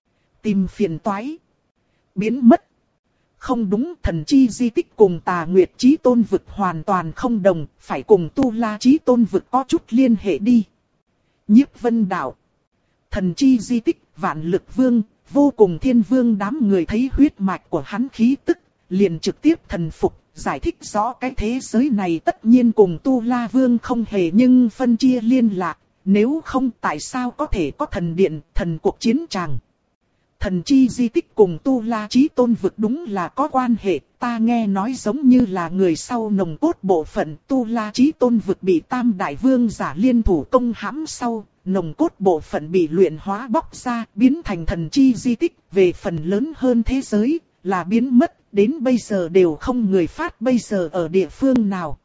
Tìm phiền toái. Biến mất. Không đúng, thần chi di tích cùng Tà Nguyệt Chí Tôn vực hoàn toàn không đồng, phải cùng Tu La Chí Tôn vực có chút liên hệ đi. Nhiếp Vân đạo. Thần chi di tích, Vạn Lực Vương, Vô Cùng Thiên Vương đám người thấy huyết mạch của hắn khí tức, liền trực tiếp thần phục, giải thích rõ cái thế giới này tất nhiên cùng Tu La Vương không hề nhưng phân chia liên lạc, nếu không tại sao có thể có thần điện, thần cuộc chiến tràng. Thần chi di tích cùng Tu La Chí Tôn vực đúng là có quan hệ, ta nghe nói giống như là người sau nồng cốt bộ phận Tu La Chí Tôn vực bị Tam Đại Vương giả liên thủ công hãm sau, nồng cốt bộ phận bị luyện hóa bóc ra, biến thành thần chi di tích, về phần lớn hơn thế giới, là biến mất, đến bây giờ đều không người phát bây giờ ở địa phương nào.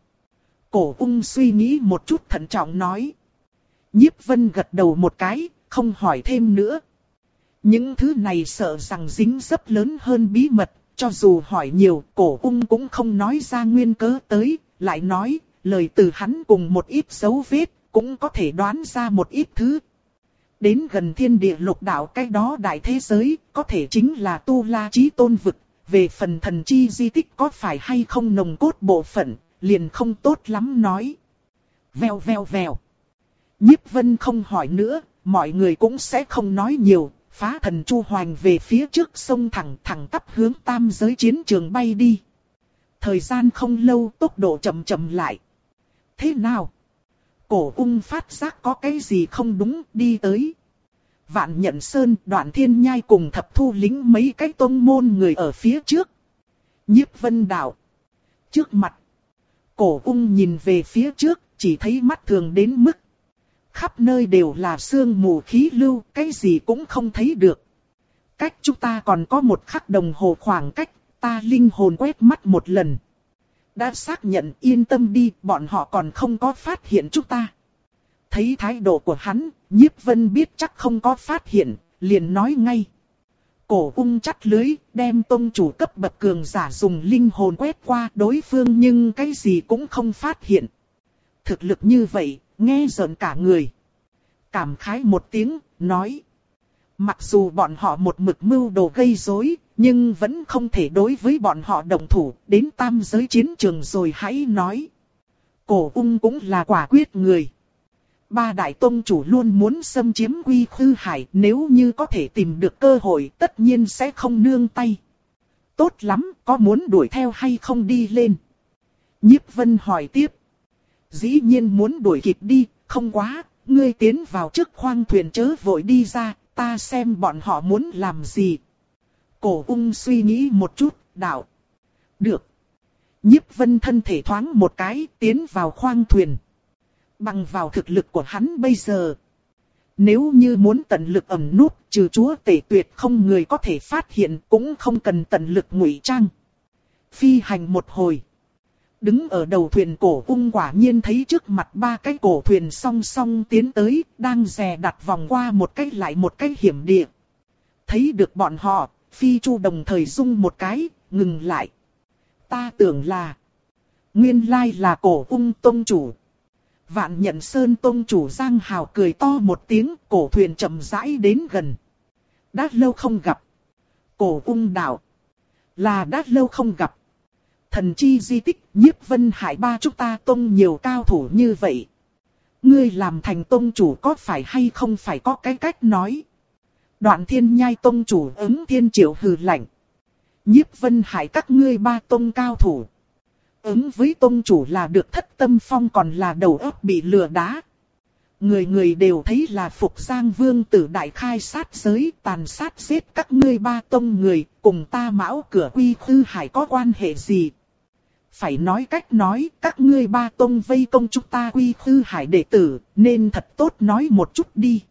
Cổ Ung suy nghĩ một chút thận trọng nói. Nhiếp Vân gật đầu một cái, không hỏi thêm nữa. Những thứ này sợ rằng dính dấp lớn hơn bí mật, cho dù hỏi nhiều, Cổ Ung cũng không nói ra nguyên cớ tới, lại nói, lời từ hắn cùng một ít dấu vết, cũng có thể đoán ra một ít thứ. Đến gần thiên địa lục đạo cái đó đại thế giới, có thể chính là Tu La Chí Tôn vực, về phần thần chi di tích có phải hay không nồng cốt bộ phận, liền không tốt lắm nói. Vèo vèo vèo. Nhiếp Vân không hỏi nữa, mọi người cũng sẽ không nói nhiều. Phá thần chu hoành về phía trước sông thẳng thẳng tắp hướng tam giới chiến trường bay đi. Thời gian không lâu, tốc độ chậm chậm lại. Thế nào? Cổ Ung phát giác có cái gì không đúng, đi tới. Vạn Nhận Sơn, Đoạn Thiên Nhai cùng Thập Thu Lính mấy cái tông môn người ở phía trước. Nhiếp Vân đạo. Trước mặt. Cổ Ung nhìn về phía trước, chỉ thấy mắt thường đến mức. Khắp nơi đều là sương mù khí lưu, cái gì cũng không thấy được. Cách chúng ta còn có một khắc đồng hồ khoảng cách, ta linh hồn quét mắt một lần. Đã xác nhận, yên tâm đi, bọn họ còn không có phát hiện chúng ta. Thấy thái độ của hắn, Nhiếp Vân biết chắc không có phát hiện, liền nói ngay. Cổ Ung chắt lưới, đem tông chủ cấp bậc cường giả dùng linh hồn quét qua đối phương nhưng cái gì cũng không phát hiện. Thực lực như vậy, nghe rợn cả người. Cảm khái một tiếng, nói. Mặc dù bọn họ một mực mưu đồ gây rối, nhưng vẫn không thể đối với bọn họ đồng thủ, đến tam giới chiến trường rồi hãy nói. Cổ Ung cũng là quả quyết người. Ba đại tông chủ luôn muốn xâm chiếm Quy Khư Hải, nếu như có thể tìm được cơ hội tất nhiên sẽ không nương tay. Tốt lắm, có muốn đuổi theo hay không đi lên? Nhiếp Vân hỏi tiếp. Dĩ nhiên muốn đuổi kịp đi, không quá, ngươi tiến vào trước khoang thuyền chớ vội đi ra, ta xem bọn họ muốn làm gì. Cổ ung suy nghĩ một chút, đạo. Được. Nhiếp Vân thân thể thoáng một cái, tiến vào khoang thuyền. Bằng vào thực lực của hắn bây giờ, nếu như muốn tận lực ẩn núp, trừ chúa tể tuyệt không người có thể phát hiện, cũng không cần tận lực ngụy trang. Phi hành một hồi, đứng ở đầu thuyền cổ ung quả nhiên thấy trước mặt ba cái cổ thuyền song song tiến tới, đang dè đặt vòng qua một cái lại một cái hiểm địa. Thấy được bọn họ, Phi Chu đồng thời rung một cái, ngừng lại. Ta tưởng là, nguyên lai là cổ ung tông chủ. Vạn Nhận Sơn tông chủ Giang Hào cười to một tiếng, cổ thuyền chậm rãi đến gần. Đã lâu không gặp. Cổ ung đạo. Là đã lâu không gặp. Thần chi di tích, Nhiếp Vân Hải ba chúng ta tông nhiều cao thủ như vậy. Ngươi làm thành tông chủ có phải hay không phải có cái cách nói. Đoạn Thiên Nhai tông chủ ứng Thiên Triệu hừ lạnh. Nhiếp Vân Hải các ngươi ba tông cao thủ. Ứng với tông chủ là được Thất Tâm Phong còn là đầu óc bị lừa đá. Người người đều thấy là Phục Giang Vương tử đại khai sát giới, tàn sát giết các ngươi ba tông người, cùng ta Mão Cửa Quy Khư Hải có quan hệ gì? Phải nói cách nói, các ngươi ba tông vây công chúng ta Quy Khư Hải đệ tử, nên thật tốt nói một chút đi.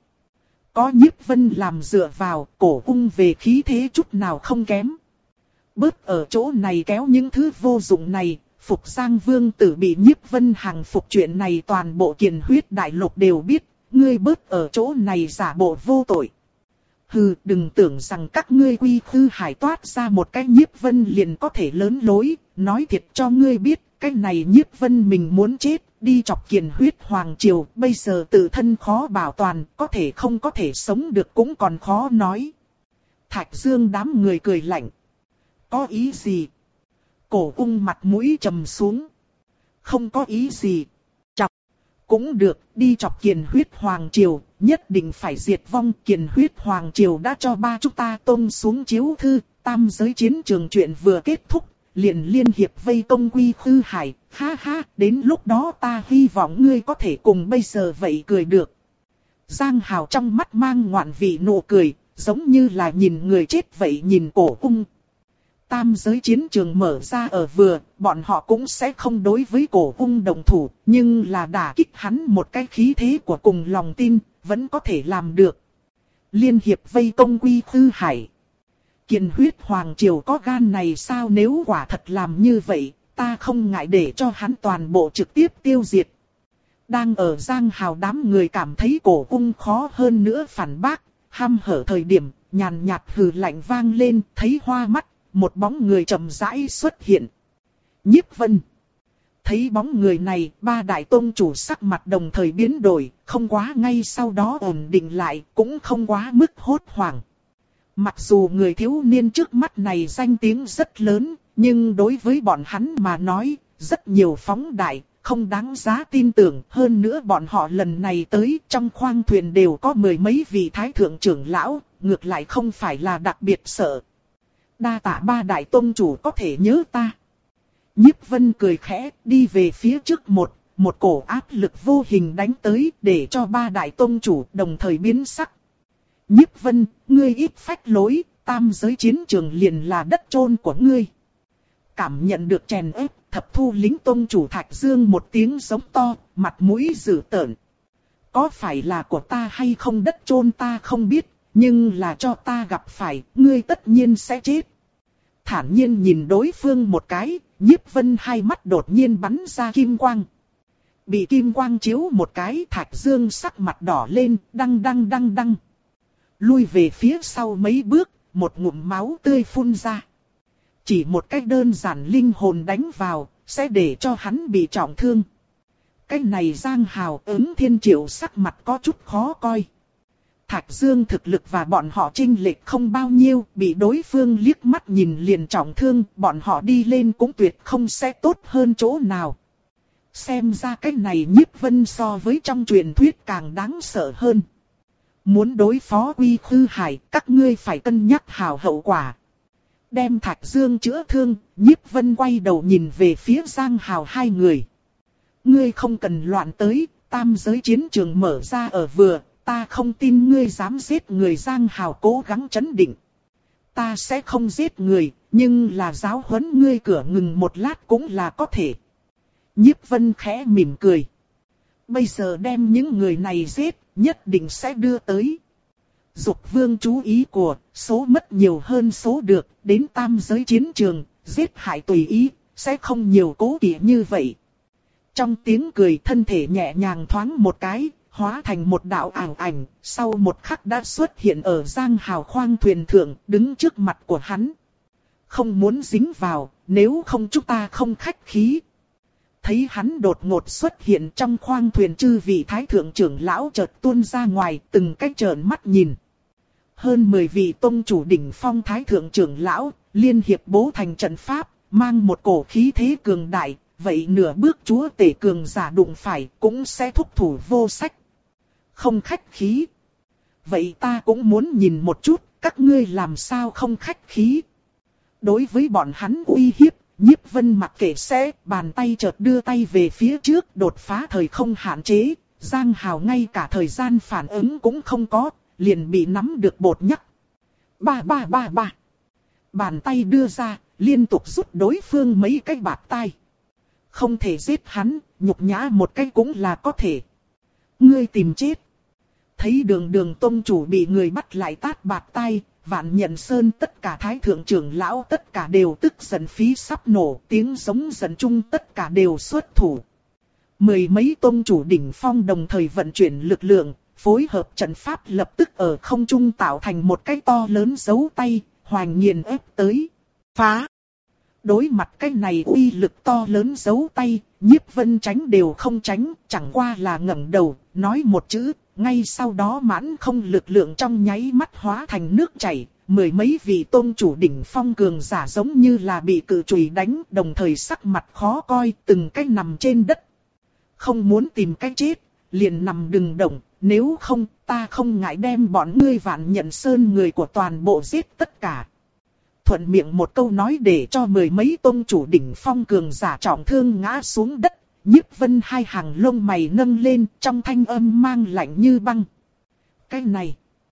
Có Nhiếp Vân làm dựa vào, cổ ung về khí thế chút nào không kém. Bớt ở chỗ này kéo những thứ vô dụng này. Phục Giang Vương tử bị Nhiếp Vân hàng phục chuyện này toàn bộ Kiền Huyết Đại Lục đều biết, ngươi bớt ở chỗ này giả bộ vô tội. Hừ, đừng tưởng rằng các ngươi Quy Khư Hải toát ra một cái Nhiếp Vân liền có thể lớn lối, nói thiệt cho ngươi biết, cái này Nhiếp Vân mình muốn chết, đi chọc Kiền Huyết Hoàng Triều, bây giờ tự thân khó bảo toàn, có thể không có thể sống được cũng còn khó nói. Thạch Dương đám người cười lạnh. Có ý gì? Cổ ung mặt mũi trầm xuống. Không có ý gì. Chọc. Cũng được, đi chọc Kiền Huyết Hoàng Triều, nhất định phải diệt vong. Kiền Huyết Hoàng Triều đã cho ba chúng ta tông xuống chiếu thư, tam giới chiến trường chuyện vừa kết thúc, liền liên hiệp vây công Quy Khư Hải. Ha ha, đến lúc đó ta hy vọng ngươi có thể cùng bây giờ vậy cười được. Giang Hào trong mắt mang ngoạn vị nụ cười, giống như là nhìn người chết vậy nhìn cổ ung. Tam giới chiến trường mở ra ở vừa, bọn họ cũng sẽ không đối với cổ ung đồng thủ, nhưng là đả kích hắn một cái khí thế của cùng lòng tin, vẫn có thể làm được. Liên hiệp vây công Quy Khư Hải. Kiền Huyết Hoàng Triều có gan này sao, nếu quả thật làm như vậy, ta không ngại để cho hắn toàn bộ trực tiếp tiêu diệt. Đang ở Giang Hào đám người cảm thấy cổ ung khó hơn nữa phản bác, hăm hở thời điểm, nhàn nhạt hừ lạnh vang lên, thấy hoa mắt. Một bóng người chậm rãi xuất hiện. Nhiếp Vân. Thấy bóng người này, ba đại tông chủ sắc mặt đồng thời biến đổi, không quá ngay sau đó ổn định lại, cũng không quá mức hốt hoảng. Mặc dù người thiếu niên trước mắt này danh tiếng rất lớn, nhưng đối với bọn hắn mà nói, rất nhiều phóng đại, không đáng giá tin tưởng. Hơn nữa bọn họ lần này tới trong khoang thuyền đều có mười mấy vị thái thượng trưởng lão, ngược lại không phải là đặc biệt sợ. Đa tạ ba đại tông chủ có thể nhớ ta. Nhiếp Vân cười khẽ, đi về phía trước một, một cổ áp lực vô hình đánh tới, để cho ba đại tông chủ đồng thời biến sắc. Nhiếp Vân, ngươi ít phách lối, tam giới chiến trường liền là đất chôn của ngươi. Cảm nhận được chèn ép, thập thu lính tông chủ Thạch Dương một tiếng giống to, mặt mũi dữ tợn. Có phải là của ta hay không đất chôn ta không biết. Nhưng là cho ta gặp phải, ngươi tất nhiên sẽ chết. Thản nhiên nhìn đối phương một cái, Nhiếp Vân hai mắt đột nhiên bắn ra kim quang. Bị kim quang chiếu một cái, Thạch Dương sắc mặt đỏ lên, đăng đăng đăng đăng. Lui về phía sau mấy bước, một ngụm máu tươi phun ra. Chỉ một cách đơn giản linh hồn đánh vào, sẽ để cho hắn bị trọng thương. Cái này Giang Hào ứng Thiên Triệu sắc mặt có chút khó coi. Thạch Dương thực lực và bọn họ chênh lệch không bao nhiêu, bị đối phương liếc mắt nhìn liền trọng thương, bọn họ đi lên cũng tuyệt không sẽ tốt hơn chỗ nào. Xem ra cái này Nhiếp Vân so với trong truyền thuyết càng đáng sợ hơn. Muốn đối phó Quy Khư Hải, các ngươi phải cân nhắc hào hậu quả. Đem Thạch Dương chữa thương, Nhiếp Vân quay đầu nhìn về phía Giang Hào hai người. Ngươi không cần loạn tới, tam giới chiến trường mở ra ở vừa. Ta không tin ngươi dám giết người. Giang Hào cố gắng trấn định. Ta sẽ không giết người, nhưng là giáo huấn ngươi cửa ngừng một lát cũng là có thể. Nhiếp Vân khẽ mỉm cười. Bây giờ đem những người này giết, nhất định sẽ đưa tới. Dục Vương chú ý của, số mất nhiều hơn số được, đến tam giới chiến trường, giết hại tùy ý, sẽ không nhiều cố kỵ như vậy. Trong tiếng cười thân thể nhẹ nhàng thoáng một cái, hóa thành một đạo ảo ảnh, sau một khắc đã xuất hiện ở Giang Hào khoang thuyền thượng, đứng trước mặt của hắn. Không muốn dính vào, nếu không chúng ta không khách khí. Thấy hắn đột ngột xuất hiện trong khoang thuyền, chư vị thái thượng trưởng lão chợt tuôn ra ngoài, từng cách trợn mắt nhìn. Hơn mười vị tông chủ đỉnh phong thái thượng trưởng lão, liên hiệp bố thành trận pháp, mang một cổ khí thế cường đại, vậy nửa bước chúa tể cường giả đụng phải cũng sẽ thúc thủ vô sách. Không khách khí. Vậy ta cũng muốn nhìn một chút, các ngươi làm sao không khách khí. Đối với bọn hắn uy hiếp, Nhiếp Vân mặc kệ sẽ, bàn tay chợt đưa tay về phía trước, đột phá thời không hạn chế. Giang Hào ngay cả thời gian phản ứng cũng không có, liền bị nắm được bột nhắc. Ba ba ba ba. Bàn tay đưa ra, liên tục rút đối phương mấy cái bạt tai. Không thể giết hắn, nhục nhã một cái cũng là có thể. Ngươi tìm chết. Thấy đường đường tông chủ bị người bắt lại tát bạt tai, Vạn Nhận Sơn tất cả thái thượng trưởng lão tất cả đều tức giận phí sắp nổ, tiếng giống giận chung tất cả đều xuất thủ. Mười mấy tông chủ đỉnh phong đồng thời vận chuyển lực lượng, phối hợp trận pháp lập tức ở không trung tạo thành một cái to lớn dấu tay, hoành nghiền ép tới. Phá! Đối mặt cái này uy lực to lớn dấu tay, Nhiếp Vân tránh đều không tránh, chẳng qua là ngẩng đầu, nói một chữ, ngay sau đó mãn không lực lượng trong nháy mắt hóa thành nước chảy, mười mấy vị tôn chủ đỉnh phong cường giả giống như là bị cự chùy đánh, đồng thời sắc mặt khó coi, từng cái nằm trên đất. Không muốn tìm cái chết, liền nằm đừng động, nếu không ta không ngại đem bọn ngươi Vạn Nhận Sơn người của toàn bộ giết tất cả. Thuận miệng một câu nói để cho mười mấy tôn chủ đỉnh phong cường giả trọng thương ngã xuống đất. Nhiếp Vân hai hàng lông mày nâng lên, trong thanh âm mang lạnh như băng. Cái này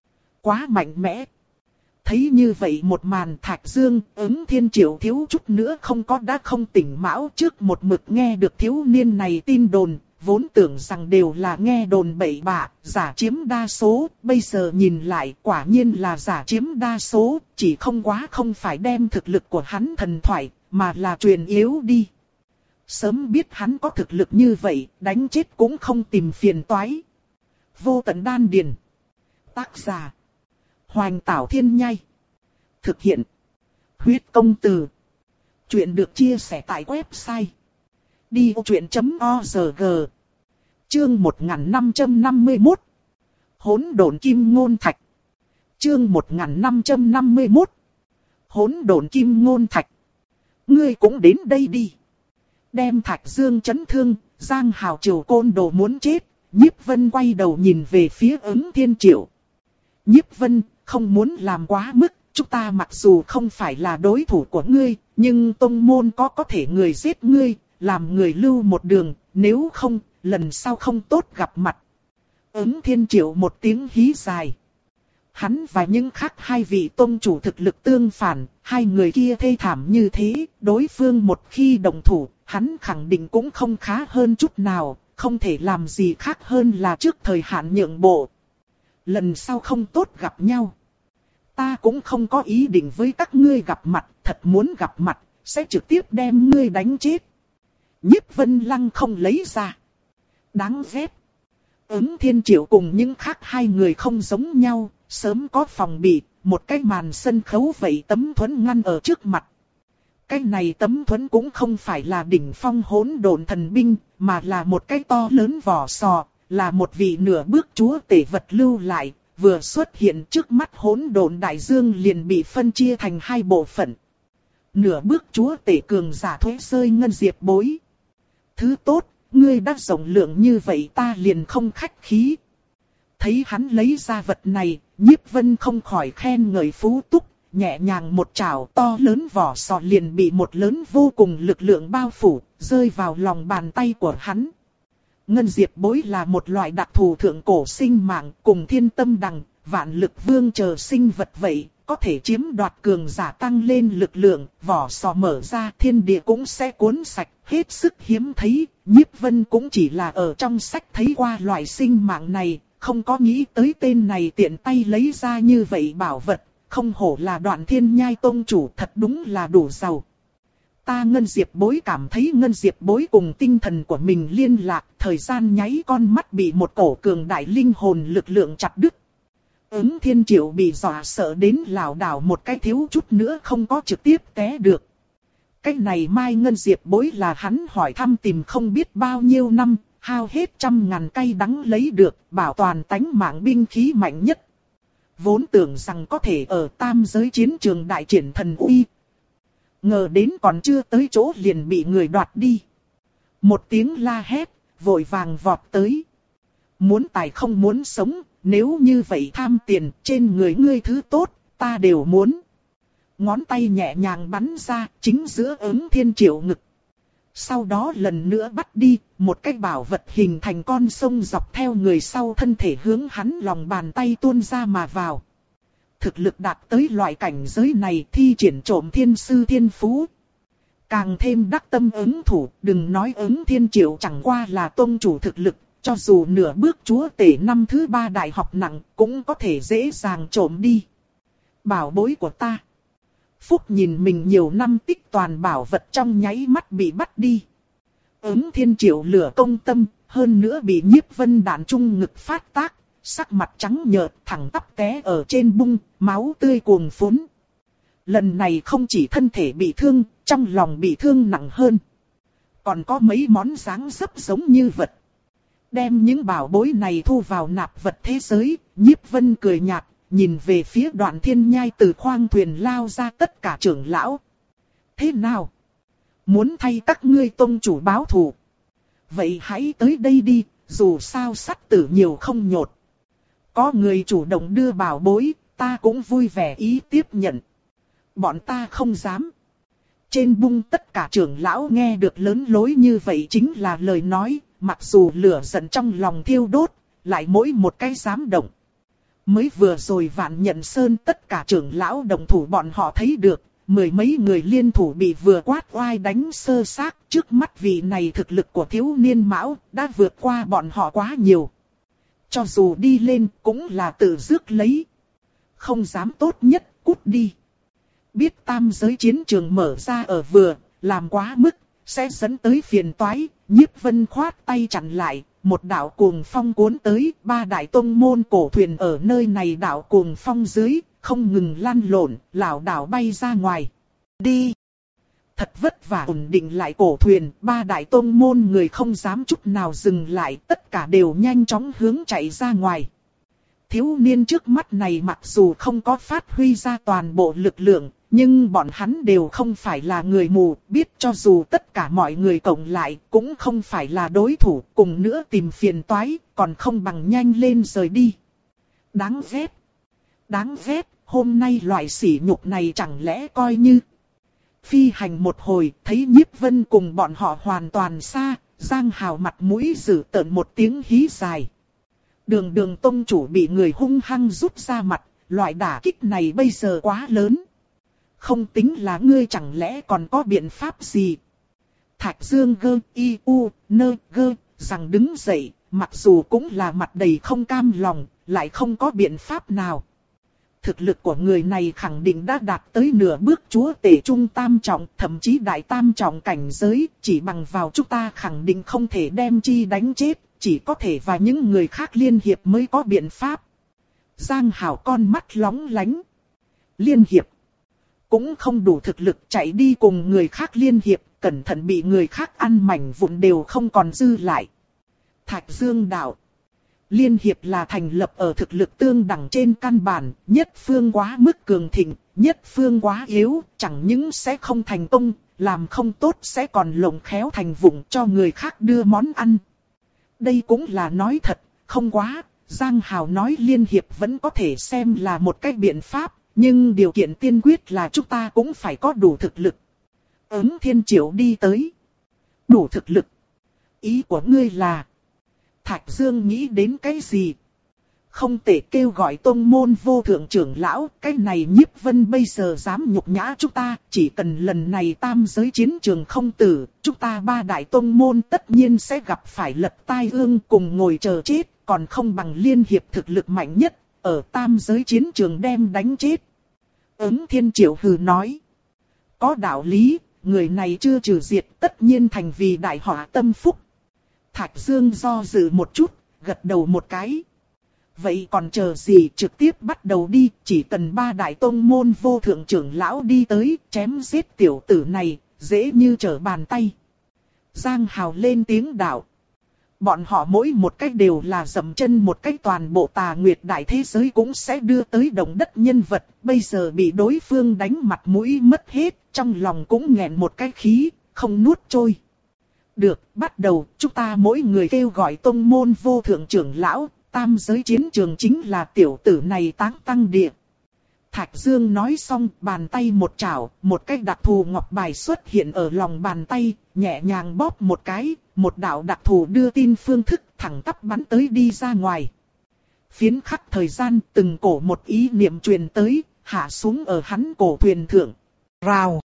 quá mạnh mẽ. Thấy như vậy một màn, Thạch Dương, Ứng Thiên Triệu thiếu chút nữa không có đã không tỉnh mão. Trước một mực nghe được thiếu niên này tin đồn, vốn tưởng rằng đều là nghe đồn bậy bạ, giả chiếm đa số. Bây giờ nhìn lại quả nhiên là giả chiếm đa số, chỉ không quá không phải đem thực lực của hắn thần thoại, mà là truyền yếu đi. Sớm biết hắn có thực lực như vậy, đánh chết cũng không tìm phiền toái. Vô Tận Đan Điền. Tác giả: Hoành Tảo Thiên Nhai. Thực hiện: Huyết Công Từ. Chuyện được chia sẻ tại website đi vô chuyện chấm org. Chương một nghìn năm trăm năm mươi mốt. Hỗn độn kim ngôn thạch. Chương một nghìn năm trăm năm mươi mốt. Hỗn độn kim ngôn thạch. Ngươi cũng đến đây đi. Đem Thạch Dương chấn thương, Giang Hào Triều côn đồ muốn chết. Nhiếp Vân quay đầu nhìn về phía Ứng Thiên Triệu. Nhiếp Vân, không muốn làm quá mức, chúng ta mặc dù không phải là đối thủ của ngươi, nhưng tông môn có có thể người giết ngươi, làm người lưu một đường, nếu không, lần sau không tốt gặp mặt. Ứng Thiên Triệu một tiếng hí dài. Hắn và những khác hai vị tông chủ thực lực tương phản, hai người kia thê thảm như thế, đối phương một khi đồng thủ, hắn khẳng định cũng không khá hơn chút nào, không thể làm gì khác hơn là trước thời hạn nhượng bộ. Lần sau không tốt gặp nhau. Ta cũng không có ý định với các ngươi gặp mặt, thật muốn gặp mặt, sẽ trực tiếp đem ngươi đánh chết. Nhiếp Vân Lăng không lấy ra. Đáng ghét. Ứng Thiên Triệu cùng những khác hai người không giống nhau, sớm có phòng bị, một cái màn sân khấu vậy tấm thuẫn ngăn ở trước mặt. Cái này tấm thuẫn cũng không phải là đỉnh phong hỗn độn thần binh, mà là một cái to lớn vỏ sò, là một vị nửa bước chúa tể vật lưu lại, vừa xuất hiện trước mắt hỗn độn đại dương liền bị phân chia thành hai bộ phận. Nửa bước chúa tể cường giả thuế rơi ngân diệp bối. Thứ tốt, ngươi đã rộng lượng như vậy ta liền không khách khí. Thấy hắn lấy ra vật này, Nhiếp Vân không khỏi khen ngợi phú túc, nhẹ nhàng một chảo to lớn vỏ sò liền bị một lớn vô cùng lực lượng bao phủ, rơi vào lòng bàn tay của hắn. Ngân diệp bối là một loại đặc thù thượng cổ sinh mạng, cùng thiên tâm đằng, vạn lực vương chờ sinh vật vậy, có thể chiếm đoạt cường giả tăng lên lực lượng, vỏ sò mở ra thiên địa cũng sẽ cuốn sạch, hết sức hiếm thấy. Nhiếp Vân cũng chỉ là ở trong sách thấy qua loại sinh mạng này, không có nghĩ tới tên này tiện tay lấy ra như vậy bảo vật, không hổ là Đoạn Thiên Nhai tông chủ, thật đúng là đủ giàu. Ta Ngân Diệp bối cảm thấy Ngân Diệp bối cùng tinh thần của mình liên lạc, thời gian nháy con mắt bị một cổ cường đại linh hồn lực lượng chặt đứt. Ứng Thiên Triệu bị dọa sợ đến lảo đảo một cái, thiếu chút nữa không có trực tiếp té được. Cái này Mai Ngân Diệp bối là hắn hỏi thăm tìm không biết bao nhiêu năm, hao hết trăm ngàn cay đắng lấy được, bảo toàn tánh mạng binh khí mạnh nhất. Vốn tưởng rằng có thể ở tam giới chiến trường đại triển thần uy. Ngờ đến còn chưa tới chỗ liền bị người đoạt đi. Một tiếng la hét, vội vàng vọt tới. Muốn tài không muốn sống, nếu như vậy tham tiền, trên người ngươi thứ tốt, ta đều muốn. Ngón tay nhẹ nhàng bắn ra, chính giữa Ứng Thiên Triệu ngực. Sau đó lần nữa bắt đi, một cái bảo vật hình thành con sông dọc theo người sau thân thể hướng hắn lòng bàn tay tuôn ra mà vào. Thực lực đạt tới loại cảnh giới này thi triển trộm thiên sư thiên phú. Càng thêm đắc tâm ứng thủ, đừng nói Ứng Thiên Triệu chẳng qua là tông chủ thực lực, cho dù nửa bước chúa tể năm thứ ba đại học nặng cũng có thể dễ dàng trộm đi. Bảo bối của ta. Phúc nhìn mình nhiều năm tích toàn bảo vật trong nháy mắt bị bắt đi. Ứng Thiên Triệu lửa công tâm, hơn nữa bị Nhiếp Vân đạn trung ngực phát tác, sắc mặt trắng nhợt thẳng tắp té ở trên bung, máu tươi cuồn phún. Lần này không chỉ thân thể bị thương, trong lòng bị thương nặng hơn. Còn có mấy món dáng dấp giống như vật. Đem những bảo bối này thu vào nạp vật thế giới, Nhiếp Vân cười nhạt, nhìn về phía Đoạn Thiên Nhai từ khoang thuyền lao ra tất cả trưởng lão. Thế nào? Muốn thay các ngươi tông chủ báo thù? Vậy hãy tới đây đi, dù sao sắt tử nhiều không nhột. Có người chủ động đưa bảo bối, ta cũng vui vẻ ý tiếp nhận. Bọn ta không dám. Trên bung tất cả trưởng lão nghe được lớn lối như vậy chính là lời nói, mặc dù lửa giận trong lòng thiêu đốt, lại mỗi một cái dám động. Mới vừa rồi Vạn Nhận Sơn tất cả trưởng lão đồng thủ bọn họ thấy được, mười mấy người liên thủ bị vừa quát oai đánh sơ xác, trước mắt vị này thực lực của thiếu niên Mão đã vượt qua bọn họ quá nhiều. Cho dù đi lên cũng là tự rước lấy. Không dám tốt nhất, cút đi. Biết tam giới chiến trường mở ra ở vừa, làm quá mức, sẽ dẫn tới phiền toái. Nhiếp Vân khoát tay chặn lại, một đạo cuồng phong cuốn tới, ba đại tông môn cổ thuyền ở nơi này đạo cuồng phong dưới, không ngừng lăn lộn, lảo đảo bay ra ngoài. Đi! Thật vất vả ổn định lại cổ thuyền, ba đại tông môn người không dám chút nào dừng lại, tất cả đều nhanh chóng hướng chạy ra ngoài. Thiếu niên trước mắt này mặc dù không có phát huy ra toàn bộ lực lượng, nhưng bọn hắn đều không phải là người mù, biết cho dù tất cả mọi người cộng lại cũng không phải là đối thủ, cùng nữa tìm phiền toái, còn không bằng nhanh lên rời đi. Đáng ghét! Đáng ghét, hôm nay loại sỉ nhục này chẳng lẽ coi như... Phi hành một hồi, thấy Nhiếp Vân cùng bọn họ hoàn toàn xa, Giang Hào mặt mũi dữ tợn một tiếng hí dài. Đường đường tông chủ bị người hung hăng rút ra mặt, loại đả kích này bây giờ quá lớn. Không tính là ngươi chẳng lẽ còn có biện pháp gì? Thạch Dương gơ y u nơ gơ rằng đứng dậy, mặc dù cũng là mặt đầy không cam lòng, lại không có biện pháp nào. Thực lực của người này khẳng định đã đạt tới nửa bước chúa tể trung tam trọng, thậm chí đại tam trọng cảnh giới, chỉ bằng vào chúng ta khẳng định không thể đem chi đánh chết, chỉ có thể và những người khác liên hiệp mới có biện pháp. Giang Hảo con mắt lóng lánh. Liên hiệp cũng không đủ thực lực chạy đi cùng người khác liên hiệp, cẩn thận bị người khác ăn mảnh vụn đều không còn dư lại. Thạch Dương đạo. Liên hiệp là thành lập ở thực lực tương đẳng trên căn bản, nhất phương quá mức cường thịnh, nhất phương quá yếu, chẳng những sẽ không thành công, làm không tốt sẽ còn lồng khéo thành vụng cho người khác đưa món ăn. Đây cũng là nói thật, không quá, Giang Hào nói liên hiệp vẫn có thể xem là một cái biện pháp, nhưng điều kiện tiên quyết là chúng ta cũng phải có đủ thực lực. Ứng Thiên Triệu đi tới. Đủ thực lực. Ý của ngươi là... Thạch Dương nghĩ đến cái gì? Không thể kêu gọi tông môn vô thượng trưởng lão, cái này Nhiếp Vân bây giờ dám nhục nhã chúng ta, chỉ cần lần này tam giới chiến trường không tử, chúng ta ba đại tông môn tất nhiên sẽ gặp phải lật tai ương cùng ngồi chờ chết, còn không bằng liên hiệp thực lực mạnh nhất, ở tam giới chiến trường đem đánh chết. Ứng Thiên Triệu hừ nói, có đạo lý, người này chưa trừ diệt tất nhiên thành vì đại họa tâm phúc. Thạch Dương do dự một chút, gật đầu một cái. Vậy còn chờ gì, trực tiếp bắt đầu đi, chỉ cần ba đại tông môn vô thượng trưởng lão đi tới, chém giết tiểu tử này, dễ như trở bàn tay. Giang Hào lên tiếng đạo. Bọn họ mỗi một cách đều là dậm chân một cách, toàn bộ Tà Nguyệt đại thế giới cũng sẽ đưa tới động đất nhân vật, bây giờ bị đối phương đánh mặt mũi mất hết, trong lòng cũng nghẹn một cái khí, không nuốt trôi. Được, bắt đầu, chúng ta mỗi người kêu gọi tông môn vô thượng trưởng lão, tam giới chiến trường chính là tiểu tử này táng tăng địa. Thạch Dương nói xong, bàn tay một chảo, một cái đặc thù ngọc bài xuất hiện ở lòng bàn tay, nhẹ nhàng bóp một cái, một đạo đặc thù đưa tin phương thức thẳng tắp bắn tới đi ra ngoài. Phiến khắc thời gian, từng cổ một ý niệm truyền tới, hạ xuống ở hắn cổ thuyền thượng. Rào!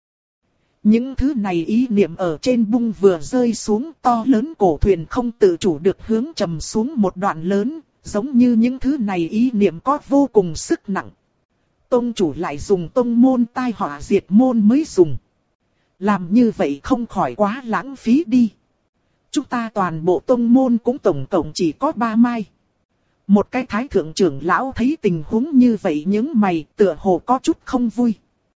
Những thứ này ý niệm ở trên bung vừa rơi xuống, to lớn cổ thuyền không tự chủ được hướng trầm xuống một đoạn lớn, giống như những thứ này ý niệm có vô cùng sức nặng. Tông chủ lại dùng tông môn tai họa diệt môn mới dùng. Làm như vậy không khỏi quá lãng phí đi. Chúng ta toàn bộ tông môn cũng tổng cộng chỉ có ba mai. Một cái thái thượng trưởng lão thấy tình huống như vậy những mày tựa hồ có chút không vui.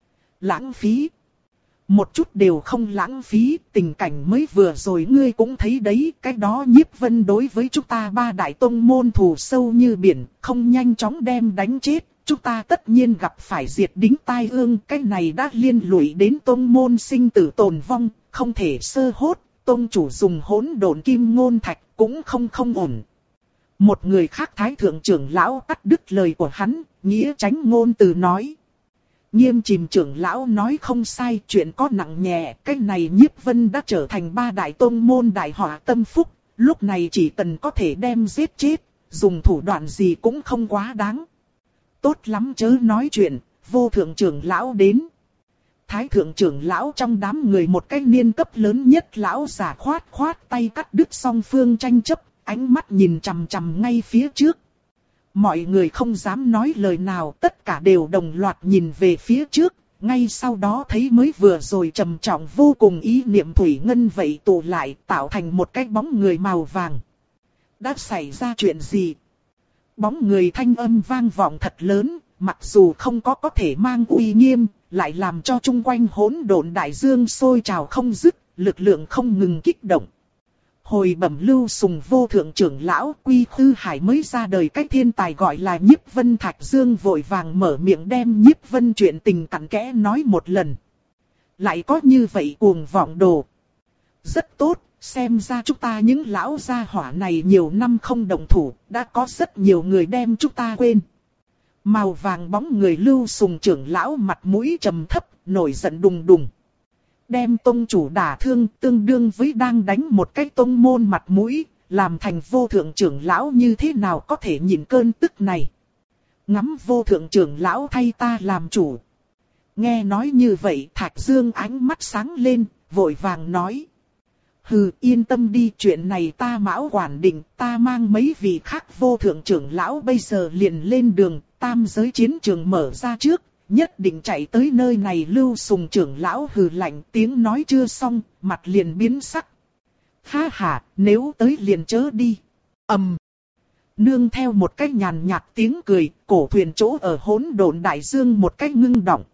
Lãng phí. Một chút đều không lãng phí, tình cảnh mới vừa rồi ngươi cũng thấy đấy, cái đó Nhiếp Vân đối với chúng ta ba đại tông môn thù sâu như biển, không nhanh chóng đem đánh chết, chúng ta tất nhiên gặp phải diệt đính tai ương, cái này đã liên lụy đến tông môn sinh tử tồn vong, không thể sơ hốt, tông chủ dùng hỗn độn kim ngôn thạch cũng không không ổn. Một người khác thái thượng trưởng lão cắt đứt lời của hắn, nghĩa tránh ngôn từ nói. Nghiêm Chìm trưởng lão nói không sai, chuyện có nặng nhẹ, cái này Nhiếp Vân đã trở thành ba đại tông môn đại họa tâm phúc, lúc này chỉ cần có thể đem giết chết, dùng thủ đoạn gì cũng không quá đáng. Tốt lắm chớ nói chuyện, vô thượng trưởng lão đến. Thái thượng trưởng lão trong đám người một cái niên cấp lớn nhất lão giả khoát khoát tay cắt đứt song phương tranh chấp, ánh mắt nhìn chằm chằm ngay phía trước. Mọi người không dám nói lời nào, tất cả đều đồng loạt nhìn về phía trước, ngay sau đó thấy mới vừa rồi trầm trọng vô cùng ý niệm thủy ngân vậy tụ lại tạo thành một cái bóng người màu vàng. Đã xảy ra chuyện gì? Bóng người thanh âm vang vọng thật lớn, mặc dù không có có thể mang uy nghiêm, lại làm cho chung quanh hỗn độn đại dương sôi trào không dứt, lực lượng không ngừng kích động. Hồi bẩm Lưu Sùng vô thượng trưởng lão, Quy Tư Hải mới ra đời cái thiên tài gọi là Nhiếp Vân. Thạch Dương vội vàng mở miệng đem Nhiếp Vân chuyện tình cặn kẽ nói một lần. Lại có như vậy cuồng vọng đồ. Rất tốt, xem ra chúng ta những lão gia hỏa này nhiều năm không động thủ, đã có rất nhiều người đem chúng ta quên. Màu vàng bóng người Lưu Sùng trưởng lão mặt mũi trầm thấp, nổi giận đùng đùng. Đem tông chủ đả thương tương đương với đang đánh một cái tông môn mặt mũi, làm thành vô thượng trưởng lão như thế nào có thể nhịn cơn tức này. Ngắm vô thượng trưởng lão thay ta làm chủ. Nghe nói như vậy Thạch Dương ánh mắt sáng lên, vội vàng nói. Hừ, yên tâm đi, chuyện này ta Mão quản định, ta mang mấy vị khác vô thượng trưởng lão bây giờ liền lên đường, tam giới chiến trường mở ra trước. Nhất định chạy tới nơi này. Lưu Sùng trưởng lão hừ lạnh, tiếng nói chưa xong, mặt liền biến sắc. Ha ha, nếu tới liền chớ đi. Ầm. Um. Nương theo một cái nhàn nhạt tiếng cười, cổ thuyền chỗ ở hỗn độn đại dương một cái ngưng động.